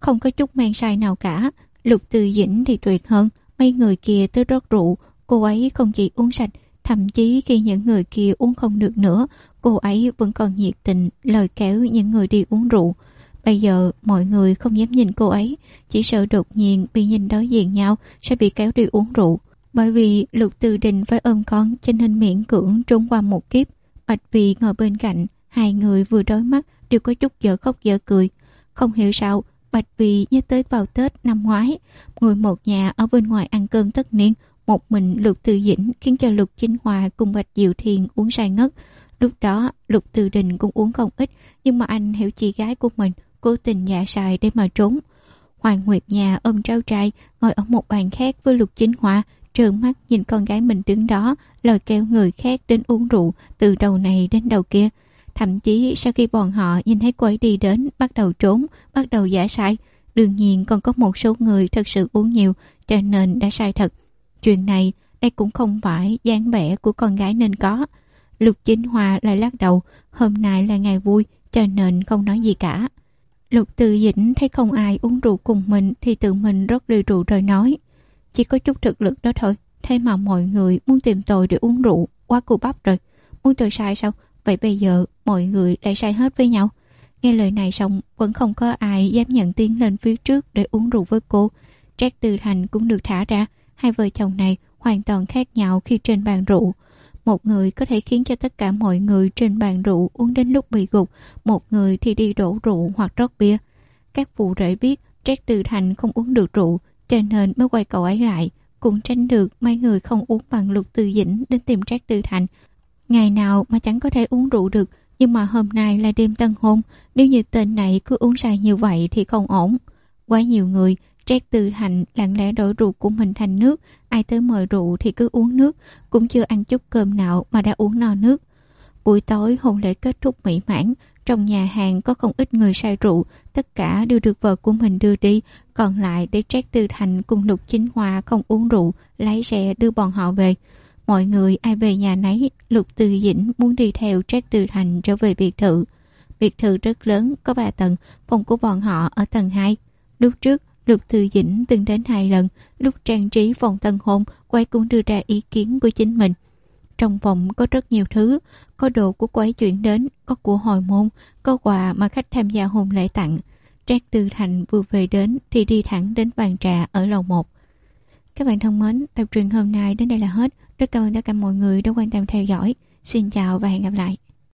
A: không có chút men say nào cả. Lục Từ Dĩnh thì tuyệt hơn, mấy người kia tới rót rượu, cô ấy không chỉ uống sạch, thậm chí khi những người kia uống không được nữa, cô ấy vẫn còn nhiệt tình lôi kéo những người đi uống rượu. Bây giờ mọi người không dám nhìn cô ấy, chỉ sợ đột nhiên bị nhìn đối diện nhau sẽ bị kéo đi uống rượu. Bởi vì Lục Từ Đình phải ôm con cho nên miễn cưỡng trốn qua một kiếp. Bạch Vì ngồi bên cạnh, hai người vừa đối mắt đều có chút dở khóc dở cười. Không hiểu sao Bạch Vì nhớ tới vào Tết năm ngoái, người một nhà ở bên ngoài ăn cơm tất niên, một mình Lục Từ Dĩnh khiến cho Lục Chính Hòa cùng Bạch Diệu Thiền uống say ngất. Lúc đó Lục Từ Đình cũng uống không ít, nhưng mà anh hiểu chị gái của mình cố tình dạ sài để mà trốn. Hoàng Nguyệt Nhà ôm cháu trai ngồi ở một bàn khác với Lục Chính Hòa, trợn mắt nhìn con gái mình đứng đó lôi kéo người khác đến uống rượu từ đầu này đến đầu kia. Thậm chí sau khi bọn họ nhìn thấy cô ấy đi đến, bắt đầu trốn, bắt đầu giả sai. Đương nhiên còn có một số người thật sự uống nhiều cho nên đã sai thật. Chuyện này đây cũng không phải dáng vẻ của con gái nên có. Lục Chính Hòa lại lắc đầu, hôm nay là ngày vui cho nên không nói gì cả. Lục Từ Dĩnh thấy không ai uống rượu cùng mình thì tự mình rót ly rượu rồi nói, chỉ có chút thực lực đó thôi, thế mà mọi người muốn tìm tôi để uống rượu, quá cù bắp rồi. Muốn tôi sai sao? Vậy bây giờ mọi người lại sai hết với nhau. Nghe lời này xong vẫn không có ai dám nhận tiến lên phía trước để uống rượu với cô. Trác Tư Thành cũng được thả ra. Hai vợ chồng này hoàn toàn khác nhau khi trên bàn rượu. Một người có thể khiến cho tất cả mọi người trên bàn rượu uống đến lúc bị gục, một người thì đi đổ rượu hoặc rót bia. Các phụ rể biết Trác Tư Thành không uống được rượu cho nên mới quay cậu ấy lại, cũng tránh được mấy người không uống bằng Lục Từ Dĩnh đến tìm Trác Tư Thành. Ngày nào mà chẳng có thể uống rượu được, nhưng mà hôm nay là đêm tân hôn, nếu như tên này cứ uống say như vậy thì không ổn. Quá nhiều người, Trác Tư Thành lặng lẽ đổi rượu của mình thành nước, ai tới mời rượu thì cứ uống nước, cũng chưa ăn chút cơm nào mà đã uống no nước. Buổi tối hôn lễ kết thúc mỹ mãn, trong nhà hàng có không ít người say rượu, tất cả đều được vợ của mình đưa đi, còn lại để Trác Tư Thành cùng Lục Chính Hòa không uống rượu, lái xe đưa bọn họ về. Mọi người ai về nhà nấy, Lục Từ Dĩnh muốn đi theo Trác Tư Thành trở về biệt thự. Biệt thự rất lớn, có 3 tầng, phòng của bọn họ ở tầng 2. Lúc trước, Lục Từ Dĩnh từng đến 2 lần, lúc trang trí phòng tân hôn, cô ấy cũng đưa ra ý kiến của chính mình. Trong phòng có rất nhiều thứ, có đồ của cô ấy chuyển đến, có của hồi môn, có quà mà khách tham gia hôn lễ tặng. Trác Tư Thành vừa về đến thì đi thẳng đến bàn trà ở lầu 1. Các bạn thân mến, tập truyện hôm nay đến đây là hết. Rất cảm ơn tất cả mọi người đã quan tâm theo dõi. Xin chào và hẹn gặp lại.